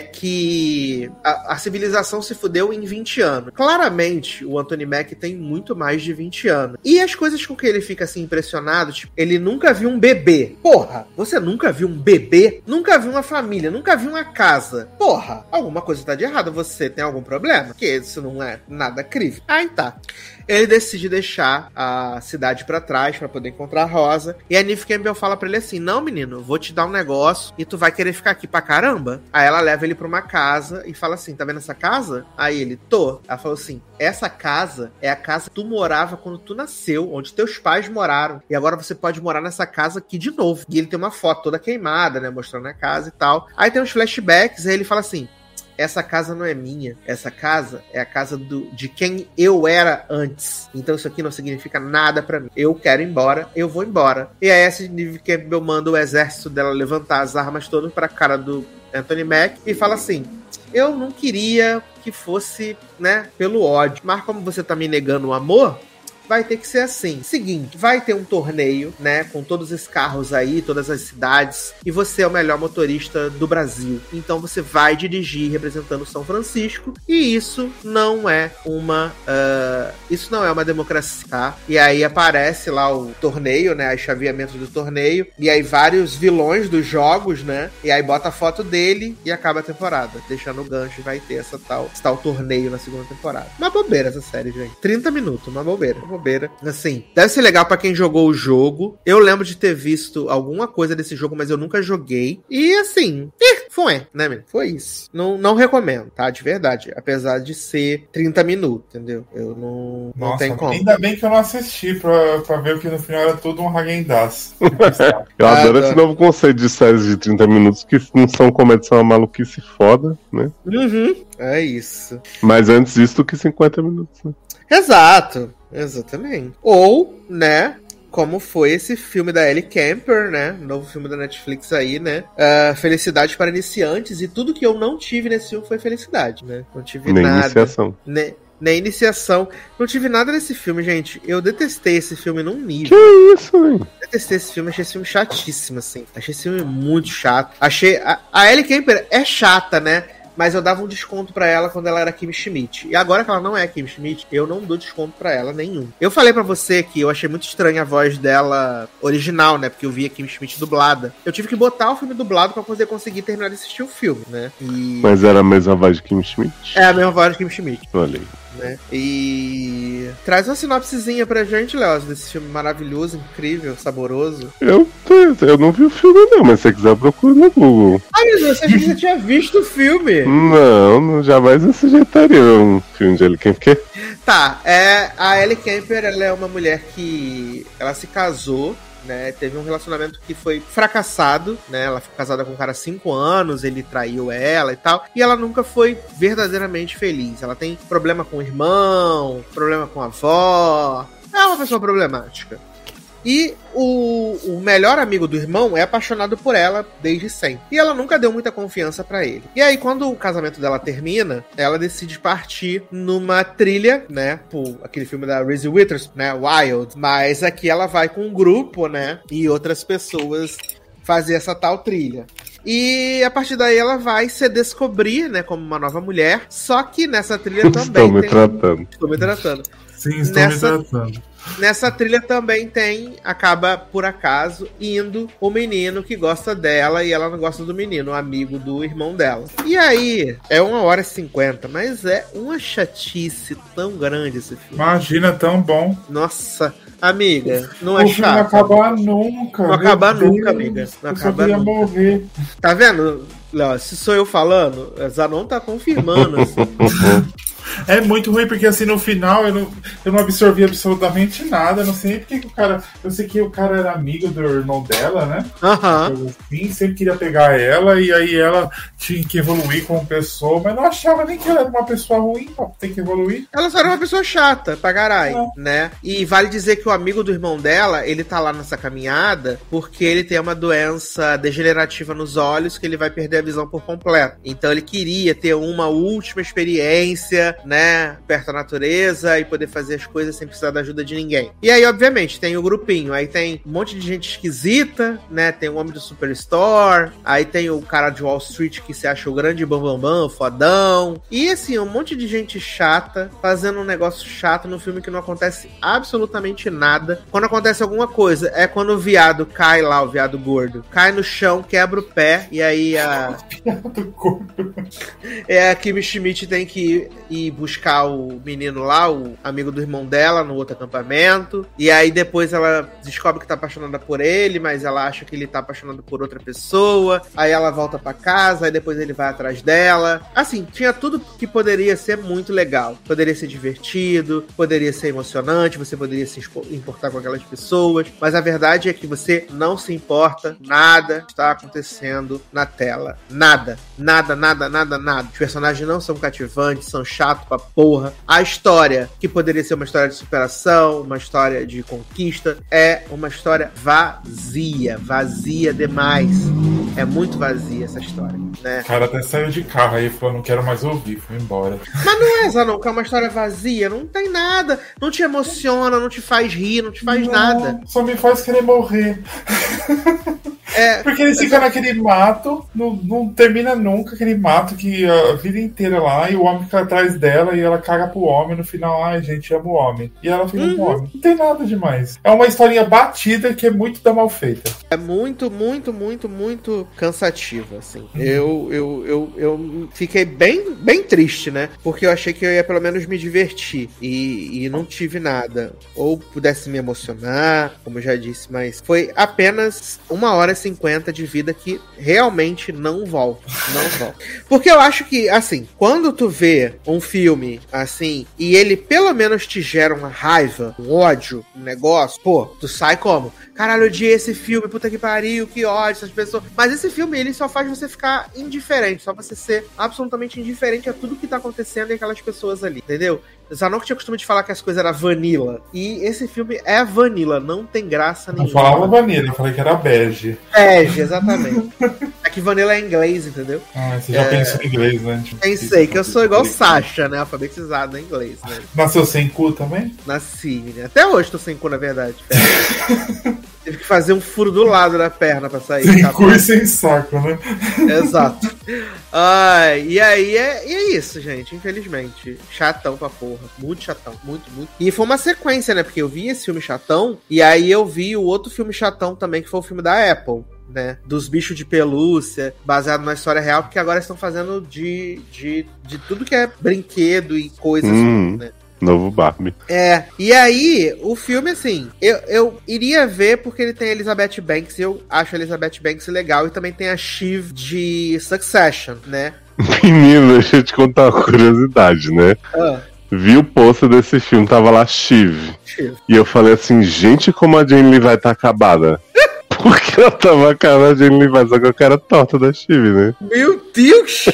que a, a civilização se fudeu em vinte anos. Claramente, o Anthony Mack tem muito mais de vinte anos. E as coisas com que ele fica assim impressionado, tipo, ele nunca viu um bebê. Porra, você nunca viu um bebê? Nunca viu uma família? Nunca viu uma casa? Porra, alguma coisa tá de errado. Você tem algum problema? Porque isso não é nada crível. Aí tá. Ele decide deixar a cidade pra trás pra poder encontrar a Rosa. E a Neve Campbell fala pra ele assim, não, menino, vou te dar um negócio e tu vai querer ficar aqui pra caramba? Aí ela leva ele pra uma casa e fala assim, tá vendo essa casa? Aí ele, tô. Ela falou assim, essa casa é a casa que tu morava quando tu nasceu, onde teus pais moraram. E agora você pode morar nessa casa aqui de novo. E ele tem uma foto toda queimada, né, mostrando a casa e tal. Aí tem uns flashbacks, aí ele fala assim, essa casa não é minha, essa casa é a casa do, de quem eu era antes. Então isso aqui não significa nada pra mim. Eu quero ir embora, eu vou embora. E aí essa Neve Campbell manda o exército dela levantar as armas todas pra cara do Anthony Mack e fala assim, eu não queria que fosse, né, pelo ódio, mas como você tá me negando o amor, vai ter que ser assim. Seguinte, vai ter um torneio, né, com todos esses carros aí, todas as cidades, e você é o melhor motorista do Brasil. Então você vai dirigir representando São Francisco, e isso não é uma uh, isso não é uma democracia, tá? E aí aparece lá o torneio, né, os chaveamentos do torneio, e aí vários vilões dos jogos, né, e aí bota a foto dele e acaba a temporada, deixando o gancho e vai ter essa tal, esse tal torneio na segunda temporada. Uma bobeira essa série, gente. trinta minutos, uma bobeira. Bobeira. Assim, deve ser legal pra quem jogou o jogo. Eu lembro de ter visto alguma coisa desse jogo, mas eu nunca joguei. E assim, eh, foi, né, menino? Foi isso. Não, não recomendo, tá? De verdade. Apesar de ser trinta minutos, entendeu? Eu não, não Nossa, tenho como. ainda bem que eu não assisti pra, pra ver que no final era tudo um Häagen-Dazs. Eu Ah, adoro adoro. esse novo conceito de séries de trinta minutos que não são comédia, são uma maluquice foda, né? Uhum. É isso. Mas antes disso do que cinquenta minutos, né? Exato. Exatamente. Ou, né, como foi esse filme da Ellie Kemper, né? Novo filme da Netflix aí, né? Uh, Felicidade para Iniciantes. E tudo que eu não tive nesse filme foi felicidade, né? Não tive Nem nada. iniciação. Ne nem iniciação. Não tive nada nesse filme, gente. Eu detestei esse filme num nível. Que isso, hein? Detestei esse filme, achei esse filme chatíssimo, assim. Achei esse filme muito chato. Achei... A, a Ellie Kemper é chata, né? Mas eu dava um desconto pra ela quando ela era Kim Schmidt. E agora que ela não é Kim Schmidt, eu não dou desconto pra ela nenhum. Eu falei pra você que eu achei muito estranha a voz dela original, né? Porque eu via Kim Schmidt dublada. Eu tive que botar o filme dublado pra poder conseguir terminar de assistir o filme, né? E... Mas era a mesma voz de Kim Schmidt? é a mesma voz de Kim Schmidt. Olha aí. Né? E traz uma sinopsezinha pra gente, Léo, desse filme maravilhoso, incrível, saboroso. Eu, eu não vi o filme não, mas se você quiser procura no Google. Ai, meu Deus, você achou que você tinha visto o filme? Não, não jamais eu sujeitaria um filme de Ellie Kemper. Tá, é, a Ellie Kemper, ela é uma mulher que ela se casou né? Teve um relacionamento que foi fracassado, né? Ela ficou casada com um cara há cinco anos, ele traiu ela e tal, e ela nunca foi verdadeiramente feliz. Ela tem problema com o irmão, problema com a avó, é uma pessoa problemática. E o, o melhor amigo do irmão é apaixonado por ela desde sempre. E ela nunca deu muita confiança pra ele. E aí, quando o casamento dela termina, ela decide partir numa trilha, né? Por aquele filme da Reese Witherspoon, né? Wild. Mas aqui ela vai com um grupo, né? E outras pessoas fazer essa tal trilha. E a partir daí ela vai se descobrir, né? Como uma nova mulher. Só que nessa trilha também Estou me tem... tratando. Estou me tratando. Sim, estou Nessa... me tratando. Nessa trilha também tem, acaba por acaso, indo o menino que gosta dela e ela não gosta do menino, o amigo do irmão dela. E aí, é uma hora e cinquenta, mas é uma chatice tão grande esse filme. Imagina, tão bom. Nossa, amiga, não é O filme não chato. acabar nunca. Não meu acabar Deus, nunca, amiga. Não eu só acaba queria nunca. morrer. Tá vendo, Léo? Se sou eu falando, Zanon tá confirmando, assim. É muito ruim, porque assim, no final eu não, eu não absorvi absolutamente nada. Eu não sei porque que o cara. Eu sei que o cara era amigo do irmão dela, né? Aham. Assim, sempre queria pegar ela, e aí ela tinha que evoluir como pessoa, mas não achava nem que ela era uma pessoa ruim pra ter que evoluir. Ela só era uma pessoa chata, pra caralho, É. né? E vale dizer que o amigo do irmão dela, ele tá lá nessa caminhada porque ele tem uma doença degenerativa nos olhos que ele vai perder a visão por completo. Então ele queria ter uma última experiência, né, perto da natureza e poder fazer as coisas sem precisar da ajuda de ninguém. E aí, obviamente, tem o grupinho. Aí tem um monte de gente esquisita, né? Tem o homem do Superstore, aí tem o cara de Wall Street que se acha o grande bambambam, bam, bam, fodão. E assim, um monte de gente chata fazendo um negócio chato no filme que não acontece absolutamente nada. Quando acontece alguma coisa, é quando o viado cai lá, o viado gordo, cai no chão, quebra o pé, e aí a... Do corpo. É, a Kimi Schmidt tem que ir, ir buscar o menino lá, o amigo do irmão dela, no outro acampamento. E aí depois ela descobre que tá apaixonada por ele, mas ela acha que ele tá apaixonado por outra pessoa. Aí ela volta pra casa, aí depois ele vai atrás dela. Assim, tinha tudo que poderia ser muito legal. Poderia ser divertido, poderia ser emocionante, você poderia se importar com aquelas pessoas. Mas a verdade é que você não se importa, nada está acontecendo na tela. Nada. Nada, nada, nada, nada. Os personagens não são cativantes, são chatos pra porra. A história, que poderia ser uma história de superação, uma história de conquista, é uma história vazia. Vazia demais. É muito vazia essa história, né? O cara até saiu de carro aí e falou: não quero mais ouvir, foi embora. Mas não é, Zanon, que é uma história vazia. Não tem nada. Não te emociona, não te faz rir, não te faz Não, nada. Só me faz querer morrer. É, Porque eles ficam naquele mato, não, não termina nunca aquele mato que a vida inteira lá, e o homem fica atrás dela e ela caga pro homem. No final, ai, gente, amo o homem. E ela fica Uhum. com o homem. Não tem nada demais. É uma historinha batida que é muito da mal feita. é muito, muito, muito, muito cansativa, assim. Eu, eu, eu, eu fiquei bem, bem triste, né? Porque eu achei que eu ia pelo menos me divertir. E, e não tive nada. Ou pudesse me emocionar, como eu já disse, mas foi apenas uma hora e cinquenta de vida que realmente não volta. Não volta. Porque eu acho que, assim, quando tu vê um filme assim, e ele pelo menos te gera uma raiva, um ódio, um negócio, pô, tu sai como? Caralho, eu odiei esse filme, puta que pariu, que ódio, essas pessoas. Mas esse filme, ele só faz você ficar indiferente, só você ser absolutamente indiferente a tudo que tá acontecendo e aquelas pessoas ali, entendeu? Zanon que tinha costume de falar que as coisas eram vanilla. E esse filme é vanilla, não tem graça Não nenhuma. falava vanilla, eu falei que era bege. É, exatamente. É que vanilla é inglês, entendeu? Ah, você já É. pensou em inglês, né? Tipo, Pensei que eu sou igual Sasha, né? Alfabetizado em inglês, né? Nasceu sem cu também? Nasci, né? Até hoje tô sem cu, na verdade. Tive que fazer um furo do lado da perna pra sair. Sem tá? cu e sem saco, né? Exato. Ai, e aí é, e é isso, gente. Infelizmente. Chatão pra porra. Muito chatão. Muito, muito. E foi uma sequência, né? Porque eu vi esse filme chatão. E aí eu vi o outro filme chatão também, que foi o filme da Apple. Né, dos bichos de pelúcia, baseado na história real, porque agora estão fazendo de, de, de tudo que é brinquedo e coisas, Hum. né? Novo Barbie. É, e aí, o filme, assim, eu, eu iria ver porque ele tem a Elizabeth Banks, e eu acho a Elizabeth Banks legal, e também tem a Shiv de Succession, né? Menino, deixa eu te contar uma curiosidade, né? Ah, vi o pôster desse filme, tava lá Shiv. Shiv. E eu falei assim, gente, como a Jane Levi tá acabada. Porque ela tava acabada, a Jane Levi, só com a cara torta da Shiv, né? Meu Deus!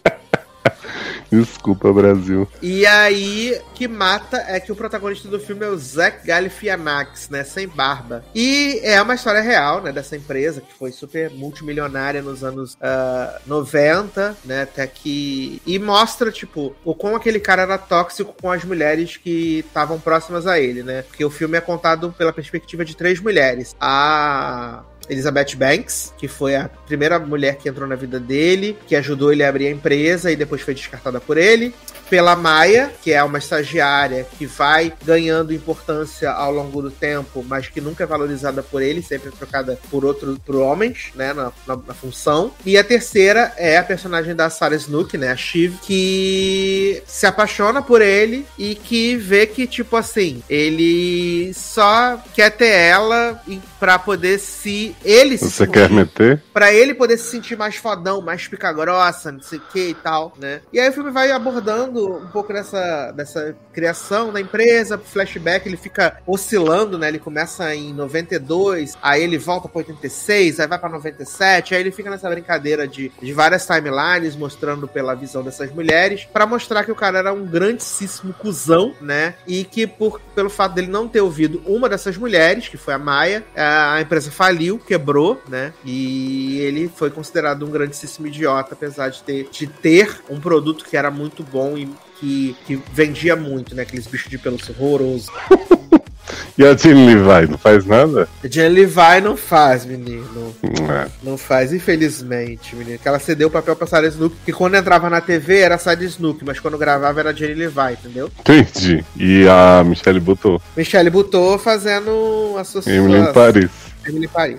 Desculpa, Brasil. E aí, o que mata é que o protagonista do filme é o Zach Galifianakis, né? Sem barba. E é uma história real, né? Dessa empresa que foi super multimilionária nos anos uh, noventa, né? Até que... E mostra, tipo, o quão aquele cara era tóxico com as mulheres que estavam próximas a ele, né? Porque o filme é contado pela perspectiva de três mulheres. A... Elizabeth Banks, que foi a primeira mulher que entrou na vida dele, que ajudou ele a abrir a empresa e depois foi descartada por ele. Pela Maya, que é uma estagiária que vai ganhando importância ao longo do tempo, mas que nunca é valorizada por ele, sempre é trocada por outros, por homens, né, na, na, na função. E a terceira é a personagem da Sarah Snook, né, a Shiv, que se apaixona por ele e que vê que, tipo assim, ele só quer ter ela pra poder se... Ele se Você quer meter? Pra ele poder se sentir mais fodão, mais pica grossa, não sei o que e tal, né? E aí o filme vai abordando um pouco dessa, dessa criação da empresa, flashback, ele fica oscilando, né? Ele começa em noventa e dois, aí ele volta pra oitenta e seis, aí vai pra noventa e sete, aí ele fica nessa brincadeira de, de várias timelines, mostrando pela visão dessas mulheres, pra mostrar que o cara era um grandíssimo cuzão, né? E que por, pelo fato dele não ter ouvido uma dessas mulheres, que foi a Maya, a empresa faliu, quebrou, né? E ele foi considerado um grandíssimo idiota, apesar de ter, de ter um produto que era muito bom e que, que vendia muito, né? Aqueles bichos de pelúcia horrorosos. E a Jane Levi não faz nada? A Jane Levi não faz, menino. É. Não faz, infelizmente, menino. Que ela cedeu o papel pra Sarah Snook, que quando entrava na T V era Sarah Snook, mas quando gravava era Jane Levi, entendeu? Entendi. E a Michelle Buteau? Michelle Buteau fazendo a sua... Emily em Paris. Emily Paris.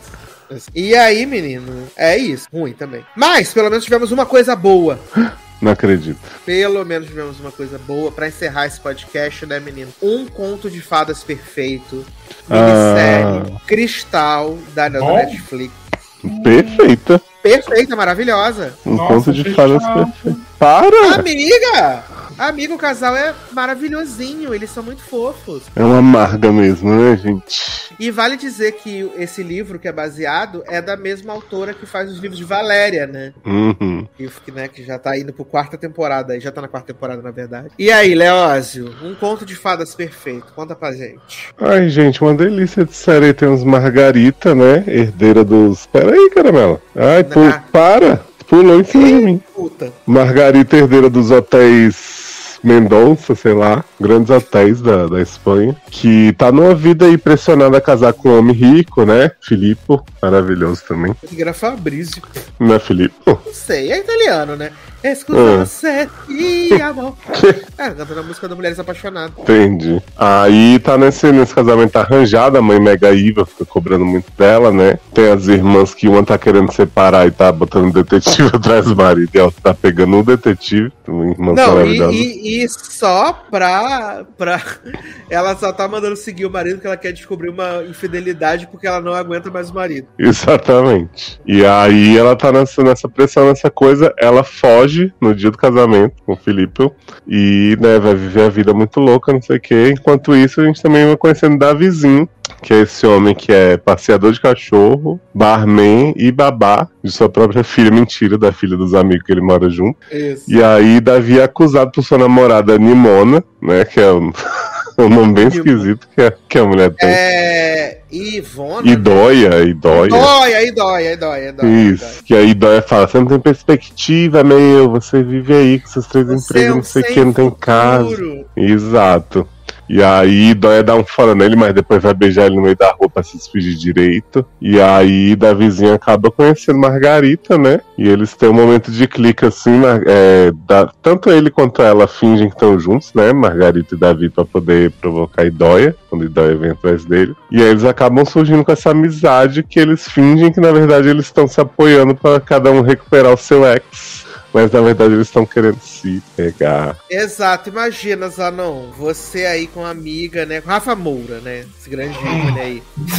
E aí, menino, é isso. Ruim também. Mas, pelo menos tivemos uma coisa boa. Não acredito. Pelo menos tivemos uma coisa boa pra encerrar esse podcast, né, menino? Um conto de fadas perfeito. Minissérie Ah. Cristal da, da Bom. Netflix. Perfeita. Perfeita, maravilhosa. Um Nossa, conto de que fadas chato. perfeito. Para! Amiga! Amigo, o casal é maravilhosinho, eles são muito fofos. É uma amarga mesmo, né, gente? E vale dizer que esse livro que é baseado é da mesma autora que faz os livros de Valéria, né? Uhum. Que, né, que já tá indo pro quarta temporada aí, já tá na quarta temporada, na verdade. E aí, Leózio, um conto de fadas perfeito, conta pra gente. Ai, gente, uma delícia de série. Tem uns Margarita, né? Herdeira dos... Peraí, caramela. Ai, pu... Ah. para! Pulou em cima de mim. Puta. Margarita, herdeira dos hotéis Mendonça, sei lá, grandes hotéis da, da Espanha, que tá numa vida aí pressionada a casar com um homem rico, né? Filippo, maravilhoso também. Que era Fabrício. Não é Filippo? Não sei, é italiano, né? Escuta Ah. você e amor. É, cantando a música da Mulheres Apaixonadas. Entendi. Aí tá nesse, nesse casamento arranjado, a mãe Mega Iva fica cobrando muito dela, né? Tem as irmãs que uma tá querendo separar e tá botando o detetive atrás do marido, e ela tá pegando um detetive, uma irmã Não, maravilhosa. e, e, e só pra, pra. Ela só tá mandando seguir o marido porque ela quer descobrir uma infidelidade porque ela não aguenta mais o marido. Exatamente. E aí ela tá nessa, nessa pressão, nessa coisa, ela foge no dia do casamento com o Felipe e, né, vai viver a vida muito louca, não sei o que. Enquanto isso, a gente também vai conhecendo Davizinho, que é esse homem que é passeador de cachorro, barman e babá de sua própria filha, mentira, da filha dos amigos que ele mora junto. Isso. E aí Davi é acusado por sua namorada Nimona, né, que é um, um nome bem esquisito que a, que a mulher tem. É. Ivona. Idóia, Idóia. Dói, aí dói, aí dói, aí dói. Isso, que aí Idóia fala, você não tem perspectiva, meu, você vive aí com seus três Você empregos, é um não sei o sem que, não tem futuro. casa. Exato. E aí Dóia dá um fora nele, mas depois vai beijar ele no meio da rua pra se despedir direito. E aí Davizinho acaba conhecendo Margarita, né? E eles têm um momento de clique assim, é, da, tanto ele quanto ela fingem que estão juntos, né? Margarita e Davi, pra poder provocar Idóia, quando Idóia vem atrás dele. E aí eles acabam surgindo com essa amizade que eles fingem que na verdade eles estão se apoiando pra cada um recuperar o seu ex. Mas na verdade eles estão querendo se pegar. Exato, imagina, Zanon, você aí com a amiga, né? Com Rafa Moura, né? Esse grande ícone aí.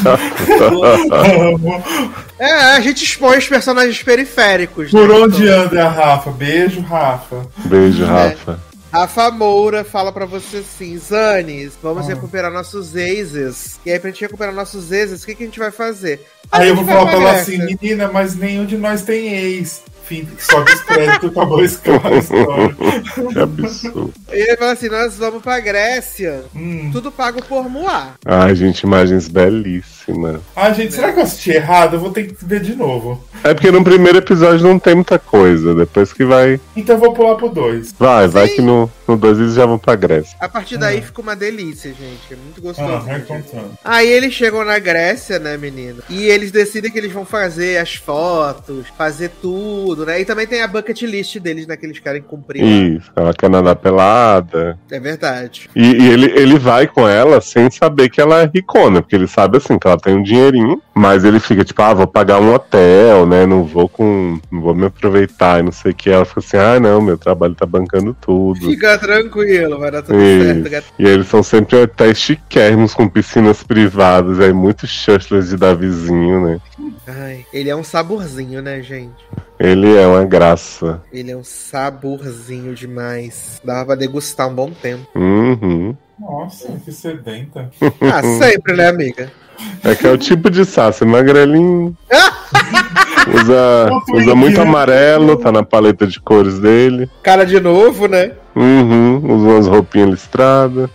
É, a gente expõe os personagens periféricos. Por né? onde Então, anda a Rafa? Beijo, Rafa. Beijo, Rafa. Rafa Moura fala pra você assim, Zanis, vamos Ah. recuperar nossos exes. E aí, pra gente recuperar nossos exes, o que, que a gente vai fazer? A Aí eu gente vou vai falar pra ela Grécia. assim, menina, mas nenhum de nós tem ex. Fim, sobe os créditos, acabou a história. Que absurdo. E ele fala assim, nós vamos pra Grécia. Hum. Tudo pago por Moá. Ai, gente, imagens belíssimas. Ah, gente, será que eu assisti errado? Eu vou ter que ver de novo. É porque no primeiro episódio não tem muita coisa. Depois que vai. Então eu vou pular pro dois. Vai, vai Sim. que no, no dois eles já vão pra Grécia. A partir daí Ah. fica uma delícia, gente. É muito Ah, gostoso. vai contando. Aí eles chegam na Grécia, né, menino? E eles decidem que eles vão fazer as fotos, fazer tudo, né? E também tem a bucket list deles, né? Que eles querem cumprir lá. Isso, ela quer nadar pelada. É verdade. E, e ele, ele vai com ela sem saber que ela é ricona, porque ele sabe assim que ela tem um dinheirinho, mas ele fica tipo, ah, vou pagar um hotel, né? Não vou com. Não vou me aproveitar e não sei o que. Ela fica assim, ah, não, meu trabalho tá bancando tudo. Fica tranquilo, vai dar tudo Isso. certo, gato. E eles são sempre até chiquérrimos com piscinas privadas, aí muito chutlas de Davizinho, né? Ai, ele é um saborzinho, né, gente? Ele é uma graça. Ele é um saborzinho demais. Dava pra degustar um bom tempo. Uhum. Nossa, que sedenta. Ah, sempre, né, amiga? É que é o tipo de Sassi, magrelinho. Usa, usa muito amarelo, tá na paleta de cores dele. Cara de novo, né? Uhum, usa umas roupinhas listradas.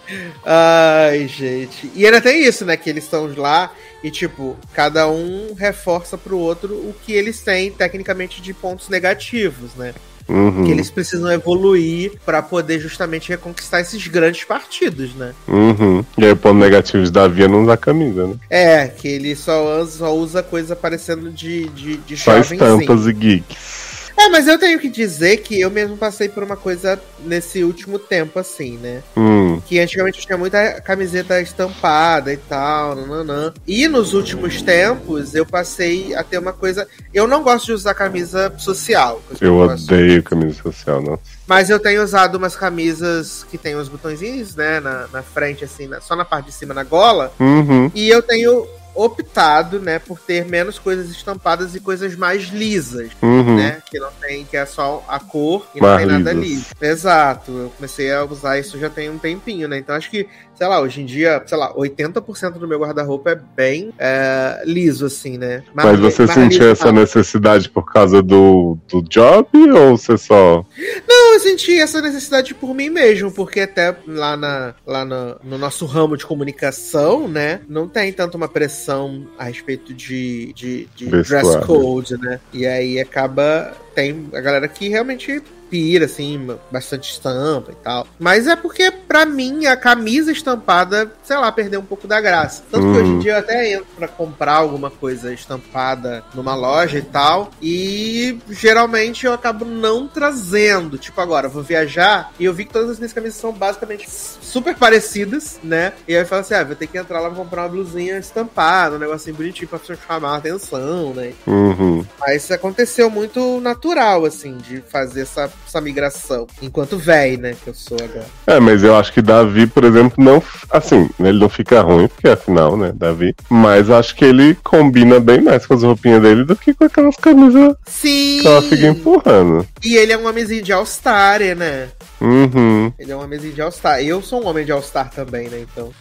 Ai, gente. E ainda tem isso, né? Que eles estão lá e, tipo, cada um reforça pro outro o que eles têm, tecnicamente, de pontos negativos, né? Uhum, Que eles precisam evoluir pra poder justamente reconquistar esses grandes partidos, né? uhum. E aí o ponto negativo de Davi é não usar camisa, né? É, que ele só usa, só usa coisa parecendo de, de, de Só jovenzinho. estampas e geeks. É, mas eu tenho que dizer que eu mesmo passei por uma coisa nesse último tempo, assim, né? Hum, Que antigamente eu tinha muita camiseta estampada e tal, nananã. E nos últimos tempos eu passei a ter uma coisa. Eu não gosto de usar camisa social. coisa que eu gosto. odeio camisa social, não. Mas eu tenho usado umas camisas que tem os botõezinhos, né, na, na frente, assim, na- só na parte de cima, na gola. Uhum, E eu tenho optado, né, por ter menos coisas estampadas e coisas mais lisas, uhum. né? Que não tem, que é só a cor e não Mais tem nada lisas. liso. Exato. Eu comecei a usar isso já tem um tempinho, né? Então acho que, sei lá, hoje em dia, sei lá, oitenta por cento do meu guarda-roupa é bem é, liso, assim, né? Mas você mais sentiu liso, essa não. necessidade por causa do, do job ou você só. Não, eu senti essa necessidade por mim mesmo, porque até lá, na, lá no, no nosso ramo de comunicação, né, não tem tanto uma pressão a respeito de, de, de dress Vestuário. code, né? E aí acaba. Tem a galera que realmente pira, assim, bastante estampa e tal. Mas é porque, pra mim, a camisa estampada, sei lá, perdeu um pouco da graça. Tanto que Uhum. hoje em dia eu até entro pra comprar alguma coisa estampada numa loja e tal. E geralmente eu acabo não trazendo. Tipo, agora, eu vou viajar e eu vi que todas as minhas camisas são basicamente super parecidas, né? E aí eu falo assim, ah, vou ter que entrar lá pra comprar uma blusinha estampada, um negocinho bonitinho pra chamar a atenção, né? Uhum. Mas isso aconteceu muito natural, assim, de fazer essa, essa migração. Enquanto véi, né, que eu sou agora. É, mas eu acho que Davi, por exemplo, não. Assim, ele não fica ruim, porque afinal, né, Davi. Mas acho que ele combina bem mais com as roupinhas dele do que com aquelas camisas Sim! que ela fica empurrando. E ele é um homenzinho de All-Star, né? Uhum. Ele é um homenzinho de All-Star. Eu sou um homem de All-Star também, né, então.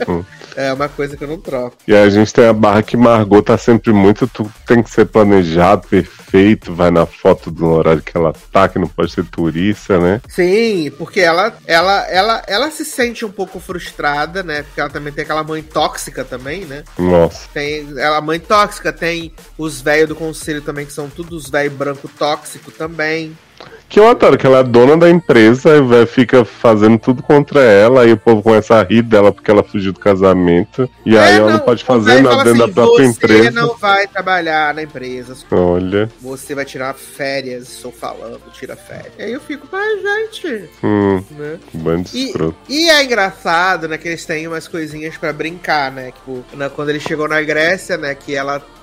É uma coisa que eu não troco. E aí a gente tem a barra que Margot tá sempre muito. Tudo tem que ser planejado, perfeito. Vai na foto do horário que ela tá, que não pode ser turista, né? Sim, porque ela, ela, ela, ela se sente um pouco frustrada, né? Porque ela também tem aquela mãe tóxica também, né? Nossa. Tem ela, mãe tóxica, tem os velhos do conselho também, que são todos os velhos branco tóxico também. Que eu adoro, que ela é dona da empresa e vai, fica fazendo tudo contra ela, aí o povo começa a rir dela porque ela fugiu do casamento. E aí ela não pode o fazer velho nada fala dentro assim, da própria você empresa. não vai trabalhar na empresa. Olha. Você vai tirar férias, estou falando, tira férias. E aí eu fico, mas gente, Hum, né? bando de E, escroto. e é engraçado, né, que eles têm umas coisinhas pra brincar, né? Tipo, né, quando ele chegou na Grécia, né, que ela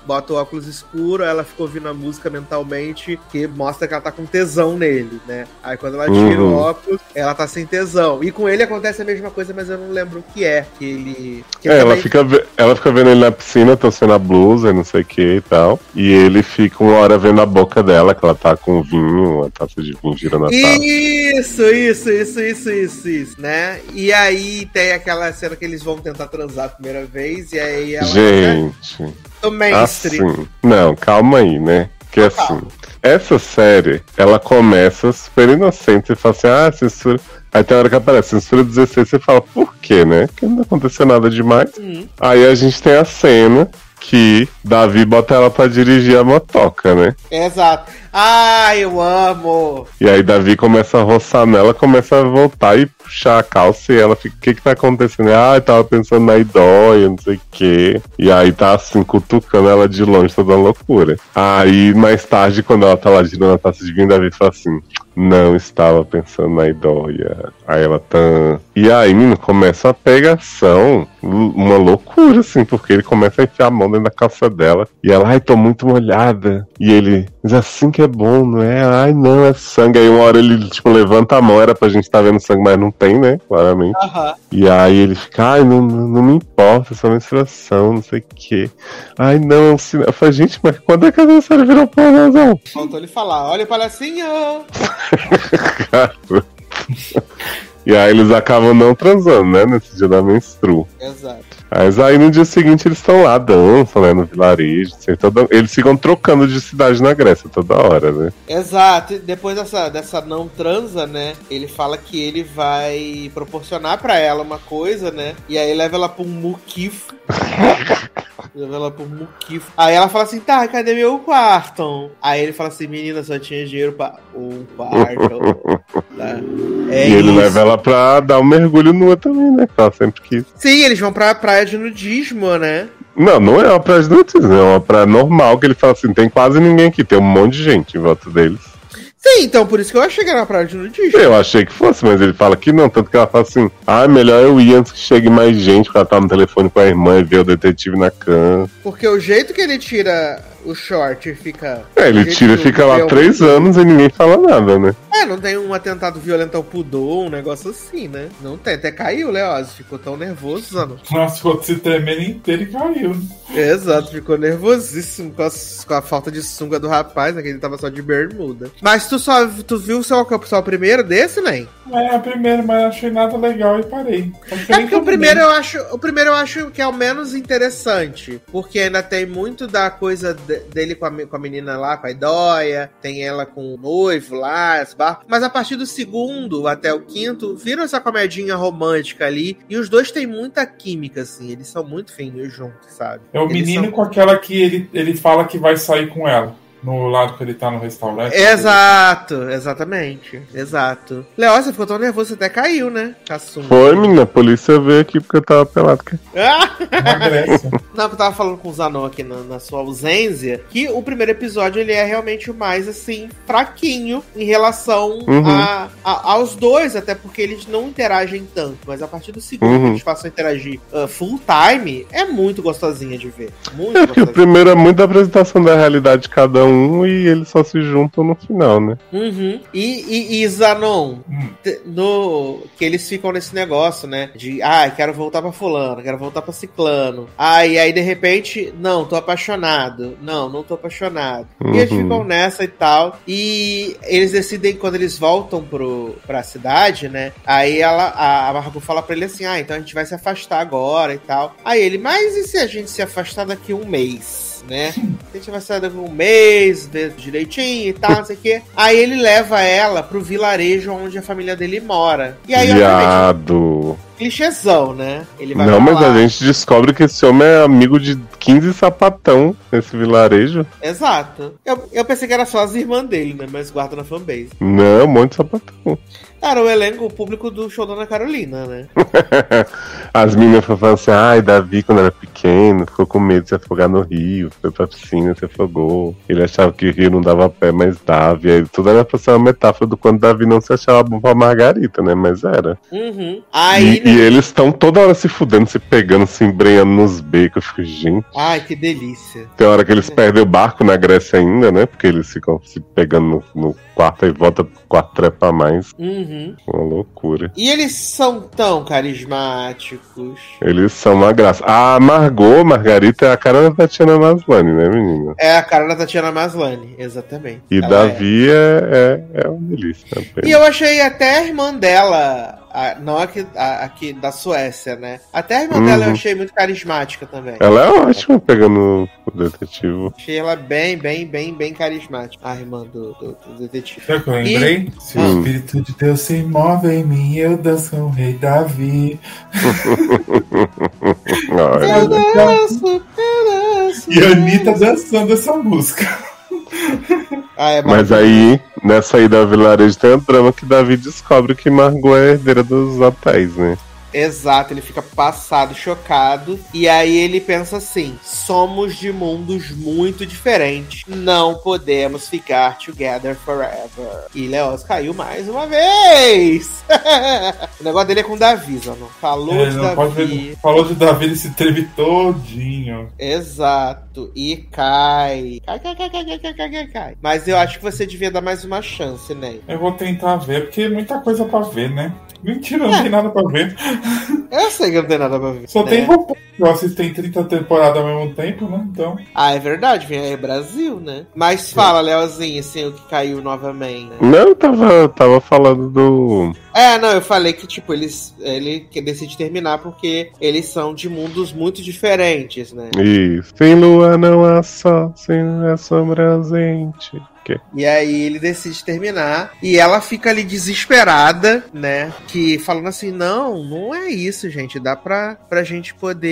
bota o óculos escuro, ela fica ouvindo a música mentalmente, que mostra que ela tá com tesão nele, né? Aí quando ela tira Uhum. o óculos, ela tá sem tesão. E com ele acontece a mesma coisa, mas eu não lembro o que é. Que ele. Que É, ele ela também- fica, ve- ela fica vendo ele na piscina, torcendo a blusa, não sei o que e tal. E ele fica uma hora vendo a boca dela, que ela tá com vinho, uma taça de vinho girando a taça. Isso, isso, isso, isso, isso, isso, né? E aí tem aquela cena que eles vão tentar transar a primeira vez, e aí ela. Gente, Do mainstream. assim. Não, calma aí, né? Que assim, Calma. essa série, ela começa super inocente e fala assim, ah, censura. Aí tem hora que aparece censura dezesseis, você fala, por quê, né? Porque não aconteceu nada demais. Hum. Aí a gente tem a cena que Davi bota ela pra dirigir a motoca, né? Exato. Ai, eu amo! E aí Davi começa a roçar nela, começa a voltar e puxar a calça e ela fica, o que que tá acontecendo? Ah, eu tava pensando na idóia, não sei o quê. E aí tá assim, cutucando ela de longe, toda uma loucura. Aí mais tarde, quando ela tá lá girando a taça de vinho, Davi fala assim, não estava pensando na idóia. Aí ela tá... E aí, menino, começa a pegação, uma loucura, assim, porque ele começa a enfiar a mão dentro da calça dela. E ela, ai, tô muito molhada. E ele, mas assim que é bom, não é? Ai, não, é sangue. Aí uma hora ele, tipo, levanta a mão, era pra gente tá vendo sangue, mas não tem, né? Claramente. Aham. E aí ele fica, ai, não, não, não me importa, é só menstruação, não sei o quê. Ai, não, é um sinal. Eu falei, gente, mas quando é que a série virou pornozão? Faltou ele falar, olha o palhacinho! E aí eles acabam não transando, né? Nesse dia da menstru. Exato. Mas aí no dia seguinte eles estão lá, dançam, né? No vilarejo. Assim, toda... Eles ficam trocando de cidade na Grécia toda hora, né? Exato. E depois dessa, dessa não transa, né? Ele fala que ele vai proporcionar pra ela uma coisa, né? E aí leva ela pra um muquifo. Leva ela pra um muquifo. Aí ela fala assim, tá, cadê meu quarto? Aí ele fala assim, menina, só tinha dinheiro pra um quarto. Tá? É e ele isso. leva ela pra dar um mergulho nua também, né? Que ela sempre quis. Sim, eles vão pra praia de nudismo, né? Não, não é uma praia de notícias, é uma praia normal, que ele fala assim, tem quase ninguém aqui, tem um monte de gente em volta deles. Sim, então por isso que eu achei que era uma praia de nudismo. Eu achei que fosse, mas ele fala que não, tanto que ela fala assim, ah, melhor eu ir antes que chegue mais gente, porque ela tá no telefone com a irmã e vê o detetive na cama. Porque o jeito que ele tira o short e fica... É, o ele jeito tira e que fica o lá filme- três anos e ninguém fala nada, né? É, não tem um atentado violento ao pudor, um negócio assim, né? Não tem, até caiu, Leoz, ficou tão nervoso, Zano. Nossa, ficou se tremendo inteiro e caiu. Exato, ficou nervosíssimo com a, com a falta de sunga do rapaz, né? Que ele tava só de bermuda. Mas tu só tu viu só, só o primeiro desse, nem? É a primeira, mas não achei nada legal e parei. Acho que É nem porque o terminei. primeiro eu acho, o primeiro eu acho que é o menos interessante, porque ainda tem muito da coisa de- dele com a, me- com a menina lá, com a Idóia, tem ela com o noivo lá, as bar... mas a partir do segundo até o quinto, viram essa comedinha romântica ali, e os dois têm muita química, assim, eles são muito finos juntos, sabe? É o Eles menino são- com aquela que ele, ele fala que vai sair com ela. No lado que ele tá no restaurante. Exato, exatamente, exato. Leó, você ficou tão nervoso, você até caiu, né? Caçumba. Foi, menina, a polícia veio aqui porque eu tava pelado. Ah! Na Grécia. Não, que eu tava falando com o Zanon aqui na, na sua ausência, que o primeiro episódio ele é realmente o mais, assim, fraquinho em relação Uhum. a, a- aos dois, até porque eles não interagem tanto. Mas a partir do segundo Uhum. que eles passam a interagir uh, full time, é muito gostosinha de ver. Muito É porque o gostosinha. primeiro é muito a apresentação da realidade de cada um e eles só se juntam no final, né? Uhum. E, e, e Zanon, Hum. te- no, que eles ficam nesse negócio, né? De, ai, quero voltar pra fulano, quero voltar pra ciclano. Ai, aí de repente, não, tô apaixonado. Não, não tô apaixonado. E eles Uhum. ficam nessa e tal. E eles decidem, quando eles voltam pro, pra cidade, né? Aí ela, a, a Margot fala pra ele assim, ah, então a gente vai se afastar agora e tal. Aí ele, mas e se a gente se afastar daqui a um mês? Né? A gente vai sair daqui a um mês, ver direitinho e tal, não sei o quê. Aí ele leva ela pro vilarejo onde a família dele mora. E aí, obviamente, Viado. clichêzão, né? Ele vai Não, pra mas lá. a gente descobre que esse homem é amigo de quinze sapatão nesse vilarejo. Exato. Eu, eu pensei que era só as irmãs dele, né? Mas guarda na fanbase. Não, um monte de sapatão. Era o elenco, o público do show da Ana Carolina, né? As meninas falam assim, ai, Davi, quando era pequeno, ficou com medo de se afogar no rio, foi pra piscina, se afogou. Ele achava que o rio não dava pé, mas dava. E aí tudo era pra ser uma metáfora do quando Davi não se achava bom pra Margarita, né? Mas era. Uhum. Aí, E- E eles estão toda hora se fudendo, se pegando, se embrenhando nos becos. Eu fico, gente. Ai, que delícia. Tem hora que eles perdem o barco na Grécia ainda, né? Porque eles ficam se pegando no, no quarto e volta pro quarto trepa mais. Uhum. Uma loucura. E eles são tão carismáticos. Eles são uma graça. A Margot, Margarita, é a cara da Tatiana Maslany, né, menina? É a cara da Tatiana Maslany, exatamente. E Ela Davi é, é, é uma delícia. é. E eu achei até a irmã dela, a, não aqui, a, aqui da Suécia, né? Até a irmã Uhum. dela eu achei muito carismática também. Ela é ótima pegando o detetive. Achei ela bem, bem, bem, bem carismática. A irmã do, do, do detetive. Sabe o que eu lembrei? E- Se Hum. o Espírito de Deus se move em mim, eu danço com o rei Davi. Olha. Pedaço, pedaço, E a Anitta dançando essa música. Ah, é Mas maravilhoso. aí, nessa ida ao vilarejo, tem um drama que Davi descobre que Margot é herdeira dos hotéis, né? Exato, ele fica passado, chocado. E aí ele pensa assim: somos de mundos muito diferentes. Não podemos ficar together forever. E Leoz caiu mais uma vez. O negócio dele é com Davi, Zanon. Falou É, de não pode Davi. ver. Falou de Davi, ele se treme todinho. Exato. E cai. Cai, cai, cai, cai, cai, cai, cai, cai, cai. Mas eu acho que você devia dar mais uma chance, né? Eu vou tentar ver, porque é muita coisa pra ver, né? Mentira, não É. tem nada pra ver. Eu sei que não tem nada pra ver. Só né? tem roupa. Eu assisto em trinta temporadas ao mesmo tempo, né? Então. Ah, é verdade, vem aí Brasil, né? Mas fala, Leozinho, assim, o que caiu novamente, né? Não, eu tava, tava falando do. É, não, eu falei que, tipo, eles, ele que decide terminar porque eles são de mundos muito diferentes, né? Isso. Sem lua não há sol, sem a sombra ausente. Que? E aí ele decide terminar e ela fica ali desesperada, né? Que falando assim, não, não é isso, gente. Dá pra, pra gente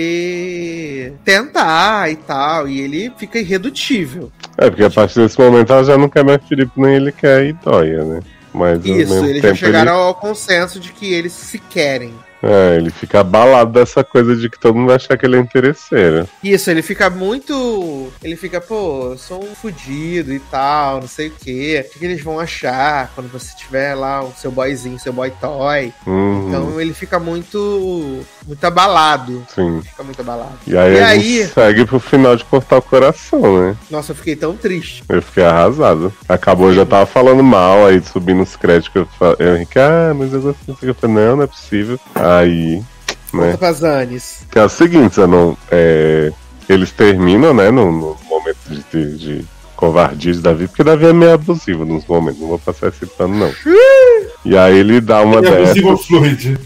poder tentar e tal. E ele fica irredutível. É, porque a partir desse momento ela já não quer mais Felipe, nem ele quer Idóia, né? Mas ao Isso, mesmo eles já tempo chegaram ele, ao consenso de que eles se querem. é, ele fica abalado dessa coisa de que todo mundo vai achar que ele é interesseiro. Isso, ele fica muito. Ele fica, pô, eu sou um fudido e tal, não sei o quê. O que, que eles vão achar quando você tiver lá o seu boyzinho, seu boy toy? Uhum, Então ele fica muito. Muito abalado. sim. Fica muito abalado. E aí E a aí- gente segue pro final de cortar o coração, né? Nossa, eu fiquei tão triste. Eu fiquei arrasado. Acabou, eu já tava falando mal, aí subindo os créditos. Eu, fa- eu Henrique, ah, mas eu gostei disso aqui. Eu falei, não, não é possível. Aí, né? Conta pras Anis. Que é o seguinte, Zanon, é, eles terminam, né, no, no momento de, de, de covardia de Davi, porque Davi é meio abusivo nos momentos, não vou passar esse pano, não. E aí ele dá uma E abusivo dessas. fluid.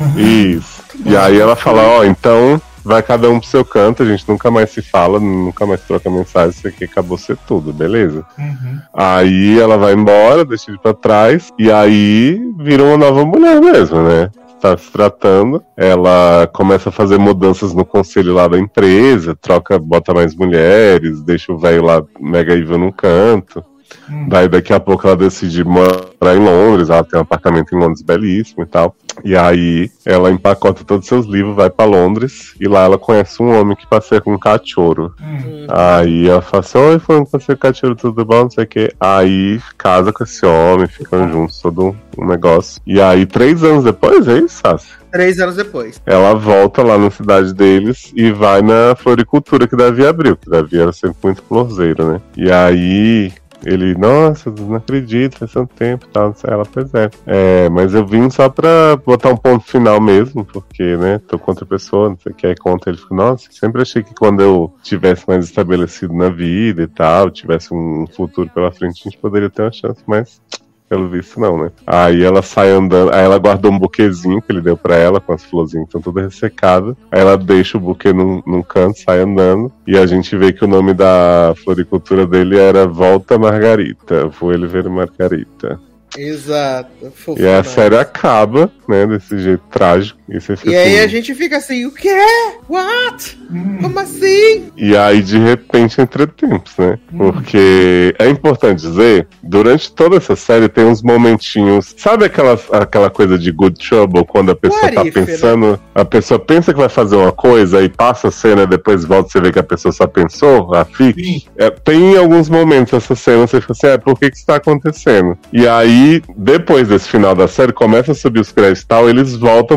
Isso. E aí ela fala, ó, então vai cada um pro seu canto, a gente nunca mais se fala, nunca mais troca mensagem, isso aqui acabou ser tudo, beleza? Uhum. Aí ela vai embora, deixa ele pra trás, e aí vira uma nova mulher mesmo, né? Tá se tratando, ela começa a fazer mudanças no conselho lá da empresa, troca, bota mais mulheres, deixa o velho lá mega evil num canto. Hum. Daí daqui a pouco ela decide morar em Londres, ela tem um apartamento em Londres belíssimo e tal. E aí ela empacota todos os seus livros, vai pra Londres, e lá ela conhece um homem que passeia com um cachorro. Hum. Aí ela fala assim, oi, falando com você, cachorro, tudo bom, não sei o que. Aí casa com esse homem, ficam juntos, todo um negócio. E aí, três anos depois, é isso, Sassi? Três anos depois. Ela volta lá na cidade deles e vai na floricultura que Davi abriu, que Davi era sempre muito florzeiro, né? E aí ele, nossa, não acredito, faz tanto tempo e tal, não sei. Ela, pois é. É, mas eu vim só pra botar um ponto final mesmo, porque, né, tô com outra pessoa, não sei o que, aí conta, ele fica, nossa, sempre achei que quando eu tivesse mais estabelecido na vida e tal, tivesse um futuro pela frente, a gente poderia ter uma chance, mas pelo visto não, né? Aí ela sai andando, aí ela guardou um buquezinho que ele deu pra ela, com as florzinhas que estão todas ressecadas. Aí ela deixa o buquê num, num canto, sai andando, e a gente vê que o nome da floricultura dele era Volta Margarita, Vou ele ver Margarita. Exato. Fofo E a demais. série acaba, né, desse jeito trágico. E, você fica E aí assim, a gente fica assim, o quê? What? Hum. Como assim? E aí, de repente, entre tempos, né? Porque é importante dizer, durante toda essa série tem uns momentinhos. Sabe aquela, aquela coisa de good trouble, quando a pessoa What tá if, né? pensando. A pessoa pensa que vai fazer uma coisa e passa a cena, depois volta e você vê que a pessoa só pensou, a fic. Sim. É, tem alguns momentos essa cena, você fica assim, ah, por que que isso tá acontecendo? E aí, depois desse final da série, começa a subir os créditos e tal, eles voltam pra cena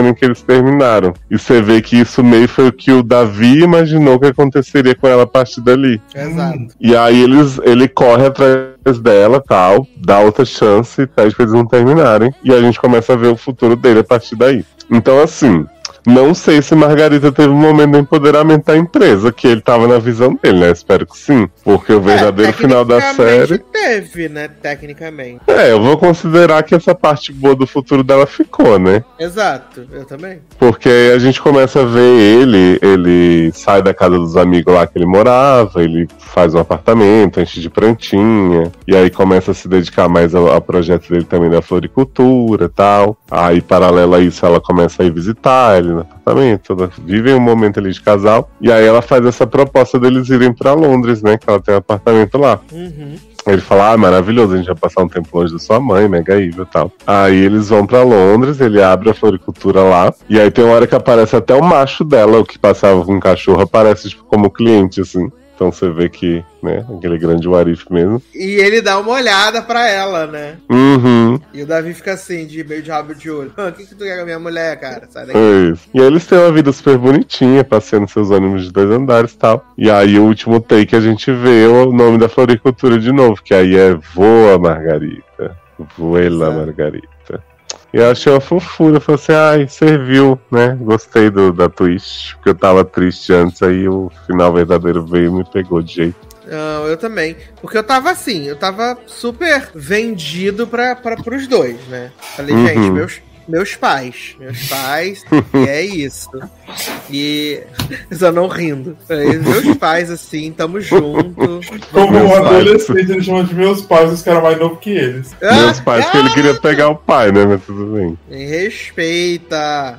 cena em que eles terminaram. E você vê que isso meio foi o que o Davi imaginou que aconteceria com ela a partir dali. Exato. E aí eles, ele corre atrás dela, tal, dá outra chance e pede pra eles não terminarem. E a gente começa a ver o futuro dele a partir daí. Então, assim, não sei se Margarita teve um momento de empoderamento da empresa, que ele tava na visão dele, né? Espero que sim. Porque o verdadeiro É, final da série... teve, né? Tecnicamente. É, eu vou considerar que essa parte boa do futuro dela ficou, né? Exato, eu também. Porque aí a gente começa a ver ele, ele sai da casa dos amigos lá que ele morava, ele faz um apartamento, enche de plantinha, e aí começa a se dedicar mais ao, ao projeto dele também da floricultura e tal. Aí, paralelo a isso, ela começa a ir visitar ele no apartamento, toda, vivem um momento ali de casal, e aí ela faz essa proposta deles irem pra Londres, né, que ela tem um apartamento lá. Uhum. Ele fala, ah, maravilhoso, a gente vai passar um tempo longe da sua mãe, mega evil e tal. Aí eles vão pra Londres, ele abre a floricultura lá, e aí tem uma hora que aparece até o macho dela, o que passava com o cachorro, aparece tipo como cliente, assim. Então você vê que, né, aquele grande Warif mesmo. E ele dá uma olhada pra ela, né? Uhum. E o Davi fica assim, de meio de rabo de olho. O que, que tu quer com a minha mulher, cara? Sai daqui. É isso. E aí eles têm uma vida super bonitinha, passeando seus ônibus de dois andares e tal. E aí o último take a gente vê o nome da floricultura de novo, que aí é Voa Margarita. Voela Exato. Margarita. E eu achei uma fofura, eu falei assim, ai, serviu, né? Gostei do, da twist, porque eu tava triste antes, aí o final verdadeiro veio e me pegou de jeito. Não, eu também. Porque eu tava assim, eu tava super vendido pra, pra, pros dois, né? Falei, Uhum. gente, meus, meus pais. Meus pais, e é isso. E. Só não rindo. Falei, meus pais, assim, tamo junto. Como Meus um pais. adolescente, ele chama de meus pais, os caras mais novos que eles. Meus pais, que ele queria pegar o pai, né? Mas tudo bem. Me respeita.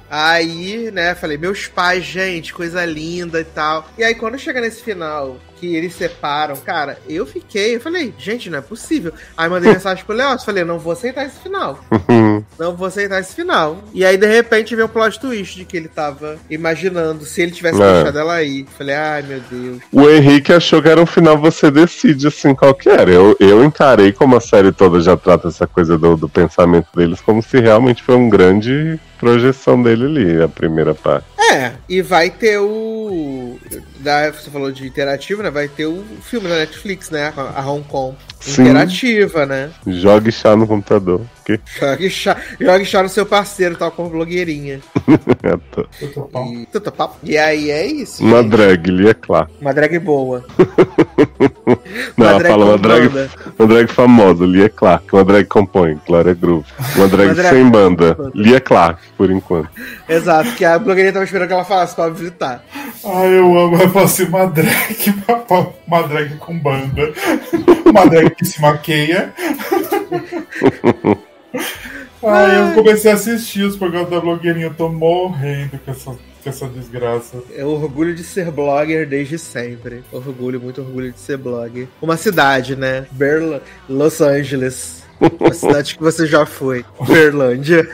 Aí, né, falei, meus pais, gente, coisa linda e tal. E aí, quando chega nesse final, que eles separam, cara, eu fiquei, eu falei, gente, não é possível. Aí mandei mensagem pro Leócio, falei, não vou aceitar esse final. Não vou aceitar esse final. E aí, de repente, veio o plot twist de que ele tava imaginando se ele tivesse É. deixado ela ir. Falei, ai, meu Deus. O Henrique achou que era um final, você decide, assim, qual que era. Eu, eu encarei como a série toda já trata essa coisa do, do pensamento deles, como se realmente foi um grande projeção dele ali, a primeira parte. É, e vai ter o... Da, você falou de interativo, né? Vai ter o filme da Netflix, né? A a Hong Kong. Sim. Interativa, né? Jogue chá no computador. Que? Jogue chá, jogue chá no seu parceiro, tal como blogueirinha. Eu tô- Eu tô pau. E, tudo papo. E aí é isso. Uma gente. drag, Lia Clark. Uma drag boa. Não, Uma ela drag fala uma com drag, banda. uma drag famosa, Lia Clark. Uma drag compõe, Glória Groove. Uma drag Uma drag sem com banda, banda. Lia Clark, por enquanto. Exato, que a blogueirinha tava esperando que ela falasse pra habilitar. Ai, eu amo. Eu faço uma drag, uma drag com banda. Uma drag que se maqueia. Ai, eu comecei a assistir os programas da blogueirinha. Eu tô morrendo com essa, com essa desgraça. É orgulho de ser blogger desde sempre. Orgulho, muito orgulho de ser blogger. Uma cidade, né? Berla... Los Angeles. Uma cidade que você já foi. Berlândia.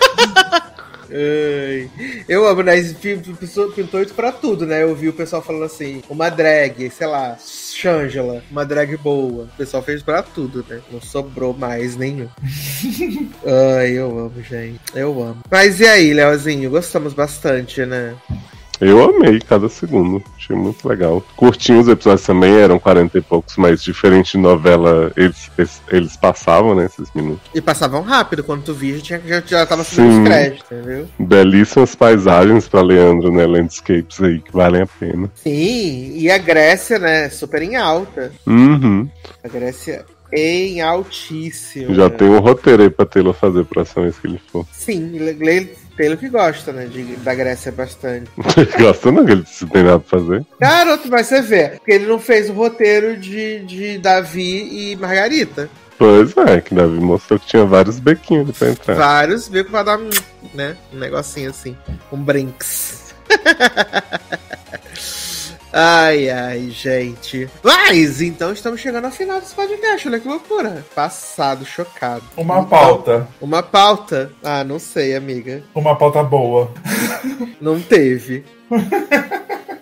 Ai. Eu amo, né? Pintou, pintou isso pra tudo, né? Eu vi o pessoal falando assim, uma drag, sei lá, Shangela, uma drag boa. O pessoal fez pra tudo, né? Não sobrou mais nenhum. Ai, eu amo, gente. Eu amo. Mas e aí, Leozinho? Gostamos bastante, né? Eu amei cada segundo, achei muito legal. Curtinhos os episódios também, eram quarenta e poucos, mas diferente de novela, eles, eles, eles passavam, né, esses minutos. E passavam rápido, quando tu via, já, tinha, já, já tava subindo Sim. os créditos, entendeu? Belíssimas paisagens pra Leandro, né, landscapes aí que valem a pena. Sim, e a Grécia, né, super em alta. Uhum. A Grécia em altíssimo. Já né? tem um roteiro aí pra Taylor fazer pra próxima vez que ele for. Sim, Le- Taylor que gosta, né, de, da Grécia bastante. Gosta não, que ele não tem nada pra fazer. Garoto, mas você vê, porque ele não fez o roteiro de, de Davi e Margarita. Pois é, que Davi mostrou que tinha vários bequinhos ali pra entrar. Vários, veio pra dar um, né, um negocinho assim, um brinks. Ai, ai, gente. Mas, então estamos chegando ao final desse podcast, olha que loucura. Passado, chocado. Uma Então, pauta. Uma pauta? Ah, não sei, amiga. Uma pauta boa. Não teve.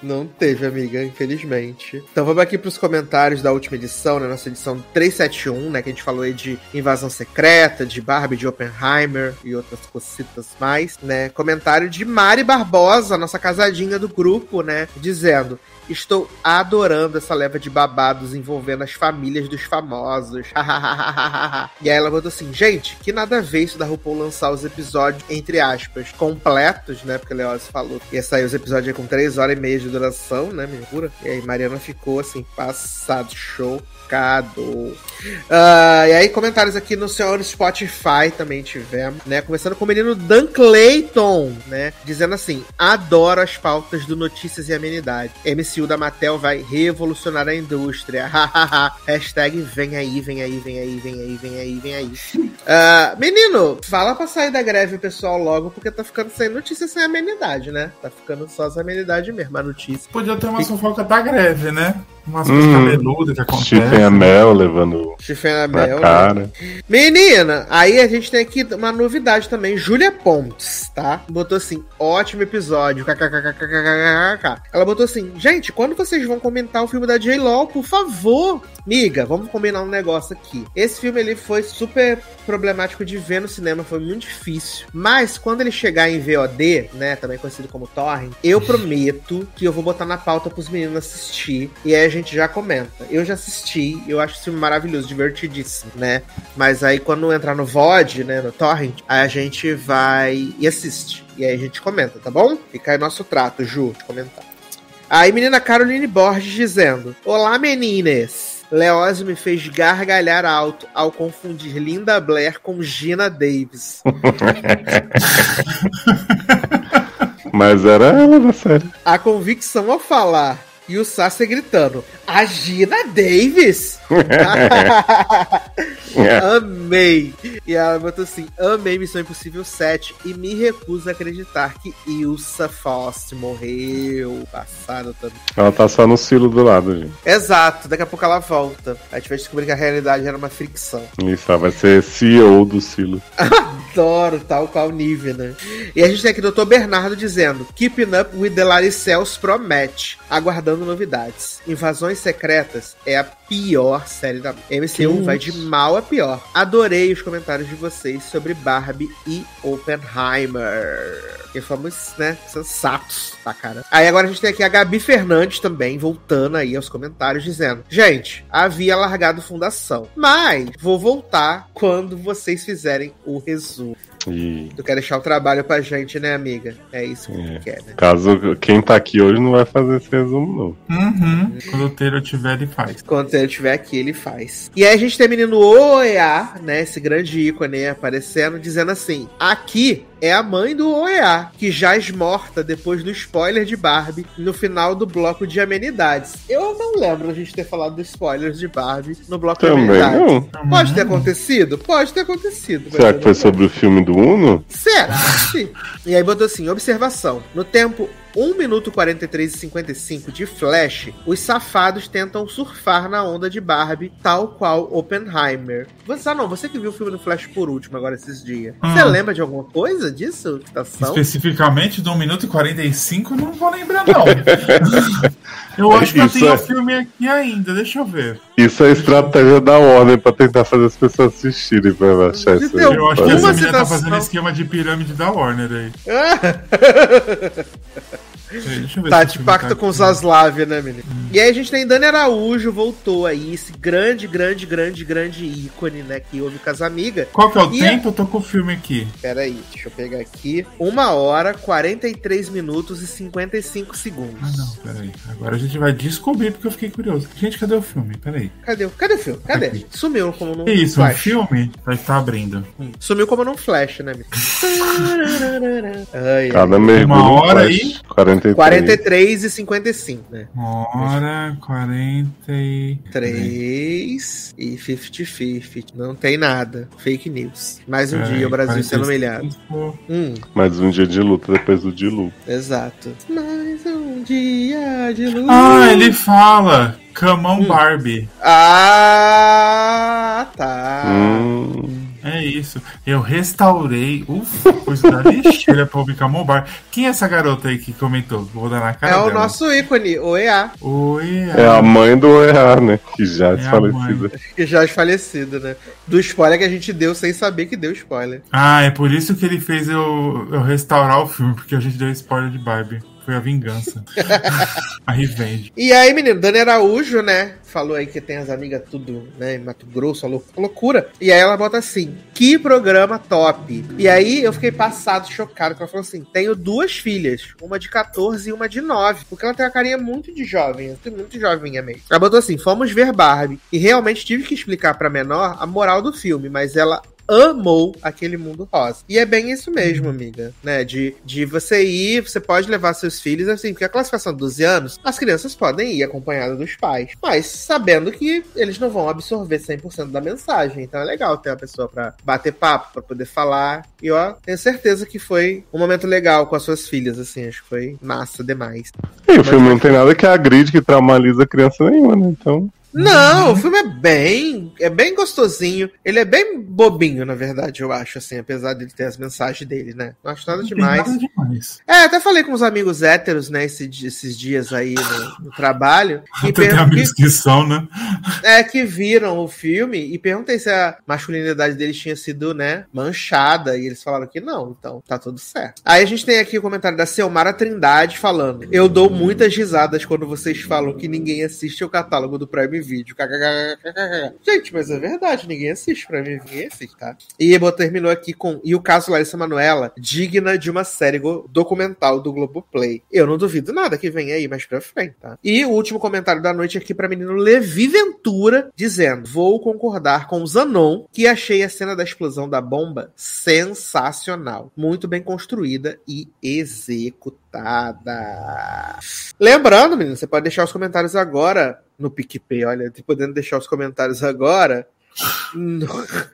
Não teve, amiga, infelizmente. Então vamos aqui pros comentários da última edição, né? Nossa edição trezentos e setenta e um, né? Que a gente falou aí de Invasão Secreta, de Barbie, de Oppenheimer e outras cositas mais, né? Comentário de Mari Barbosa, nossa casadinha do grupo, né? Dizendo: estou adorando essa leva de babados envolvendo as famílias dos famosos. E aí ela botou assim: gente, que nada a ver isso da RuPaul lançar os episódios, entre aspas, completos, né? Porque a Leoz falou que ia sair os episódios aí com três horas e meia de duração, né, minha pura? E aí Mariana ficou assim, passado, chocado. Uh, e aí comentários aqui no senhor Spotify também tivemos, né? Começando com o menino Dan Clayton, né? Dizendo assim: adoro as pautas do Notícias e Amenidade. M C U da Mattel vai revolucionar a indústria. Hashtag vem aí, vem aí, vem aí, vem aí, vem aí, vem aí. Uh, menino, fala pra sair da greve o pessoal logo, porque tá ficando sem notícia sem amenidade, né? Tá ficando só as amenidades mesmo, a notícia. Podia ter uma fofoca da greve, né? Umas coisas hum, cabeludas que acontecem. Stephen Amell levando Stephen Amell, na cara. Menina, aí a gente tem aqui uma novidade também. Júlia Pontes, tá? Botou assim: ótimo episódio. Kkkkkkkk. Ela botou assim: gente, quando vocês vão comentar o filme da J-Lo, por favor? Miga, vamos combinar um negócio aqui. Esse filme, ele foi super problemático de ver no cinema, foi muito difícil. Mas, quando ele chegar em V O D, né, também conhecido como Torrent, eu prometo que eu vou botar na pauta pros meninos assistir. E aí a gente já comenta. Eu já assisti, eu acho esse filme maravilhoso, divertidíssimo, né? Mas aí, quando entrar no V O D, né, no Torrent, aí a gente vai e assiste. E aí a gente comenta, tá bom? Fica aí nosso trato, Ju, de comentar. Aí, menina Caroline Borges dizendo: olá, meninas! Leózio me fez gargalhar alto ao confundir Linda Blair com Gina Davis. Mas era ela da série. A convicção ao falar e o Sassi gritando: a Gina Davis? Amei. E ela botou assim: amei Missão Impossível sete e me recuso a acreditar que Ilsa Faust morreu. Passado também. Ela tá só no silo do lado, gente. Exato, daqui a pouco ela volta. A gente vai descobrir que a realidade era uma fricção. Isso, ela vai ser C E O do silo. Adoro, tal qual nível, né? E a gente tem aqui o doutor Bernardo dizendo: Keeping Up with the Laricels promete, aguardando novidades. Invasões Secretas é a pior série da M C U, vai de mal a pior. Adorei os comentários de vocês sobre Barbie e Oppenheimer. Que fomos, né, sensatos, tá, cara? Aí agora a gente tem aqui a Gabi Fernandes também, voltando aí aos comentários, dizendo: gente, havia largado Fundação, mas vou voltar quando vocês fizerem o resumo. E... tu quer deixar o trabalho pra gente, né, amiga? É isso que é. tu quer, né? Caso quem tá aqui hoje não vai fazer esse resumo, não. Uhum. Quando o Taylor tiver, ele faz. Quando o Taylor tiver aqui, ele faz. E aí a gente tem o menino O E A, né, esse grande ícone aí aparecendo, dizendo assim: aqui é a mãe do O E A, que jaz morta depois do spoiler de Barbie no final do bloco de amenidades. Eu não lembro a gente ter falado dos spoilers de Barbie no bloco Também de amenidades. Não. Pode ter acontecido? Pode ter acontecido. Será que foi sobre o filme do Uno? Será? Sim. E aí botou assim: observação. No tempo um minuto quarenta e três e cinquenta e cinco de Flash, os safados tentam surfar na onda de Barbie, tal qual Oppenheimer. Você, ah não, você que viu o filme do Flash por último agora esses dias. Hum. Você lembra de alguma coisa disso? Estação? Especificamente do um minuto e quarenta e cinco, não vou lembrar não. Eu acho que eu Isso tenho o é... filme aqui ainda, deixa eu ver. Isso é estratégia da Warner pra tentar fazer as pessoas assistirem, pra eu achar isso aí. Eu acho que essa Uma menina tá citação... fazendo esquema de pirâmide da Warner aí. Deixa eu ver Tá se de esse pacto filme tá com aqui. os Zaslav, né, menino? Hum. E aí a gente tem Dani Araújo, voltou aí, esse grande, grande, grande, grande ícone, né, que ouve com as amigas. Qual que é o e tempo? Eu tô com o filme aqui. Pera aí, deixa eu pegar aqui. Uma hora, quarenta e três minutos e cinquenta e cinco segundos. Ah, não, pera aí. Agora a gente vai descobrir porque eu fiquei curioso. Gente, cadê o filme? Pera aí. Cadê, cadê o filme? Cadê? Aqui. Sumiu como num Que isso, flash. um filme? Vai estar abrindo. Hum. Sumiu como num flash, né, menino? Ai, Cada ai. mergulho. Uma hora faz aí. quarenta e três. quarenta e três e cinquenta e cinco, né? Uma hora, quarenta e três e cinquenta cinquenta. Não tem nada. Fake news. Mais um Pera dia aí, o Brasil quarenta e sendo cinco. humilhado. Hum, Mais um dia de luta depois do de luta. exato. Mais um dia de luz. Ah, ele fala. Come on, Hum. Barbie. Ah, tá. Hum. É isso. Eu restaurei. Ufa, coisa da lixeira pra publicar Mobile. Quem é essa garota aí que comentou? Vou dar na cara É dela. o nosso ícone, o E A. Oi, É a mãe do E A, né? Que já é É a desfalecida. Que já é falecido, né? Do spoiler que a gente deu sem saber que deu spoiler. Ah, é por isso que ele fez eu, eu restaurar o filme, porque a gente deu spoiler de Barbie. Foi a vingança. A revenge. E aí, menino, Dani Araújo, né? Falou aí que tem as amigas tudo, né? Em Mato Grosso, lou- loucura. E aí ela bota assim: que programa top. E aí eu fiquei passado, chocado, que ela falou assim: tenho duas filhas, uma de catorze e uma de nove. Porque ela tem uma carinha muito de jovem, muito jovem mesmo. Ela botou assim: fomos ver Barbie. E realmente tive que explicar pra menor a moral do filme, mas ela amou aquele mundo rosa. E é bem isso mesmo, amiga, né? De, de você ir, você pode levar seus filhos, assim, porque a classificação de doze anos, as crianças podem ir acompanhadas dos pais, mas sabendo que eles não vão absorver cem por cento da mensagem. Então é legal ter uma pessoa pra bater papo, pra poder falar. E ó, tenho certeza que foi um momento legal com as suas filhas, assim, acho que foi massa demais. E o filme não tem nada que agride, que traumatiza criança nenhuma, né? Então. Não, o filme é bem, é bem gostosinho. Ele é bem bobinho, na verdade, eu acho, assim, apesar de ele ter as mensagens dele, né? Não acho nada Não tem demais. nada demais. É, até falei com os amigos héteros, né, esse di- esses dias aí no, no trabalho. E Até tem per- amigos que são, né? é, que viram o filme e perguntei se a masculinidade deles tinha sido, né, manchada. E eles falaram que não, então tá tudo certo. Aí a gente tem aqui o comentário da Selmara Trindade falando: eu dou muitas risadas quando vocês falam que ninguém assiste o catálogo do Prime Video. Kkkkkk. Gente, mas é verdade, ninguém assiste Prime Video, ninguém assiste, tá? E Ebo terminou aqui com: e o caso Larissa Manoela, digna de uma série go- documental do Globoplay. Eu não duvido nada que venha aí mais pra frente, tá? E o último comentário da noite aqui pra menino Levi Ventura, dizendo: vou concordar com o Zanon, que achei a cena da explosão da bomba sensacional. Muito bem construída e executada. Lembrando, menino, você pode deixar os comentários agora no PicPay. Olha, tô podendo deixar os comentários agora. No...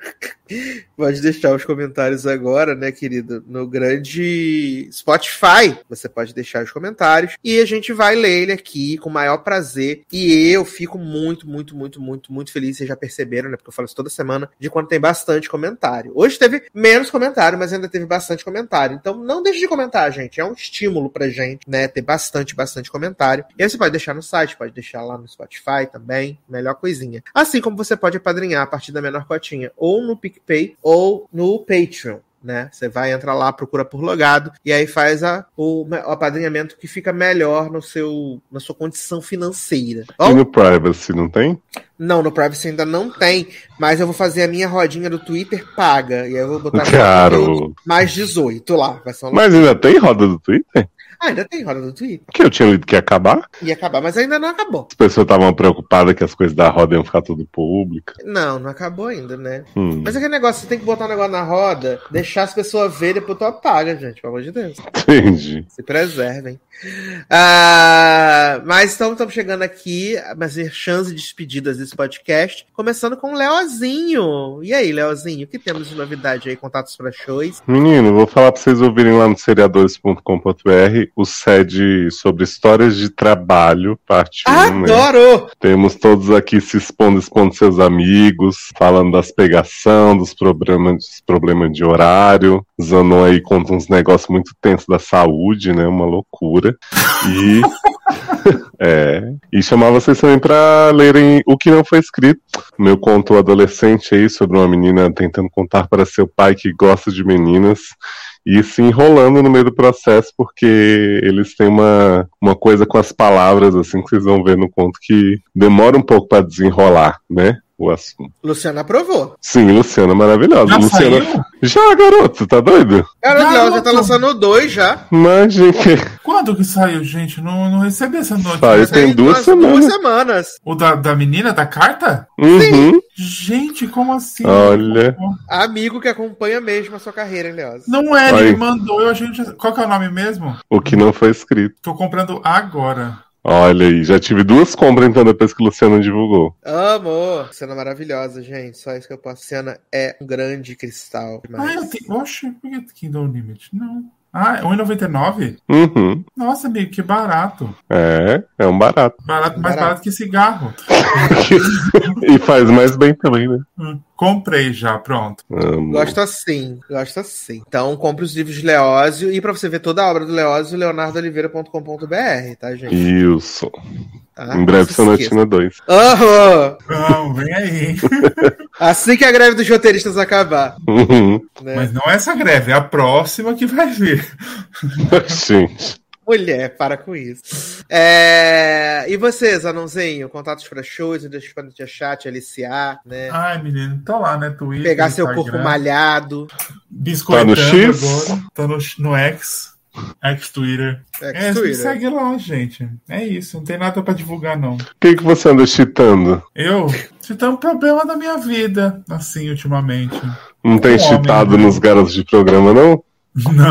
Pode deixar os comentários agora, né, querido? No grande Spotify. Você pode deixar os comentários e a gente vai ler ele aqui com o maior prazer. E eu fico muito, muito, muito, muito, muito feliz. Vocês já perceberam, né? Porque eu falo isso toda semana, de quando tem bastante comentário. Hoje teve menos comentário, mas ainda teve bastante comentário. Então não deixe de comentar, gente. É um estímulo pra gente, né? Ter bastante, bastante comentário. E aí você pode deixar no site, pode deixar lá no Spotify também. Melhor coisinha. Assim como você pode apadrinhar a partir da menor cotinha, ou no PicPay, ou no Patreon, né? Você vai entrar lá, procura por logado, e aí faz a, o, o apadrinhamento que fica melhor no seu, na sua condição financeira. E Ó, no Privacy, não tem? não, no Privacy ainda não tem, mas eu vou fazer a minha rodinha do Twitter paga, e aí eu vou botar Caro. conteúdo mais dezoito lá. Vai ser uma... Mas ainda tem roda do Twitter? Ah, ainda tem roda do Twitter. Que eu tinha lido que ia acabar. Ia acabar, mas ainda não acabou. As pessoas estavam preocupadas que as coisas da roda iam ficar tudo pública. Não, não acabou ainda, né? Hum, Mas aquele negócio, você tem que botar um negócio na roda, deixar as pessoas verem, depois tu apaga, gente, pelo amor de Deus. entendi. Se preservem. Ah, mas então estamos chegando aqui, mas chance de despedidas desse podcast. Começando com o Leozinho. E aí, Leozinho, o que temos de novidade aí? Contatos para shows? Menino, vou falar pra vocês ouvirem lá no seriadores ponto com ponto b r o S E D sobre histórias de trabalho, parte um, né? Adoro! Temos todos aqui se expondo, expondo seus amigos, falando das pegação, dos problemas, problemas de horário. Zanon aí conta uns negócios muito tensos da saúde, né? Uma loucura. E... é. E chamar vocês também pra lerem O Que Não Foi Escrito. Meu conto adolescente aí sobre uma menina tentando contar para seu pai que gosta de meninas e se enrolando no meio do processo, porque eles têm uma, uma coisa com as palavras, assim, que vocês vão ver no conto, que demora um pouco pra desenrolar, né? O assunto. Luciana aprovou. Sim, Luciana maravilhosa. Já Luciana... saiu? Já, garoto, tá doido? Garoto, Garoto. Léo já tá lançando dois já. Mas, gente, Quando que saiu, gente? Não, não recebi essa notícia. Saiu, tem Tem duas semanas. Duas semanas. O da, da menina, da carta? uhum. Gente, como assim? Olha. Amigo que acompanha mesmo a sua carreira, hein, Leoz? Não é, Aí. ele me mandou. Eu achei. Qual que é o nome mesmo? O Que Não Foi Escrito. Tô comprando agora. Olha aí, já tive duas compras então depois que o Luciano divulgou. Amor. Cena maravilhosa, gente. Só isso que eu posso. Cena é um grande cristal. Ah, eu Demais. tenho. Oxe, por que Kindle Unlimited? Não. Ah, um real e noventa e nove? Uhum. Nossa, amigo, que barato. É, é um barato. Barato, mais Barato. barato que cigarro. E faz mais bem também, né? Hum, comprei já, pronto. Amo. Gosto assim, gosto assim. Então, compre os livros de Leózio. E pra você ver toda a obra do Leózio, leonardo oliveira ponto com ponto b r, tá, gente? Isso. Tá? Em breve, Não se esqueça. Sonatina dois. Aham! Não, vem aí. Assim que a greve dos roteiristas acabar. Uhum. Né? Mas não é essa greve, é a próxima que vai vir. Gente. Mulher, para com isso. É... E vocês, Anãozinho? Contatos para shows, onde podem te achar, te aliciar, né? Ai, menino, tá lá, né? Twitter, Pegar seu Instagram. corpo malhado. Biscoitando Tá no X? agora. Tá no, no X. X-Twitter. É, Ex-Twitter. me segue lá, gente. É isso, não tem nada pra divulgar, não. O que, que você anda cheatando? Eu? Isso tá um problema da minha vida, assim, ultimamente. Não tem Um homem, cheatado né? nos garotos de programa, não? Não.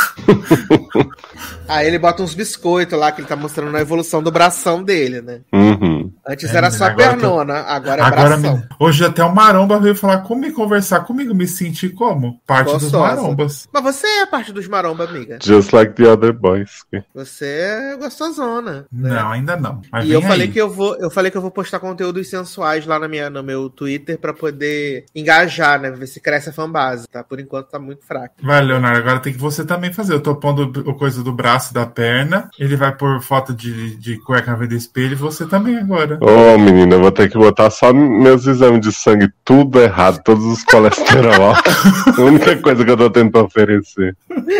Aí ele bota uns biscoitos lá, que ele tá mostrando a evolução do bração dele, né? Uhum. Antes É, era menina, só agora pernona, agora é Agora, bração. me- hoje até o Maromba veio falar comigo, conversar comigo, me sentir como? Parte dos Gostosa. Marombas. Mas você é parte dos maromba, amiga. Just like the other boys. Você é gostosona. Né? Não, ainda não. Mas E eu vem falei aí. que eu vou, eu falei que eu vou postar conteúdos sensuais lá na minha, no meu Twitter pra poder engajar, né? Ver se cresce a fanbase, tá? Por enquanto tá muito fraco. Vai, Leonardo, agora tem que você também fazer. Eu tô pondo o coisa do braço e da perna. Ele vai pôr foto de, de cueca na frente do espelho e você também agora. Ô, menina, eu vou ter que botar só meus exames de sangue tudo errado, todos os colesterol. A única coisa que eu tô tendo pra oferecer.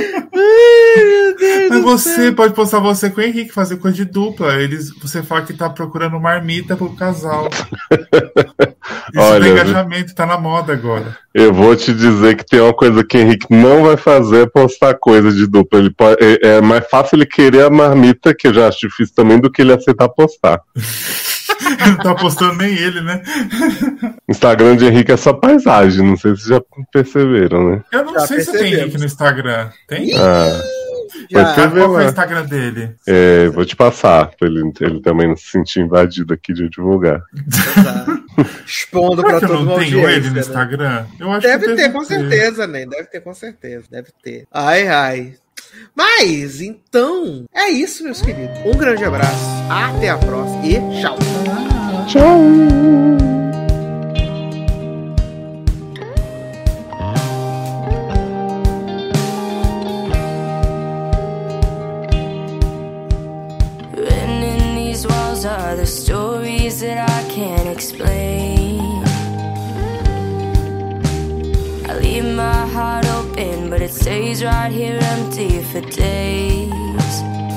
Mas você pode postar você com o Henrique, fazer coisa de dupla. Eles, você fala que tá procurando marmita pro casal. Isso Olha, do engajamento, tá na moda agora. Eu vou te dizer que tem uma coisa que o Henrique não vai fazer, é postar coisa de dupla. Ele pode, é, é mais fácil ele querer a marmita, que eu já acho difícil também, do que ele aceitar postar. Não tá postando nem ele, né? Instagram de Henrique é só paisagem, não sei se vocês já perceberam, né? Eu não Já sei se tem percebemos. Henrique no Instagram. Tem? Ah, Já. Vai ter- Qual que é o lá. Instagram dele? é, vou te passar, pra ele, ele também não se sentir invadido aqui de eu divulgar. Exato. Expondo Será pra que eu todo não mundo. tenho ele no Instagram? Eu acho Deve que ter, com certeza, né? Deve ter, com certeza. Deve ter. Ai, ai. Mas, então, é isso, meus queridos. Um grande abraço. Até a próxima e tchau. Tchau! Written in these walls are the stories that I can't explain. I leave my heart open, but it stays right here empty for days.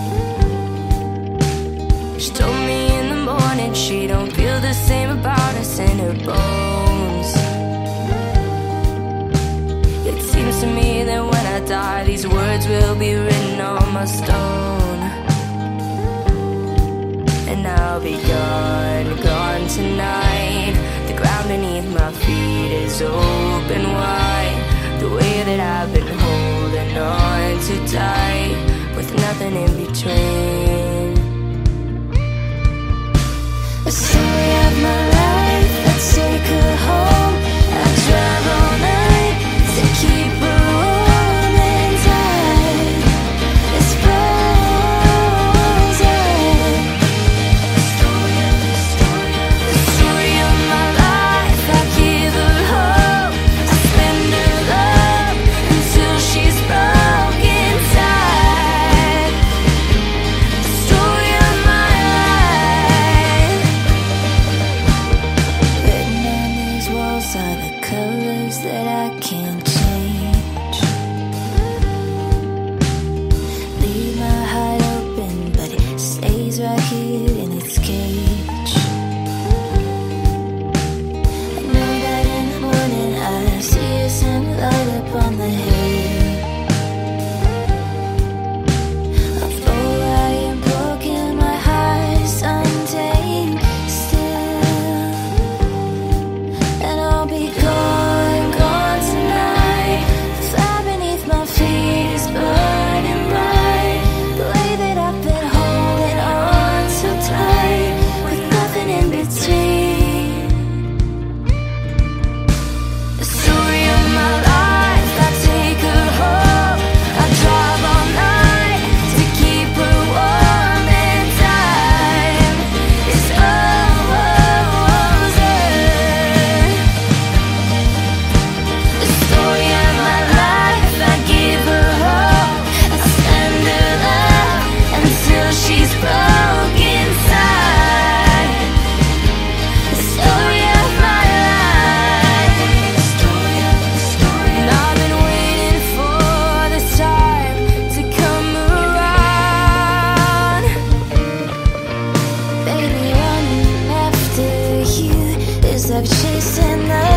She told me in the morning she don't feel the same about us in her bones. It seems to me that when I die, these words will be written on my stone. And I'll be gone, gone tonight. The ground beneath my feet is open wide. The way that I've been holding on too tight, with nothing in between. The story of my life, let's take her home. I drive all night to keep her warm and tight. It's frozen. The story of, the story of, the story of my life. I give her hope. like chasing the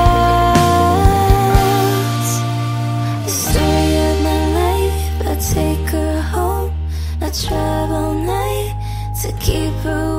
clouds. The story of my life, I take her home. I drive all night to keep her